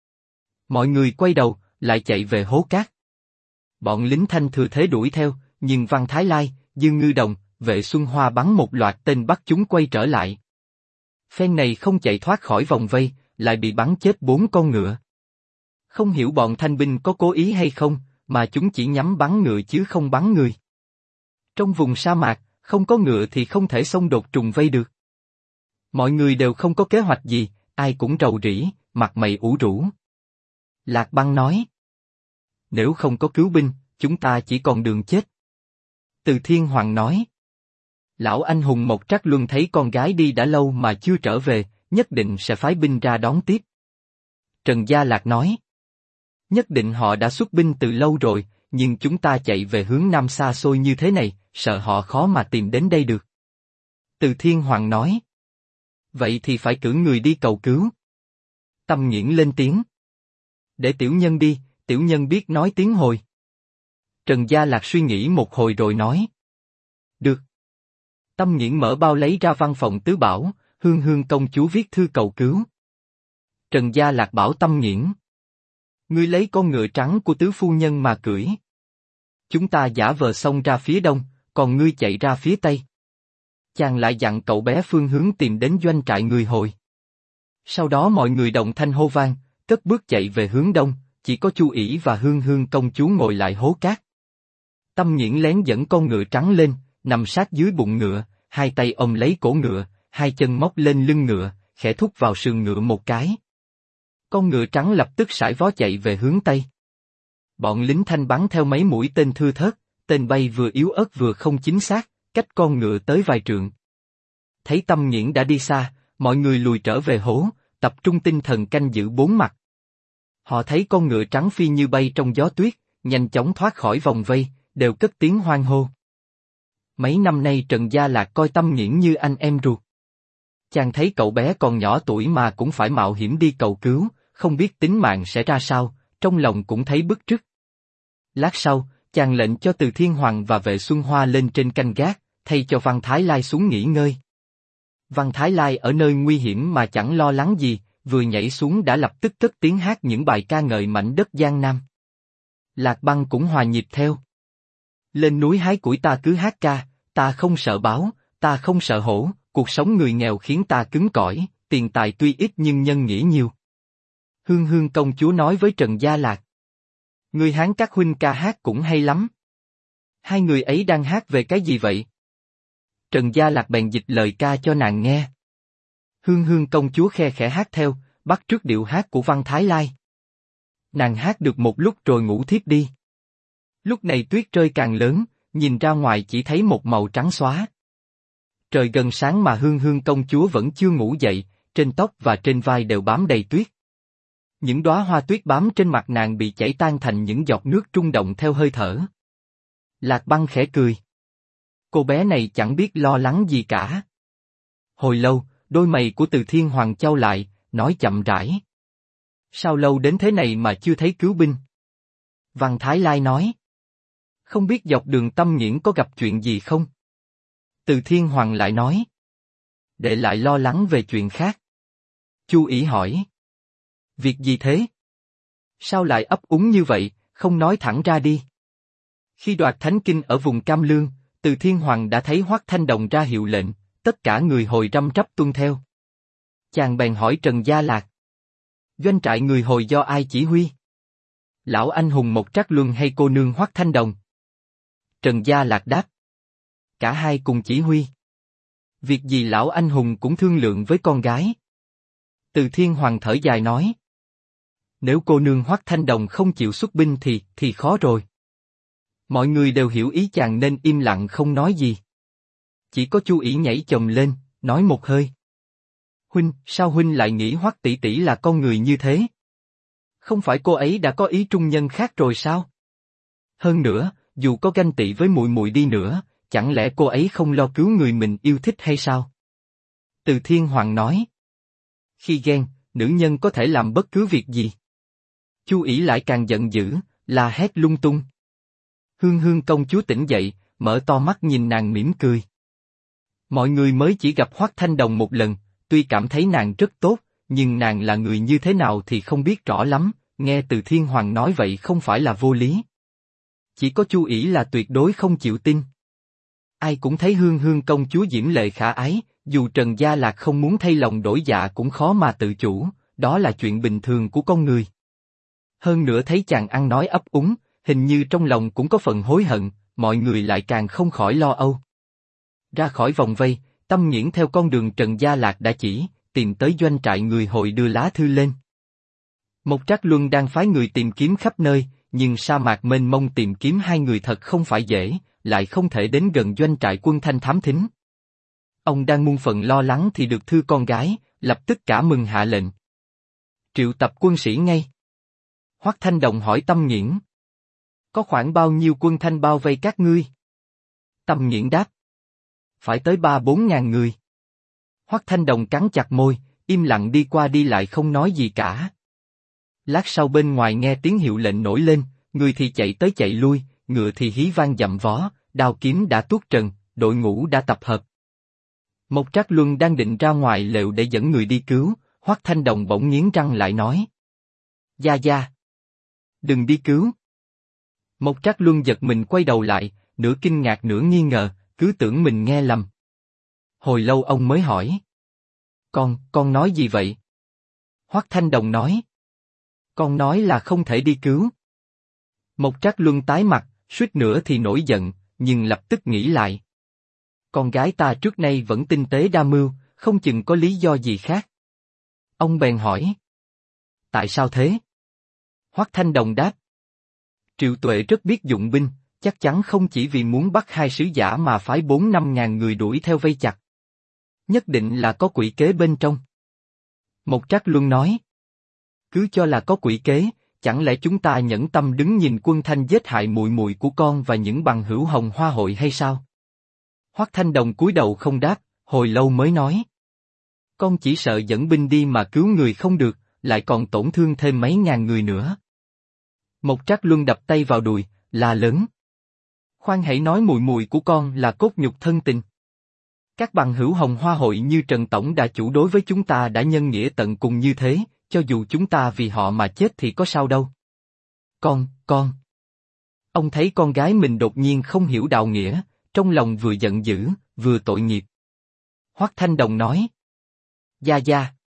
Speaker 1: Mọi người quay đầu, lại chạy về hố cát. Bọn lính Thanh thừa thế đuổi theo, nhưng Văn Thái Lai, Dương Ngư Đồng, Vệ Xuân Hoa bắn một loạt tên bắt chúng quay trở lại. Phen này không chạy thoát khỏi vòng vây, lại bị bắn chết 4 con ngựa. Không hiểu bọn Thanh binh có cố ý hay không, mà chúng chỉ nhắm bắn ngựa chứ không bắn người. Trong vùng sa mạc, không có ngựa thì không thể xông đột trùng vây được. Mọi người đều không có kế hoạch gì, ai cũng rầu rĩ, mặt mày ủ rũ. Lạc Băng nói. Nếu không có cứu binh, chúng ta chỉ còn đường chết. Từ Thiên Hoàng nói. Lão anh hùng Mộc Trắc Luân thấy con gái đi đã lâu mà chưa trở về, nhất định sẽ phái binh ra đón tiếp. Trần Gia Lạc nói. Nhất định họ đã xuất binh từ lâu rồi, nhưng chúng ta chạy về hướng nam xa xôi như thế này, sợ họ khó mà tìm đến đây được. Từ Thiên Hoàng nói. Vậy thì phải cử người đi cầu cứu. Tâm Nghiễn lên tiếng. Để tiểu nhân đi, tiểu nhân biết nói tiếng hồi. Trần Gia Lạc suy nghĩ một hồi rồi nói. Được. Tâm Nghiễn mở bao lấy ra văn phòng tứ bảo, Hương Hương công chúa viết thư cầu cứu. Trần Gia Lạc bảo Tâm Nghiễn. Ngươi lấy con ngựa trắng của tứ phu nhân mà cưỡi. Chúng ta giả vờ xông ra phía đông, còn ngươi chạy ra phía tây. Chàng lại dặn cậu bé phương hướng tìm đến doanh trại người Hồi. Sau đó mọi người đồng thanh hô vang, cất bước chạy về hướng đông, chỉ có Chu ỷ và Hương Hương công chúa ngồi lại hố cát. Tâm Nghiễn lén dẫn con ngựa trắng lên, nằm sát dưới bụng ngựa, hai tay ôm lấy cổ ngựa, hai chân móc lên lưng ngựa, khẽ thúc vào sườn ngựa một cái. Con ngựa trắng lập tức sải vó chạy về hướng tây. Bọn lính Thanh bắn theo mấy mũi tên thưa thớt, tên bay vừa yếu ớt vừa không chính xác, cách con ngựa tới vài trượng. Thấy Tâm Nghiễn đã đi xa, mọi người lùi trở về hố, tập trung tinh thần canh giữ bốn mặt. Họ thấy con ngựa trắng phi như bay trong gió tuyết, nhanh chóng thoát khỏi vòng vây, đều cất tiếng hoan hô. Mấy năm nay Trần Gia Lạc coi Tâm Nghiễn như anh em ruột. Chàng thấy cậu bé còn nhỏ tuổi mà cũng phải mạo hiểm đi cầu cứu, không biết tính mạng sẽ ra sao, trong lòng cũng thấy bức rứt. Lát sau, chàng lệnh cho Từ Thiên Hoàng và Vệ Xuân Hoa lên trên canh gác, thay cho Văn Thái Lai xuống nghỉ ngơi. Văn Thái Lai ở nơi nguy hiểm mà chẳng lo lắng gì, vừa nhảy xuống đã lập tức cất tiếng hát những bài ca ngợi mảnh đất Giang Nam. Lạc Băng cũng hòa nhịp theo. Lên núi hái củi ta cứ hát ca, ta không sợ báo, ta không sợ hổ, cuộc sống người nghèo khiến ta cứng cỏi, tiền tài tuy ít nhưng nhân nghĩa nhiều. Hương Hương công chúa nói với Trần Gia Lạc. Người Hán các huynh ca hát cũng hay lắm. Hai người ấy đang hát về cái gì vậy? Trần Gia Lạc bèn dịch lời ca cho nàng nghe. Hương Hương công chúa khe khẽ hát theo, bắt chước điệu hát của Văn Thái Lai. Nàng hát được một lúc rồi ngủ thiếp đi. Lúc này tuyết rơi càng lớn, nhìn ra ngoài chỉ thấy một màu trắng xóa. Trời gần sáng mà Hương Hương công chúa vẫn chưa ngủ dậy, trên tóc và trên vai đều bám đầy tuyết. Những đóa hoa tuyết bám trên mặt nàng bị chảy tan thành những giọt nước rung động theo hơi thở. Lạc Băng khẽ cười. Cô bé này chẳng biết lo lắng gì cả. Hồi lâu, đôi mày của Từ Thiên Hoàng chau lại, nói chậm rãi. Sao lâu đến thế này mà chưa thấy cứu binh? Văn Thái Lai nói. Không biết dọc đường Tâm Nghiễn có gặp chuyện gì không? Từ Thiên Hoàng lại nói. Đệ lại lo lắng về chuyện khác. Chu Ỷ hỏi. Việc gì thế? Sao lại ấp úng như vậy, không nói thẳng ra đi? Khi đoạt thánh kinh ở vùng Cam Lương, Từ Thiên Hoàng đã thấy Hoắc Thanh Đồng ra hiệu lệnh, tất cả người Hồi răm rắp tuân theo. Chàng bèn hỏi Trần Gia Lạc. Doanh trại người Hồi do ai chỉ huy? Lão anh hùng Mộc Trác Luân hay cô nương Hoắc Thanh Đồng? Trần Gia Lạc đáp. Cả hai cùng chỉ huy. Việc gì lão anh hùng cũng thương lượng với con gái. Từ Thiên Hoàng thở dài nói. Nếu cô nương Hoắc Thanh Đồng không chịu xuất binh thì khó rồi. Mọi người đều hiểu ý chàng nên im lặng không nói gì. Chỉ có Chu Ỷ nhảy chồm lên, nói một hơi. Huynh, sao huynh lại nghĩ Hoắc tỷ tỷ là con người như thế? Không phải cô ấy đã có ý trung nhân khác rồi sao? Hơn nữa, dù có ganh tị với muội muội đi nữa, chẳng lẽ cô ấy không lo cứu người mình yêu thích hay sao? Từ Thiên Hoàng nói. Khi ghen, nữ nhân có thể làm bất cứ việc gì. Chu Ỷ lại càng giận dữ, la hét lung tung. Hương Hương công chúa tỉnh dậy, mở to mắt nhìn nàng mỉm cười. Mọi người mới chỉ gặp Hoắc Thanh Đồng một lần, tuy cảm thấy nàng rất tốt, nhưng nàng là người như thế nào thì không biết rõ lắm, nghe Từ Thiên Hoàng nói vậy không phải là vô lý. Chỉ có Chu Ỷ là tuyệt đối không chịu tin. Ai cũng thấy Hương Hương công chúa diễm lệ khả ái, dù Trần Gia Lạc không muốn thay lòng đổi dạ cũng khó mà tự chủ, đó là chuyện bình thường của con người. Hơn nữa thấy chàng ăn nói ấp úng, hình như trong lòng cũng có phần hối hận, mọi người lại càng không khỏi lo âu. Ra khỏi vòng vây, Tâm Nghiễn theo con đường Trần Gia Lạc đã chỉ, tìm tới doanh trại người Hội đưa lá thư lên. Mộc Trác Luân đang phái người tìm kiếm khắp nơi, nhưng sa mạc mênh mông tìm kiếm hai người thật không phải dễ, lại không thể đến gần doanh trại quân Thanh thám thính. Ông đang muôn phần lo lắng thì được thư con gái, lập tức cả mừng hạ lệnh. Triệu tập quân sĩ ngay. Hoắc Thanh Đồng hỏi Tâm Nghiễn. Có khoảng bao nhiêu quân Thanh bao vây các ngươi? Tâm Nghiễn đáp. Phải tới 3-4 ngàn người. Hoắc Thanh Đồng cắn chặt môi, im lặng đi qua đi lại không nói gì cả. Lát sau bên ngoài nghe tiếng hiệu lệnh nổi lên, người thì chạy tới chạy lui, ngựa thì hí vang dậm vó, đao kiếm đã tuốt trần, đội ngũ đã tập hợp. Mộc Trác Luân đang định ra ngoài lều để dẫn người đi cứu, Hoắc Thanh Đồng bỗng nghiến răng lại nói. Gia Gia! Đừng đi cứu! Mộc Trác Luân giật mình quay đầu lại, nửa kinh ngạc nửa nghi ngờ, cứ tưởng mình nghe lầm. Hồi lâu ông mới hỏi. Con nói gì vậy? Hoắc Thanh Đồng nói. Con nói là không thể đi cứu. Mộc Trác Luân tái mặt, suýt nữa thì nổi giận, nhưng lập tức nghĩ lại. Con gái ta trước nay vẫn tinh tế đa mưu, không chừng có lý do gì khác. Ông bèn hỏi. Tại sao thế? Hoắc Thanh Đồng đáp. Triệu Tuệ rất biết dụng binh, chắc chắn không chỉ vì muốn bắt hai sứ giả mà phái 4-5 ngàn người đuổi theo vây chặt. Nhất định là có quỷ kế bên trong. Mộc Trác Luân nói. Cứ cho là có quỷ kế, chẳng lẽ chúng ta nhẫn tâm đứng nhìn quân Thanh giết hại muội muội của con và những bằng hữu Hồng Hoa hội hay sao? Hoắc Thanh Đồng cúi đầu không đáp, hồi lâu mới nói. Con chỉ sợ dẫn binh đi mà cứu người không được, lại còn tổn thương thêm mấy ngàn người nữa. Mộc Trác Luân đập tay vào đùi, la lớn. Khoan hãy nói muội muội của con là cốt nhục thân tình. Các bằng hữu Hồng Hoa hội như Trần Tổng Đà Chủ đối với chúng ta đã nhân nghĩa tận cùng như thế, cho dù chúng ta vì họ mà chết thì có sao đâu. Con. Ông thấy con gái mình đột nhiên không hiểu đạo nghĩa, trong lòng vừa giận dữ, vừa tội nghiệp. Hoắc Thanh Đồng nói. Gia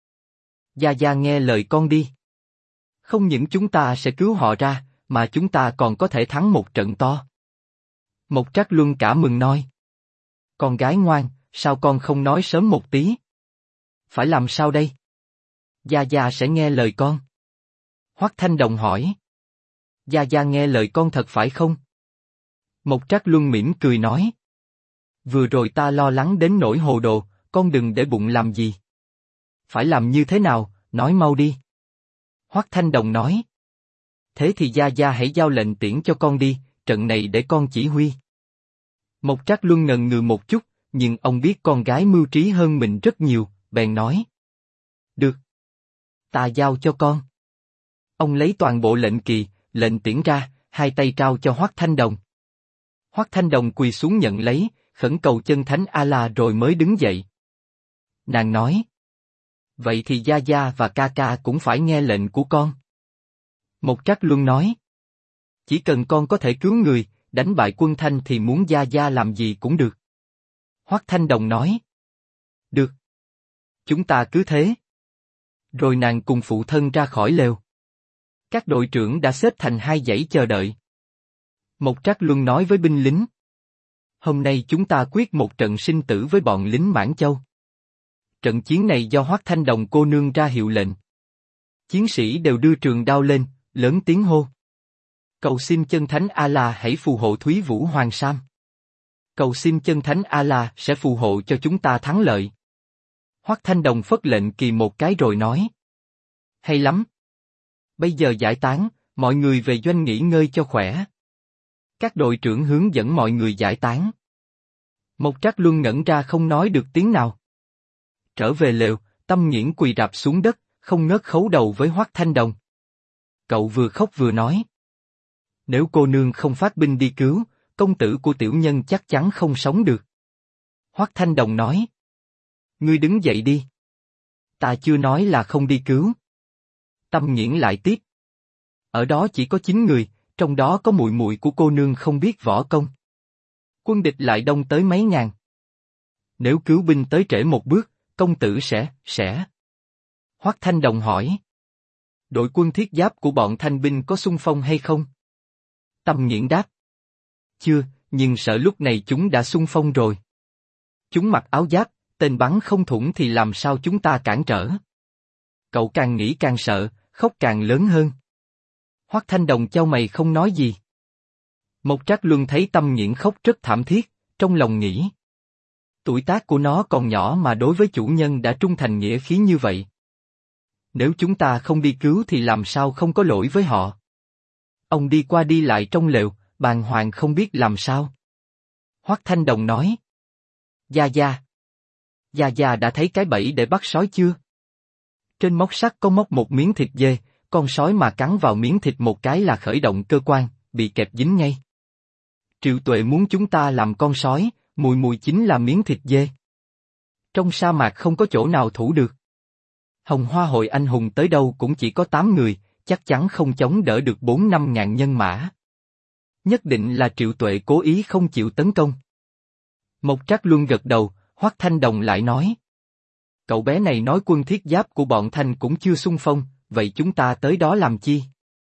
Speaker 1: Gia nghe lời con đi. Không những chúng ta sẽ cứu họ ra, mà chúng ta còn có thể thắng một trận to. Mộc Trác Luân cả mừng nói. Con gái ngoan, sao con không nói sớm một tí? Phải làm sao đây? Gia sẽ nghe lời con. Hoắc Thanh Đồng hỏi. Gia nghe lời con thật phải không? Mộc Trác Luân mỉm cười nói. Vừa rồi ta lo lắng đến nỗi hồ đồ, con đừng để bụng làm gì. Phải làm như thế nào, nói mau đi. Hoắc Thanh Đồng nói. Thế thì Gia hãy giao lệnh tiễn cho con đi, trận này để con chỉ huy. Mộc Trác Luân ngần ngừ một chút, nhưng ông biết con gái mưu trí hơn mình rất nhiều, bèn nói. Được. Ta giao cho con. Ông lấy toàn bộ lệnh kỳ, lệnh tiễn ra, hai tay trao cho Hoắc Thanh Đồng. Hoắc Thanh Đồng quỳ xuống nhận lấy, khẩn cầu chân thánh A-la rồi mới đứng dậy. Nàng nói. Vậy thì Gia Gia và ca ca cũng phải nghe lệnh của con. Một Trác Luân nói. Chỉ cần con có thể cứu người, đánh bại quân Thanh thì muốn Gia Gia làm gì cũng được. Hoắc Thanh Đồng nói. Được. Chúng ta cứ thế. Rồi nàng cùng phụ thân ra khỏi lều. Các đội trưởng đã xếp thành hai dãy chờ đợi. Một Trác Luân nói với binh lính. Hôm nay chúng ta quyết một trận sinh tử với bọn lính Mãn Châu. Trận chiến này do Hoắc Thanh Đồng cô nương ra hiệu lệnh. Chiến sĩ đều đưa trường đao lên, lớn tiếng hô. Cầu xin chân thánh A-la hãy phù hộ Thúy Vũ Hoàng Sam. Cầu xin chân thánh A-la sẽ phù hộ cho chúng ta thắng lợi. Hoắc Thanh Đồng phất lệnh kỳ một cái rồi nói. Hay lắm. Bây giờ giải tán, mọi người về doanh nghỉ ngơi cho khỏe. Các đội trưởng hướng dẫn mọi người giải tán. Một Trác Luân ngẩn ra không nói được tiếng nào. Trở về lều, Tâm Nghiễn quỳ rạp xuống đất, không ngớt khấu đầu với Hoắc Thanh Đồng. Cậu vừa khóc vừa nói. Nếu cô nương không phát binh đi cứu, công tử của tiểu nhân chắc chắn không sống được. Hoắc Thanh Đồng nói. Ngươi đứng dậy đi. Ta chưa nói là không đi cứu. Tâm Nghiễn lại tiếp. Ở đó chỉ có 9 người, trong đó có muội muội của cô nương không biết võ công. Quân địch lại đông tới mấy ngàn. Nếu cứu binh tới trễ một bước, công tử sẽ. Hoắc Thanh Đồng hỏi. Đội quân thiết giáp của bọn Thanh binh có xung phong hay không? Tâm Nghiễn đáp. Chưa, nhưng sợ lúc này chúng đã xung phong rồi. Chúng mặc áo giáp, tên bắn không thủng thì làm sao chúng ta cản trở? Cậu càng nghĩ càng sợ, khóc càng lớn hơn. Hoắc Thanh Đồng chau mày không nói gì. Một Trác Luân thấy Tâm Nghiễn khóc rất thảm thiết, trong lòng nghĩ. Tuổi tác của nó còn nhỏ mà đối với chủ nhân đã trung thành nghĩa khí như vậy. Nếu chúng ta không đi cứu thì làm sao không có lỗi với họ. Ông đi qua đi lại trong lều, bàng hoàng không biết làm sao. Hoắc Thanh Đồng nói. Gia Gia đã thấy cái bẫy để bắt sói chưa? Trên móc sắt có móc một miếng thịt dê, con sói mà cắn vào miếng thịt một cái là khởi động cơ quan, bị kẹp dính ngay. Triệu Tuệ muốn chúng ta làm con sói, mùi chính là miếng thịt dê. Trong sa mạc không có chỗ nào thủ được. Hồng Hoa hội anh hùng tới đâu cũng chỉ có 8 người, chắc chắn không chống đỡ được 4-5 ngàn nhân mã. Nhất định là Triệu Tuệ cố ý không chịu tấn công. Một Trác Luân gật đầu, Hoắc Thanh Đồng lại nói. Cậu bé này nói quân thiết giáp của bọn Thanh cũng chưa xung phong, vậy chúng ta tới đó làm chi?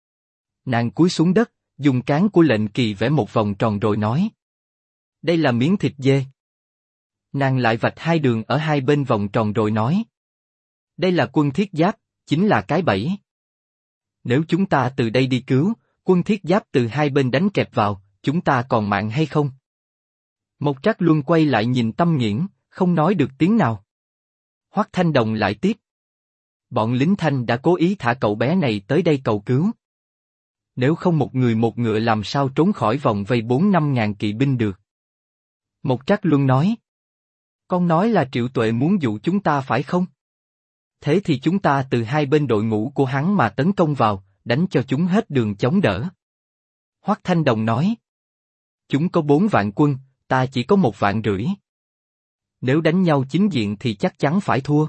Speaker 1: Nàng cúi xuống đất, dùng cán của lệnh kỳ vẽ một vòng tròn rồi nói. Đây là miếng thịt dê. Nàng lại vạch hai đường ở hai bên vòng tròn rồi nói. Đây là quân thiết giáp, chính là cái bẫy. Nếu chúng ta từ đây đi cứu, quân thiết giáp từ hai bên đánh kẹp vào, chúng ta còn mạng hay không? Một Trác Luân quay lại nhìn Tâm Nghiễn, không nói được tiếng nào. Hoắc Thanh Đồng lại tiếp. Bọn lính Thanh đã cố ý thả cậu bé này tới đây cầu cứu. Nếu không một người một ngựa làm sao trốn khỏi vòng vây 4-5 ngàn kỵ binh được. Một Trác Luân nói. Con nói là Triệu Tuệ muốn dụ chúng ta phải không? Thế thì chúng ta từ hai bên đội ngũ của hắn mà tấn công vào, đánh cho chúng hết đường chống đỡ. Hoắc Thanh Đồng nói. Chúng có 4 vạn quân, ta chỉ có 1 vạn rưỡi. Nếu đánh nhau chính diện thì chắc chắn phải thua.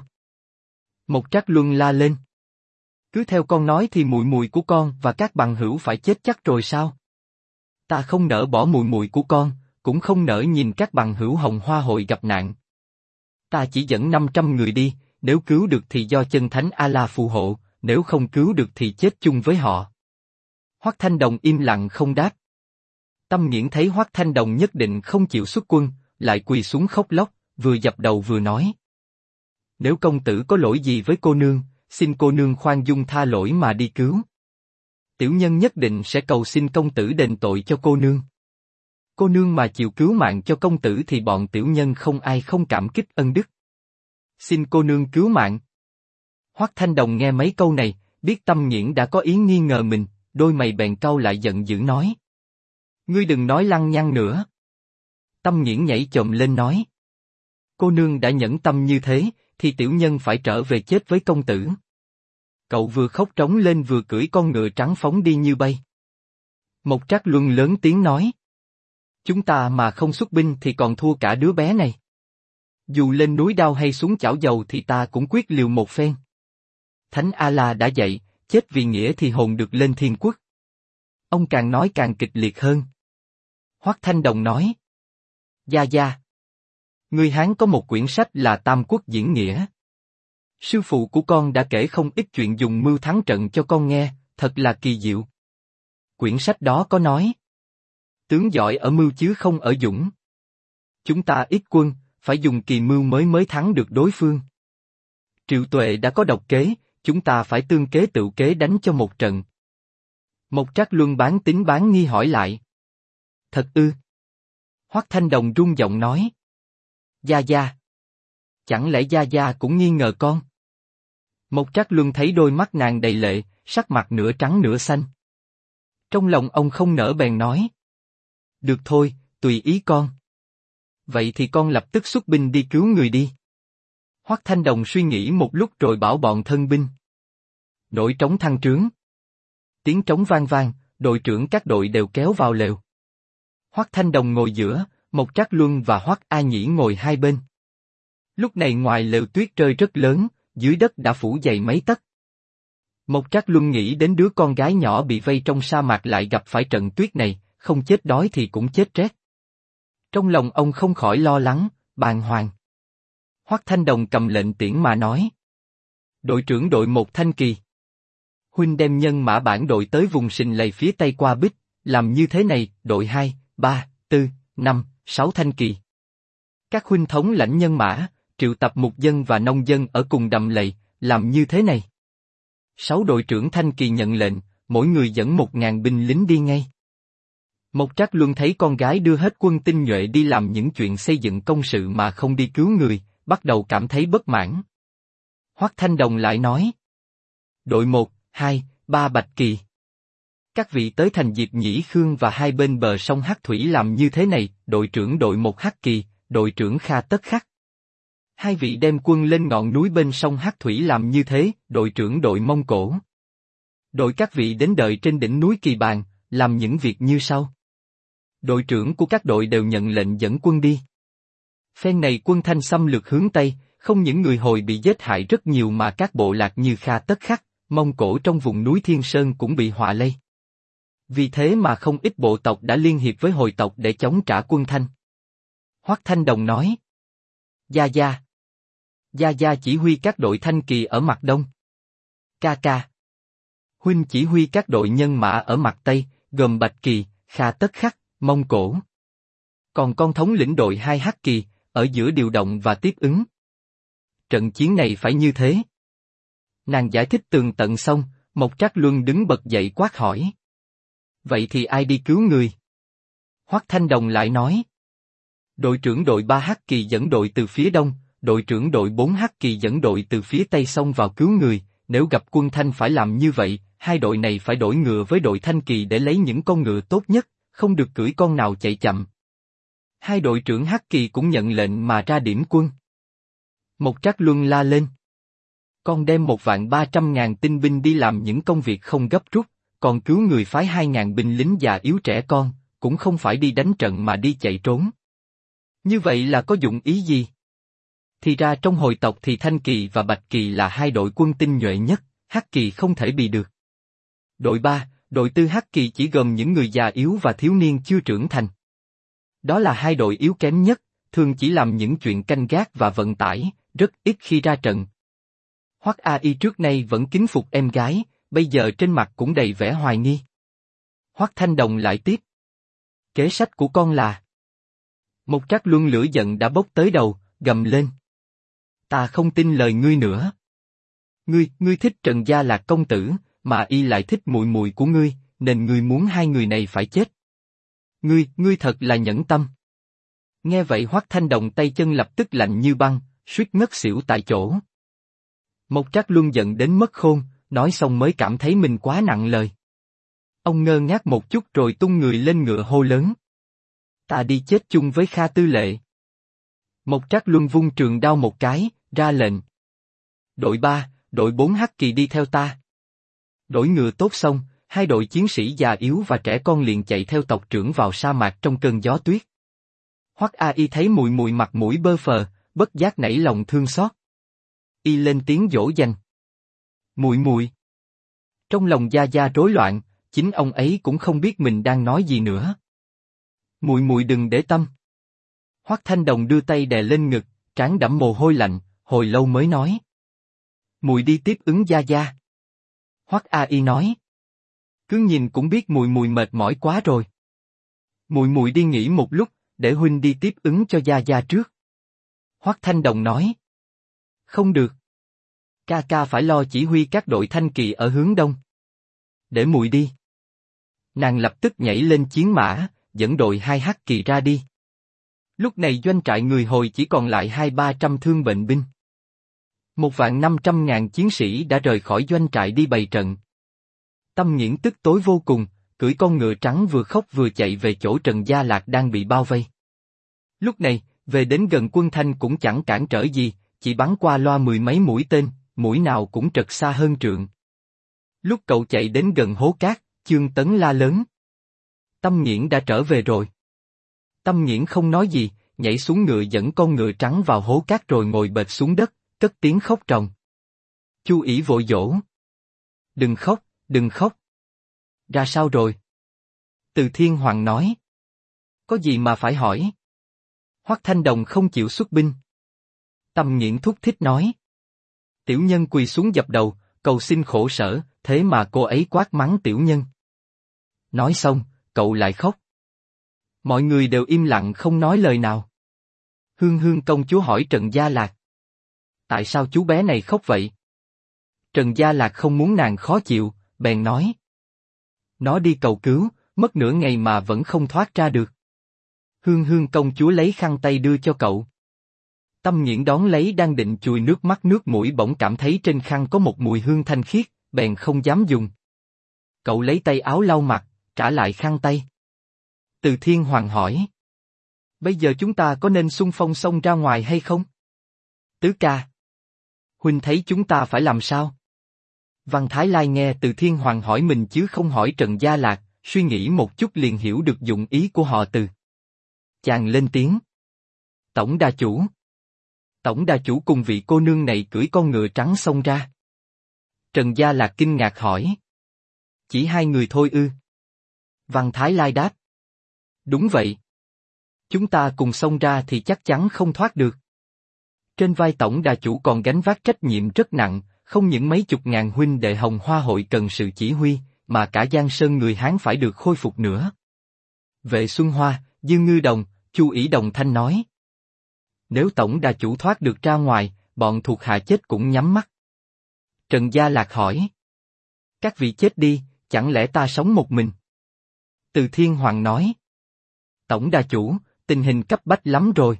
Speaker 1: Một Trác Luân la lên. Cứ theo con nói thì muội của con và các bằng hữu phải chết chắc rồi sao? Ta không nỡ bỏ muội của con, cũng không nỡ nhìn các bằng hữu Hồng Hoa hội gặp nạn. Ta chỉ dẫn 500 người đi, nếu cứu được thì do chân thánh A-la phù hộ, nếu không cứu được thì chết chung với họ. Hoắc Thanh Đồng im lặng không đáp. Tâm Nghiễn thấy Hoắc Thanh Đồng nhất định không chịu xuất quân, lại quỳ xuống khóc lóc, vừa dập đầu vừa nói. Nếu công tử có lỗi gì với cô nương, xin cô nương khoan dung tha lỗi mà đi cứu. Tiểu nhân nhất định sẽ cầu xin công tử đền tội cho cô nương. Cô nương mà chịu cứu mạng cho công tử thì bọn tiểu nhân không ai không cảm kích ân đức. Xin cô nương cứu mạng. Hoắc Thanh Đồng nghe mấy câu này, biết Tâm Nghiễn đã có ý nghi ngờ mình, đôi mày bèn cau lại giận dữ nói. Ngươi đừng nói lăng nhăng nữa. Tâm Nghiễn nhảy chồm lên nói. Cô nương đã nhẫn tâm như thế, thì tiểu nhân phải trở về chết với công tử. Cậu vừa khóc trống lên vừa cưỡi con ngựa trắng phóng đi như bay. Mộc Trác Luân lớn tiếng nói. Chúng ta mà không xuất binh thì còn thua cả đứa bé này. Dù lên núi đao hay xuống chảo dầu thì ta cũng quyết liều một phen. Thánh A-la đã dạy, chết vì nghĩa thì hồn được lên thiên quốc. Ông càng nói càng kịch liệt hơn. Hoắc Thanh Đồng nói. Gia Gia. Người Hán có một quyển sách là Tam Quốc Diễn Nghĩa. Sư phụ của con đã kể không ít chuyện dùng mưu thắng trận cho con nghe, thật là kỳ diệu. Quyển sách đó có nói. Tướng giỏi ở mưu chứ không ở dũng. Chúng ta ít quân, phải dùng kỳ mưu mới thắng được đối phương. Triệu Tuệ đã có độc kế, chúng ta phải tương kế tự kế đánh cho một trận. Mộc Trác Luân bán tín bán nghi hỏi lại. Thật ư? Hoắc Thanh Đồng run giọng nói. Gia Gia. Chẳng lẽ Gia Gia cũng nghi ngờ con? Mộc Trác Luân thấy đôi mắt nàng đầy lệ, sắc mặt nửa trắng nửa xanh. Trong lòng ông không nỡ bèn nói. Được thôi, tùy ý con. Vậy thì con lập tức xuất binh đi cứu người đi. Hoắc Thanh Đồng suy nghĩ một lúc rồi bảo bọn thân binh. Nổi trống thăng trướng. Tiếng trống vang vang, đội trưởng các đội đều kéo vào lều. Hoắc Thanh Đồng ngồi giữa, Mộc Trác Luân và Hoắc A Nhĩ ngồi hai bên. Lúc này ngoài lều tuyết rơi rất lớn, dưới đất đã phủ dày mấy tấc. Mộc Trác Luân nghĩ đến đứa con gái nhỏ bị vây trong sa mạc lại gặp phải trận tuyết này, không chết đói thì cũng chết rét. Trong lòng ông không khỏi lo lắng, bàng hoàng. Hoắc Thanh Đồng cầm lệnh tiễn mà nói. Đội trưởng đội 1 Thanh Kỳ. Huynh đem nhân mã bản đội tới vùng Sình Lầy phía tây qua Bích, làm như thế này, đội 2, 3, 4, 5, 6 Thanh Kỳ. Các huynh thống lãnh nhân mã, triệu tập mục dân và nông dân ở cùng đầm lầy, làm như thế này. 6 đội trưởng Thanh Kỳ nhận lệnh, mỗi người dẫn 1000 binh lính đi ngay. Mộc Trác Luân thấy con gái đưa hết quân tinh nhuệ đi làm những chuyện xây dựng công sự mà không đi cứu người, bắt đầu cảm thấy bất mãn. Hoắc Thanh Đồng lại nói. Đội 1, 2, 3 Bạch Kỳ. Các vị tới thành Diệp Nhĩ Khương và hai bên bờ sông Hắc Thủy làm như thế này, đội trưởng đội 1 Hắc Kỳ, đội trưởng Kha Tất Khắc. Hai vị đem quân lên ngọn núi bên sông Hắc Thủy làm như thế, đội trưởng đội Mông Cổ. Đội các vị đến đợi trên đỉnh núi Kỳ Bàn, làm những việc như sau. Đội trưởng của các đội đều nhận lệnh dẫn quân đi. Phen này quân Thanh xâm lược hướng Tây, không những người Hồi bị giết hại rất nhiều mà các bộ lạc như Kha Tất Khắc, Mông Cổ trong vùng núi Thiên Sơn cũng bị họa lây. Vì thế mà không ít bộ tộc đã liên hiệp với Hồi tộc để chống trả quân Thanh. Hoắc Thanh Đồng nói. Gia Gia. Gia Gia chỉ huy các đội Thanh Kỳ ở mặt đông. Ca Ca. Huynh chỉ huy các đội nhân mã ở mặt tây, gồm Bạch Kỳ, Kha Tất Khắc, Mông Cổ. Còn con thống lĩnh đội 2 Hắc Kỳ, ở giữa điều động và tiếp ứng. Trận chiến này phải như thế. Nàng giải thích tường tận xong, Mộc Trác Luân đứng bật dậy quát hỏi. Vậy thì ai đi cứu người? Hoắc Thanh Đồng lại nói. Đội trưởng đội 3 Hắc Kỳ dẫn đội từ phía đông, đội trưởng đội 4 Hắc Kỳ dẫn đội từ phía tây xông vào cứu người, nếu gặp quân Thanh phải làm như vậy, hai đội này phải đổi ngựa với đội Thanh Kỳ để lấy những con ngựa tốt nhất, không được cưỡi con nào chạy chậm. Hai đội trưởng Hắc Kỳ cũng nhận lệnh mà ra điểm quân. Mộc Trác Luân la lên. Con đem 1.300.000 tinh binh đi làm những công việc không gấp rút, còn cứu người phái 2.000 binh lính già yếu trẻ con, cũng không phải đi đánh trận mà đi chạy trốn. Như vậy là có dụng ý gì? Thì ra trong Hồi tộc thì Thanh Kỳ và Bạch Kỳ là hai đội quân tinh nhuệ nhất, Hắc Kỳ không thể bị được. Đội 3, đội 4 Hắc Kỳ chỉ gồm những người già yếu và thiếu niên chưa trưởng thành. Đó là hai đội yếu kém nhất, thường chỉ làm những chuyện canh gác và vận tải, rất ít khi ra trận. Hoắc A Y trước nay vẫn kính phục em gái, bây giờ trên mặt cũng đầy vẻ hoài nghi. Hoắc Thanh Đồng lại tiếp. Kế sách của con là... Mộc Trác Luân lửa giận đã bốc tới đầu, gầm lên. Ta không tin lời ngươi nữa. Ngươi thích Trần Gia Lạc công tử, mà y lại thích muội muội của ngươi, nên ngươi muốn hai người này phải chết. Ngươi thật là nhẫn tâm. Nghe vậy Hoắc Thanh Đồng tay chân lập tức lạnh như băng, suýt ngất xỉu tại chỗ. Mộc Trác Luân giận đến mất khôn, nói xong mới cảm thấy mình quá nặng lời. Ông ngơ ngác một chút rồi tung người lên ngựa hô lớn. Ta đi chết chung với Kha Tư Lệ. Mộc Trác Luân vung trường đao một cái, ra lệnh. Đội 3, đội 4 hắc kỳ đi theo ta. Đổi ngựa tốt xong, hai đội chiến sĩ già yếu và trẻ con liền chạy theo tộc trưởng vào sa mạc trong cơn gió tuyết. Hoắc A Y thấy mùi mùi mặt mũi bơ phờ, bất giác nảy lòng thương xót. Y lên tiếng dỗ dành. Mùi mùi. Trong lòng Gia Gia rối loạn, chính ông ấy cũng không biết mình đang nói gì nữa. Mùi mùi đừng để tâm. Hoắc Thanh Đồng đưa tay đè lên ngực, trán đẫm mồ hôi lạnh, hồi lâu mới nói. Mùi đi tiếp ứng Gia Gia. Hoắc A Y nói. Cứ nhìn cũng biết mùi mùi mệt mỏi quá rồi. Mùi mùi đi nghỉ một lúc, để huynh đi tiếp ứng cho Gia Gia trước. Hoắc Thanh Đồng nói. Không được. Ca ca phải lo chỉ huy các đội thanh kỳ ở hướng đông. Để mùi đi. Nàng lập tức nhảy lên chiến mã, dẫn đội 2 hắc kỳ ra đi. Lúc này doanh trại người Hồi chỉ còn lại 200-300 thương bệnh binh. 1.500.000 chiến sĩ đã rời khỏi doanh trại đi bày trận. Tâm Nghiễn tức tối vô cùng, cưỡi con ngựa trắng vừa khóc vừa chạy về chỗ Trần Gia Lạc đang bị bao vây. Lúc này, về đến gần quân Thanh cũng chẳng cản trở gì, chỉ bắn qua loa 10 mấy mũi tên, mũi nào cũng trật xa hơn trượng. Lúc cậu chạy đến gần hố cát, Chương Tấn la lớn. Tâm Nghiễn đã trở về rồi. Tâm Nghiễn không nói gì, nhảy xuống ngựa dẫn con ngựa trắng vào hố cát rồi ngồi bệt xuống đất, cất tiếng khóc ròng. Chu ỷ vội dỗ. Đừng khóc, đừng khóc. Ra sao rồi? Từ Thiên Hoàng nói. Có gì mà phải hỏi? Hoắc Thanh Đồng không chịu xuất binh. Tâm Nghiễn thúc thích nói. Tiểu nhân quỳ xuống dập đầu, cầu xin khổ sở, thế mà cô ấy quát mắng tiểu nhân. Nói xong, cậu lại khóc. Mọi người đều im lặng không nói lời nào. Hương Hương công chúa hỏi Trần Gia Lạc. Tại sao chú bé này khóc vậy? Trần Gia Lạc không muốn nàng khó chịu, bèn nói. Nó đi cầu cứu, mất nửa ngày mà vẫn không thoát ra được. Hương Hương công chúa lấy khăn tay đưa cho cậu. Tâm Nghiễn đón lấy đang định chùi nước mắt nước mũi bỗng cảm thấy trên khăn có một mùi hương thanh khiết, bèn không dám dùng. Cậu lấy tay áo lau mặt, trả lại khăn tay. Từ Thiên Hoàng hỏi. Bây giờ chúng ta có nên xung phong xông ra ngoài hay không? Tứ ca. Huynh thấy chúng ta phải làm sao? Văn Thái Lai nghe Từ Thiên Hoàng hỏi mình chứ không hỏi Trần Gia Lạc, suy nghĩ một chút liền hiểu được dụng ý của họ Từ. Chàng lên tiếng. Tổng đà chủ. Tổng đà chủ cùng vị cô nương này cưỡi con ngựa trắng xông ra. Trần Gia Lạc kinh ngạc hỏi. Chỉ 2 người thôi ư? Văn Thái Lai đáp. Đúng vậy. Chúng ta cùng xông ra thì chắc chắn không thoát được. Trên vai tổng đà chủ còn gánh vác trách nhiệm rất nặng, không những mấy chục ngàn huynh đệ Hồng Hoa hội cần sự chỉ huy, mà cả Giang Sơn người Hán phải được khôi phục nữa. Vệ Xuân Hoa, Dương Ngư Đồng, Chu ỷ đồng thanh nói. Nếu tổng đà chủ thoát được ra ngoài, bọn thuộc hạ chết cũng nhắm mắt. Trần Gia Lạc hỏi. Các vị chết đi, chẳng lẽ ta sống một mình? Từ Thiên Hoàng nói. Tổng đà chủ, tình hình cấp bách lắm rồi.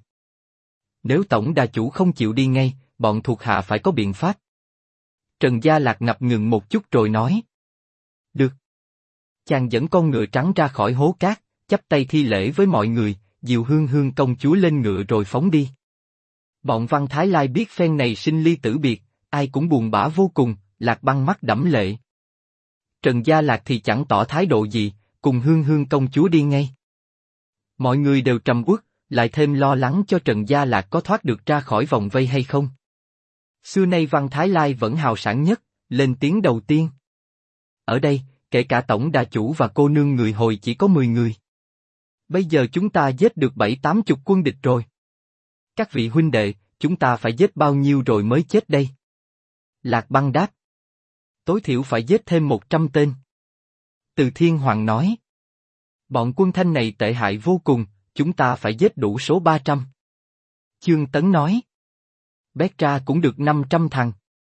Speaker 1: Nếu tổng đà chủ không chịu đi ngay, bọn thuộc hạ phải có biện pháp. Trần Gia Lạc ngập ngừng một chút rồi nói. Được. Chàng dẫn con ngựa trắng ra khỏi hố cát, chắp tay thi lễ với mọi người, dìu Hương Hương công chúa lên ngựa rồi phóng đi. Bọn Văn Thái Lai biết phen này sinh ly tử biệt, ai cũng buồn bã vô cùng, Lạc Băng mắt đẫm lệ. Trần Gia Lạc thì chẳng tỏ thái độ gì, cùng Hương Hương công chúa đi ngay. Mọi người đều trầm uất, lại thêm lo lắng cho Trần Gia Lạc có thoát được ra khỏi vòng vây hay không. Xưa nay Văn Thái Lai vẫn hào sảng nhất, lên tiếng đầu tiên. Ở đây, kể cả tổng đà chủ và cô nương người Hồi chỉ có 10 người. Bây giờ chúng ta giết được 70-80 quân địch rồi. Các vị huynh đệ, chúng ta phải giết bao nhiêu rồi mới chết đây? Lạc Băng đáp. Tối thiểu phải giết thêm 100 tên. Từ Thiên Hoàng nói. Bọn quân Thanh này tệ hại vô cùng, chúng ta phải giết đủ số 300. Chương Tấn nói. Bét ra cũng được 500 thằng.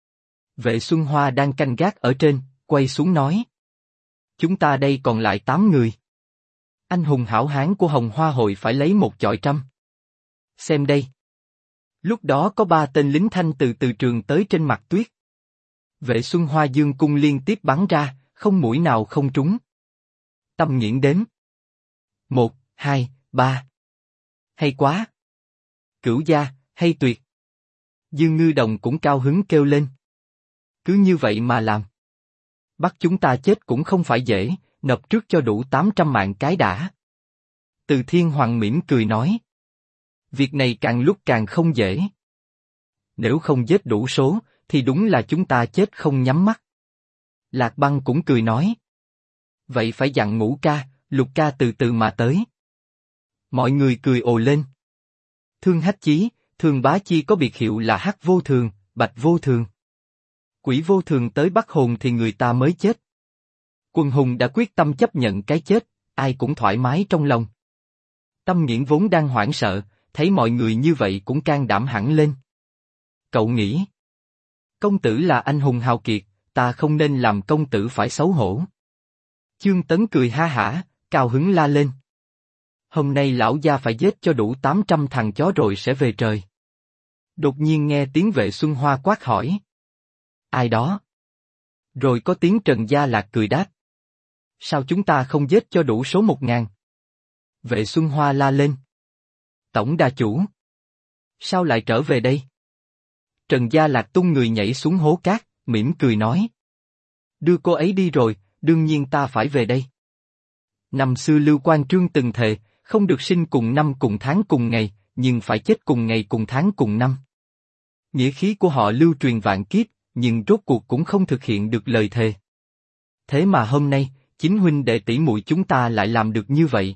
Speaker 1: Vệ Xuân Hoa đang canh gác ở trên, quay xuống nói. Chúng ta đây còn lại 8 người. Anh hùng hảo hán của Hồng Hoa hội phải lấy một chọi trăm. Xem đây. Lúc đó có 3 tên lính Thanh từ trường tới trên mặt tuyết. Vệ Xuân Hoa dương cung liên tiếp bắn ra, không mũi nào không trúng. Tâm Nghiễn đếm. 1, 2, 3. Hay quá. Cửu gia, hay tuyệt. Dương Ngư Đồng cũng cao hứng kêu lên. Cứ như vậy mà làm. Bắt chúng ta chết cũng không phải dễ, nộp trước cho đủ 800 mạng cái đã. Từ Thiên Hoàng mỉm cười nói. Việc này càng lúc càng không dễ. Nếu không giết đủ số, thì đúng là chúng ta chết không nhắm mắt. Lạc Băng cũng cười nói. Vậy phải dặn Ngũ ca, Lục ca từ từ mà tới. Mọi người cười ồ lên. Thương Hách Chí, Thương Bá Chi có biệt hiệu là Hắc Vô Thường, Bạch Vô Thường. Quỷ Vô Thường tới bắt hồn thì người ta mới chết. Quần hùng đã quyết tâm chấp nhận cái chết, ai cũng thoải mái trong lòng. Tâm Nghiễn vốn đang hoảng sợ, thấy mọi người như vậy cũng can đảm hẳn lên. Cậu nghĩ, công tử là anh hùng hào kiệt, ta không nên làm công tử phải xấu hổ. Chương Tấn cười ha hả, cao hứng la lên. Hôm nay lão gia phải giết cho đủ 800 thằng chó rồi sẽ về trời. Đột nhiên nghe tiếng Vệ Xuân Hoa quát hỏi. Ai đó? Rồi có tiếng Trần Gia Lạc cười đáp. Sao chúng ta không giết cho đủ số 1000? Vệ Xuân Hoa la lên. Tổng đà chủ. Sao lại trở về đây? Trần Gia Lạc tung người nhảy xuống hố cát, mỉm cười nói. Đưa cô ấy đi rồi, đương nhiên ta phải về đây. Năm xưa Lưu Quan Trương từng thề, không được sinh cùng năm cùng tháng cùng ngày, nhưng phải chết cùng ngày cùng tháng cùng năm. Nghĩa khí của họ lưu truyền vạn kiếp, nhưng rốt cuộc cũng không thực hiện được lời thề. Thế mà hôm nay, chính huynh đệ tỷ muội chúng ta lại làm được như vậy.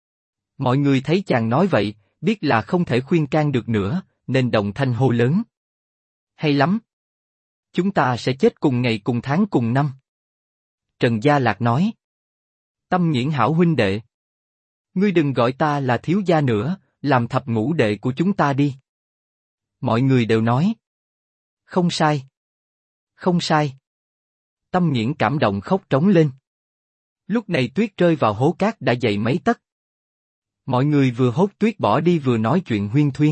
Speaker 1: Mọi người thấy chàng nói vậy, biết là không thể khuyên can được nữa, nên đồng thanh hô lớn. Hay lắm! Chúng ta sẽ chết cùng ngày cùng tháng cùng năm. Trần Gia Lạc nói. Tâm Nghiễn hảo huynh đệ. Ngươi đừng gọi ta là thiếu gia nữa, làm thập ngũ đệ của chúng ta đi. Mọi người đều nói. Không sai. Không sai. Tâm Nghiễn cảm động khóc trống lên. Lúc này tuyết rơi vào hố cát đã dày mấy tấc. Mọi người vừa hốt tuyết bỏ đi vừa nói chuyện huyên thuyên.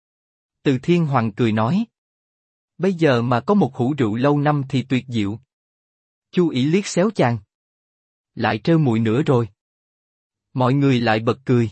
Speaker 1: Từ Thiên Hoàng cười nói. Bây giờ mà có một hũ rượu lâu năm thì tuyệt diệu. Chu Ỷ liếc xéo chàng. Lại trêu muội nữa rồi. Mọi người lại bật cười.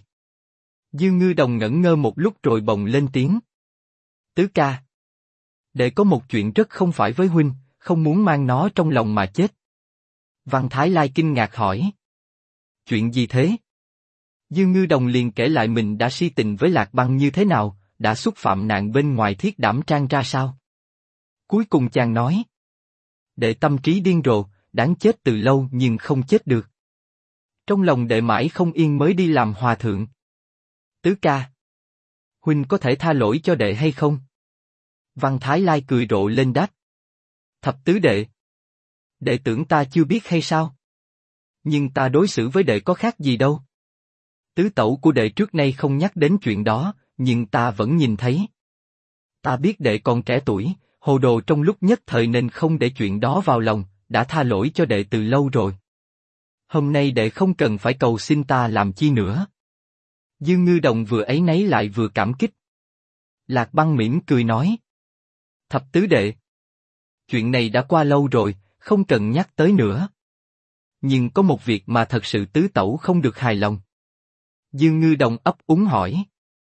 Speaker 1: Dư Ngư Đồng ngẩn ngơ một lúc rồi bồng lên tiếng. Tứ ca. Đệ có một chuyện rất không phải với huynh, không muốn mang nó trong lòng mà chết. Văn Thái Lai kinh ngạc hỏi. Chuyện gì thế? Dư Ngư Đồng liền kể lại mình đã si tình với Lạc Băng như thế nào, đã xúc phạm nạn bên ngoài thiết đảm trang ra sao. Cuối cùng chàng nói. Đệ tâm trí điên rồ, đáng chết từ lâu nhưng không chết được. Trong lòng đệ mãi không yên mới đi làm hòa thượng. Tứ ca. Huynh có thể tha lỗi cho đệ hay không? Văn Thái Lai cười rộ lên đáp. Thập tứ đệ. Đệ tưởng ta chưa biết hay sao? Nhưng ta đối xử với đệ có khác gì đâu. Tứ tẩu của đệ trước nay không nhắc đến chuyện đó, nhưng ta vẫn nhìn thấy. Ta biết đệ còn trẻ tuổi, hồ đồ trong lúc nhất thời nên không để chuyện đó vào lòng, đã tha lỗi cho đệ từ lâu rồi. Hôm nay đệ không cần phải cầu xin ta làm chi nữa. Dư Ngư Đồng vừa áy náy lại vừa cảm kích. Lạc Băng mỉm cười nói. Thập tứ đệ. Chuyện này đã qua lâu rồi, không cần nhắc tới nữa. Nhưng có một việc mà thật sự tứ tẩu không được hài lòng. Dư Ngư Đồng ấp úng hỏi.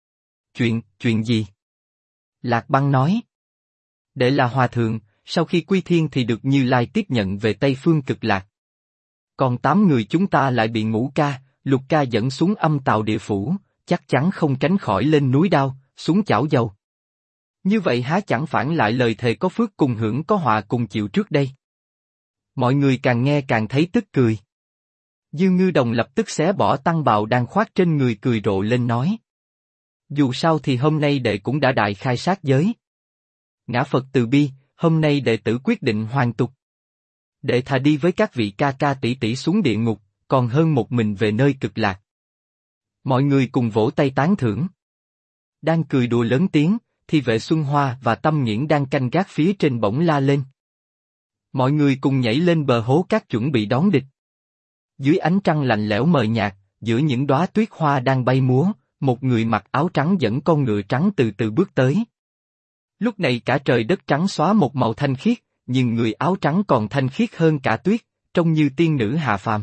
Speaker 1: Chuyện gì? Lạc Băng nói. Đệ là hòa thượng, sau khi quy thiên thì được Như Lai tiếp nhận về Tây Phương Cực Lạc. Còn 8 người chúng ta lại bị Ngũ ca, Lục ca dẫn xuống âm tào địa phủ, chắc chắn không tránh khỏi lên núi đao, xuống chảo dầu. Như vậy há chẳng phản lại lời thề có phước cùng hưởng có họa cùng chịu trước đây. Mọi người càng nghe càng thấy tức cười. Dư Ngư Đồng lập tức xé bỏ tăng bào đang khoác trên người cười rộ lên nói. Dù sao thì hôm nay đệ cũng đã đại khai sát giới. Ngã Phật từ bi, hôm nay đệ tử quyết định hoàn tục. Đệ thà đi với các vị ca ca tỷ tỷ xuống địa ngục, còn hơn một mình về nơi cực lạc. Mọi người cùng vỗ tay tán thưởng. Đang cười đùa lớn tiếng, thì Vệ Xuân Hoa và Tâm Nghiễn đang canh gác phía trên bỗng la lên. Mọi người cùng nhảy lên bờ hố cát chuẩn bị đón địch. Dưới ánh trăng lạnh lẽo mờ nhạt, giữa những đóa tuyết hoa đang bay múa, một người mặc áo trắng dẫn con ngựa trắng từ từ bước tới. Lúc này cả trời đất trắng xóa một màu thanh khiết, nhưng người áo trắng còn thanh khiết hơn cả tuyết, trông như tiên nữ hạ phàm.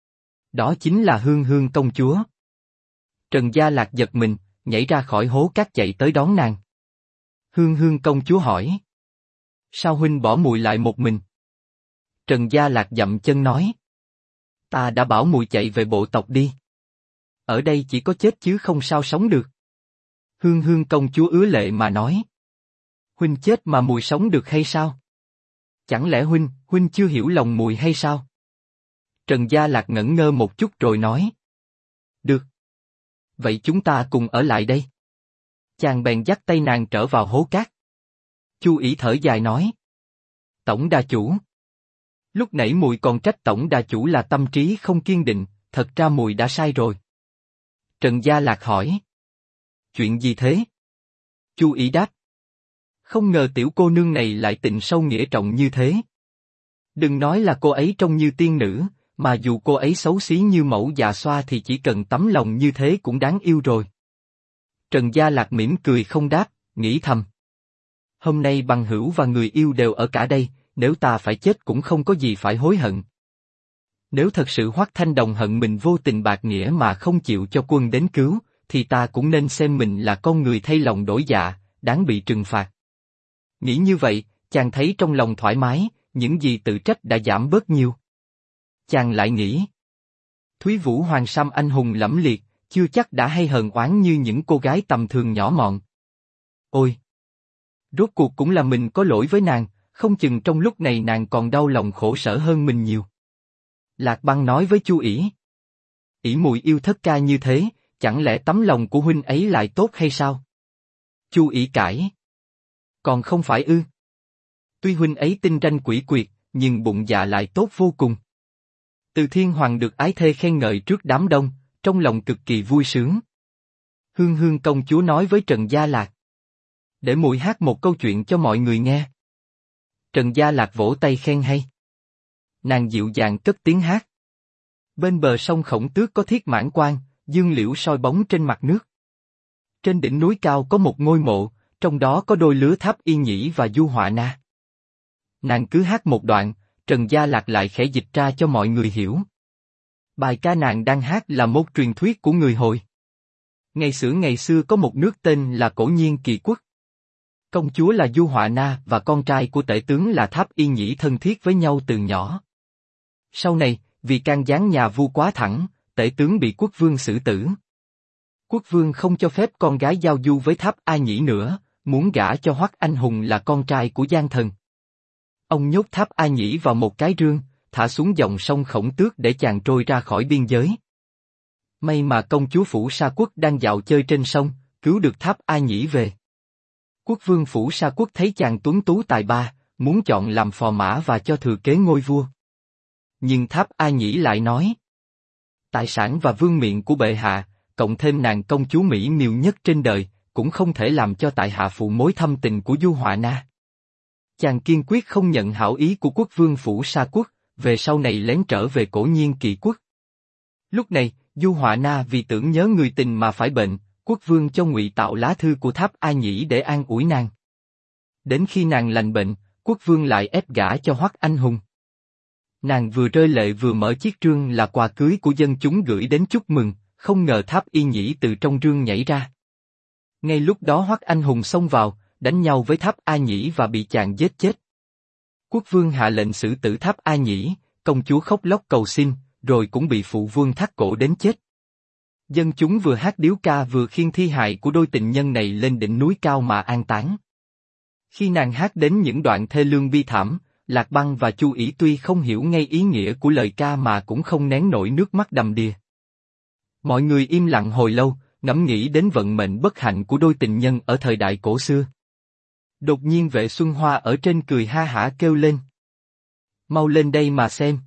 Speaker 1: Đó chính là Hương Hương công chúa. Trần Gia Lạc giật mình, nhảy ra khỏi hố cát chạy tới đón nàng. Hương Hương công chúa hỏi. Sao huynh bỏ mùi lại một mình? Trần Gia Lạc dậm chân nói. Ta đã bảo mùi chạy về bộ tộc đi. Ở đây chỉ có chết chứ không sao sống được. Hương Hương công chúa ứa lệ mà nói. Huynh chết mà mùi sống được hay sao? Chẳng lẽ huynh chưa hiểu lòng mùi hay sao? Trần Gia Lạc ngẩn ngơ một chút rồi nói. Được. Vậy chúng ta cùng ở lại đây. Chàng bèn dắt tay nàng trở vào hố cát. Chu Ỷ thở dài nói. Tổng đà chủ. Lúc nãy mùi còn trách tổng đà chủ là tâm trí không kiên định, thật ra mùi đã sai rồi. Trần Gia Lạc hỏi. Chuyện gì thế? Chu Ỷ đáp. Không ngờ tiểu cô nương này lại tình sâu nghĩa trọng như thế. Đừng nói là cô ấy trông như tiên nữ, mà dù cô ấy xấu xí như mẫu già xoa thì chỉ cần tấm lòng như thế cũng đáng yêu rồi. Trần Gia Lạc mỉm cười không đáp, nghĩ thầm. Hôm nay bằng hữu và người yêu đều ở cả đây, nếu ta phải chết cũng không có gì phải hối hận. Nếu thật sự Hoắc Thanh Đồng hận mình vô tình bạc nghĩa mà không chịu cho quân đến cứu, thì ta cũng nên xem mình là con người thay lòng đổi dạ, đáng bị trừng phạt. Nghĩ như vậy, chàng thấy trong lòng thoải mái, những gì tự trách đã giảm bớt nhiều. Chàng lại nghĩ. Thúy Vũ Hoàng Sam anh hùng lẫm liệt, chưa chắc đã hay hờn oán như những cô gái tầm thường nhỏ mọn. Ôi! Rốt cuộc cũng là mình có lỗi với nàng, không chừng trong lúc này nàng còn đau lòng khổ sở hơn mình nhiều. Lạc Băng nói với Chu Ỷ. Ỷ mùi yêu thất ca như thế, chẳng lẽ tấm lòng của huynh ấy lại tốt hay sao? Chu Ỷ cãi. Còn không phải ư? Tuy huynh ấy tinh ranh quỷ quyệt, nhưng bụng dạ lại tốt vô cùng. Từ Thiên Hoàng được ái thê khen ngợi trước đám đông, trong lòng cực kỳ vui sướng. Hương Hương công chúa nói với Trần Gia Lạc. Để muội hát một câu chuyện cho mọi người nghe. Trần Gia Lạc vỗ tay khen hay. Nàng dịu dàng cất tiếng hát. Bên bờ sông Khổng Tước có thiết mãn quan, dương liễu soi bóng trên mặt nước. Trên đỉnh núi cao có một ngôi mộ, trong đó có đôi lứa Tháp Y Nhĩ và Du Họa Na. Nàng cứ hát một đoạn, Trần Gia Lạc lại khẽ dịch ra cho mọi người hiểu. Bài ca nàng đang hát là một truyền thuyết của người Hồi. Ngày xưa có một nước tên là Cổ Nhiên Kỳ Quốc. Công chúa là Du Họa Na và con trai của tể tướng là Tháp Y Nhĩ thân thiết với nhau từ nhỏ. Sau này, vì can gián nhà vua quá thẳng, tể tướng bị quốc vương xử tử. Quốc vương không cho phép con gái giao du với Tháp A Nhĩ nữa, muốn gả cho Hoắc Anh Hùng là con trai của Giang Thần. Ông nhốt Tháp A Nhĩ vào một cái rương, thả xuống dòng sông Khổng Tước để chàng trôi ra khỏi biên giới. May mà công chúa Phủ Sa Quốc đang dạo chơi trên sông, cứu được Tháp A Nhĩ về. Quốc vương Phủ Sa Quốc thấy chàng tuấn tú tài ba, muốn chọn làm phò mã và cho thừa kế ngôi vua. Nhưng Tháp A Nhĩ lại nói. Tài sản và vương miện của bệ hạ, cộng thêm nàng công chúa mỹ miều nhất trên đời, cũng không thể làm cho tại hạ phụ mối thâm tình của Du Họa Na. Chàng kiên quyết không nhận hảo ý của quốc vương Phủ Sa Quốc, về sau này lén trở về Cổ Nhiên Kỳ Quốc. Lúc này, Du Họa Na vì tưởng nhớ người tình mà phải bệnh, quốc vương cho ngụy tạo lá thư của Tháp A Nhĩ để an ủi nàng. Đến khi nàng lành bệnh, quốc vương lại ép gả cho Hoắc Anh Hùng. Nàng vừa rơi lệ vừa mở chiếc rương là quà cưới của dân chúng gửi đến chúc mừng, không ngờ Tháp Y Nhĩ từ trong rương nhảy ra. Ngay lúc đó Hoắc Anh Hùng xông vào, đánh nhau với Tháp A Nhĩ và bị chàng giết chết. Quốc vương hạ lệnh xử tử Tháp A Nhĩ, công chúa khóc lóc cầu xin, rồi cũng bị phụ vương thắt cổ đến chết. Dân chúng vừa hát điếu ca vừa khiêng thi hài của đôi tình nhân này lên đỉnh núi cao mà an táng. Khi nàng hát đến những đoạn thê lương bi thảm, Lạc Băng và Chu Ỷ tuy không hiểu ngay ý nghĩa của lời ca mà cũng không nén nổi nước mắt đầm đìa. Mọi người im lặng hồi lâu, ngẫm nghĩ đến vận mệnh bất hạnh của đôi tình nhân ở thời đại cổ xưa. Đột nhiên Vệ Xuân Hoa ở trên cười ha hả kêu lên. Mau lên đây mà xem.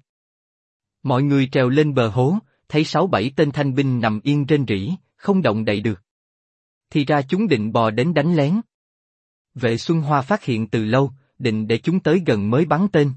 Speaker 1: Mọi người trèo lên bờ hố, thấy 6-7 tên thanh binh nằm yên rên rỉ, không động đậy được. Thì ra chúng định bò đến đánh lén. Vệ Xuân Hoa phát hiện từ lâu, định để chúng tới gần mới bắn tên.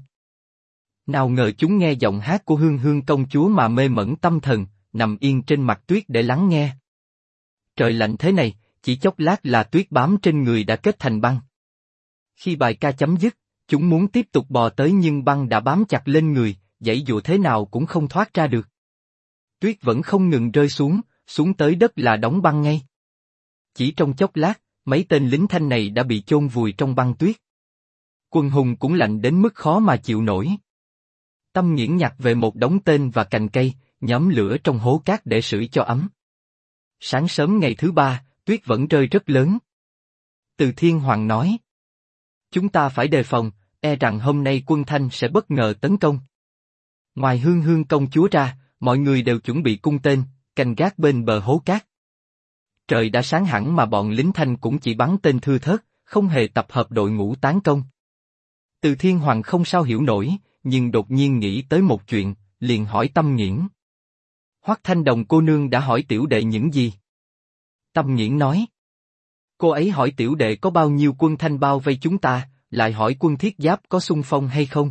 Speaker 1: Nào ngờ chúng nghe giọng hát của Hương Hương công chúa mà mê mẩn tâm thần, nằm yên trên mặt tuyết để lắng nghe. Trời lạnh thế này, chỉ chốc lát là tuyết bám trên người đã kết thành băng. Khi bài ca chấm dứt, chúng muốn tiếp tục bò tới nhưng băng đã bám chặt lên người, giãy dụa thế nào cũng không thoát ra được. Tuyết vẫn không ngừng rơi xuống, xuống tới đất là đóng băng ngay. Chỉ trong chốc lát, mấy tên lính thanh này đã bị chôn vùi trong băng tuyết. Quân hùng cũng lạnh đến mức khó mà chịu nổi. Tâm Nghiễn nhặt về một đống tên và cành cây, nhóm lửa trong hố cát để sưởi cho ấm. Sáng sớm ngày thứ ba, tuyết vẫn rơi rất lớn. Từ Thiên Hoàng nói. Chúng ta phải đề phòng, e rằng hôm nay quân Thanh sẽ bất ngờ tấn công. Ngoài Hương Hương công chúa ra, mọi người đều chuẩn bị cung tên, canh gác bên bờ hố cát. Trời đã sáng hẳn mà bọn lính Thanh cũng chỉ bắn tên thưa thớt, không hề tập hợp đội ngũ tấn công. Từ Thiên Hoàng không sao hiểu nổi, nhưng đột nhiên nghĩ tới một chuyện, liền hỏi Tâm Nghiễn. Hoắc Thanh Đồng cô nương đã hỏi tiểu đệ những gì? Tâm Nghiễn nói. Cô ấy hỏi tiểu đệ có bao nhiêu quân Thanh bao vây chúng ta, lại hỏi quân Thiết Giáp có xung phong hay không?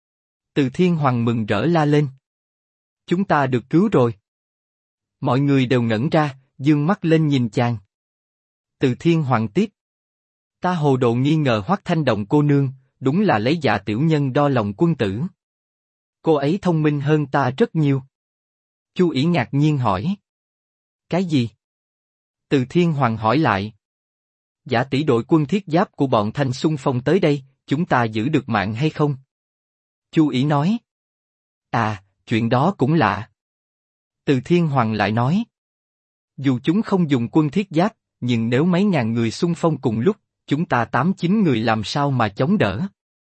Speaker 1: Từ Thiên Hoàng mừng rỡ la lên. Chúng ta được cứu rồi. Mọi người đều ngẩn ra, dương mắt lên nhìn chàng. Từ Thiên Hoàng tiếp. Ta hồ đồ nghi ngờ Hoắc Thanh Đồng cô nương, đúng là lấy dạ tiểu nhân đo lòng quân tử. Cô ấy thông minh hơn ta rất nhiều. Chu Ỷ ngạc nhiên hỏi. Cái gì? Từ Thiên Hoàng hỏi lại. Giả tỷ đội quân Thiết Giáp của bọn Thanh xung phong tới đây, chúng ta giữ được mạng hay không? Chu Ỷ nói. À, chuyện đó cũng lạ. Từ Thiên Hoàng lại nói. Dù chúng không dùng quân Thiết Giáp, nhưng nếu mấy ngàn người xung phong cùng lúc, chúng ta 8-9 người làm sao mà chống đỡ?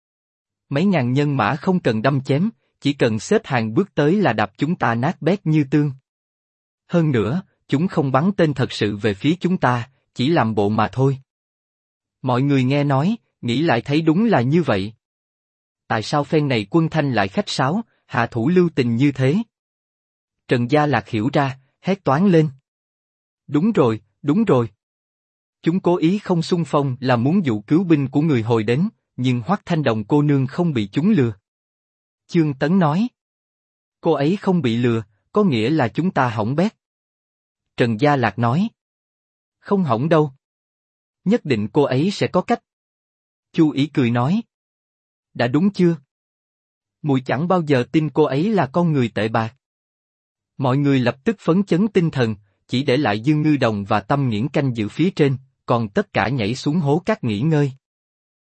Speaker 1: Mấy ngàn nhân mã không cần đâm chém, chỉ cần xếp hàng bước tới là đập chúng ta nát bét như tương. Hơn nữa, chúng không bắn tên thật sự về phía chúng ta, chỉ làm bộ mà thôi. Mọi người nghe nói, nghĩ lại thấy đúng là như vậy. Tại sao phen này quân Thanh lại khách sáo, hạ thủ lưu tình như thế? Trần Gia Lạc hiểu ra, hét toáng lên. Đúng rồi, đúng rồi. Chúng cố ý không xung phong là muốn dụ cứu binh của người hồi đến, nhưng Hoắc Thanh Đồng cô nương không bị chúng lừa. Chương Tấn nói. Cô ấy không bị lừa, có nghĩa là chúng ta hỏng bét. Trần Gia Lạc nói. Không hỏng đâu. Nhất định cô ấy sẽ có cách. Chu Ỷ cười nói. Đã đúng chưa? Mùi chẳng bao giờ tin cô ấy là con người tệ bạc. Mọi người lập tức phấn chấn tinh thần, chỉ để lại Dương Ngư Đồng và Tâm Nghiễn canh giữ phía trên, còn tất cả nhảy xuống hố cát nghỉ ngơi.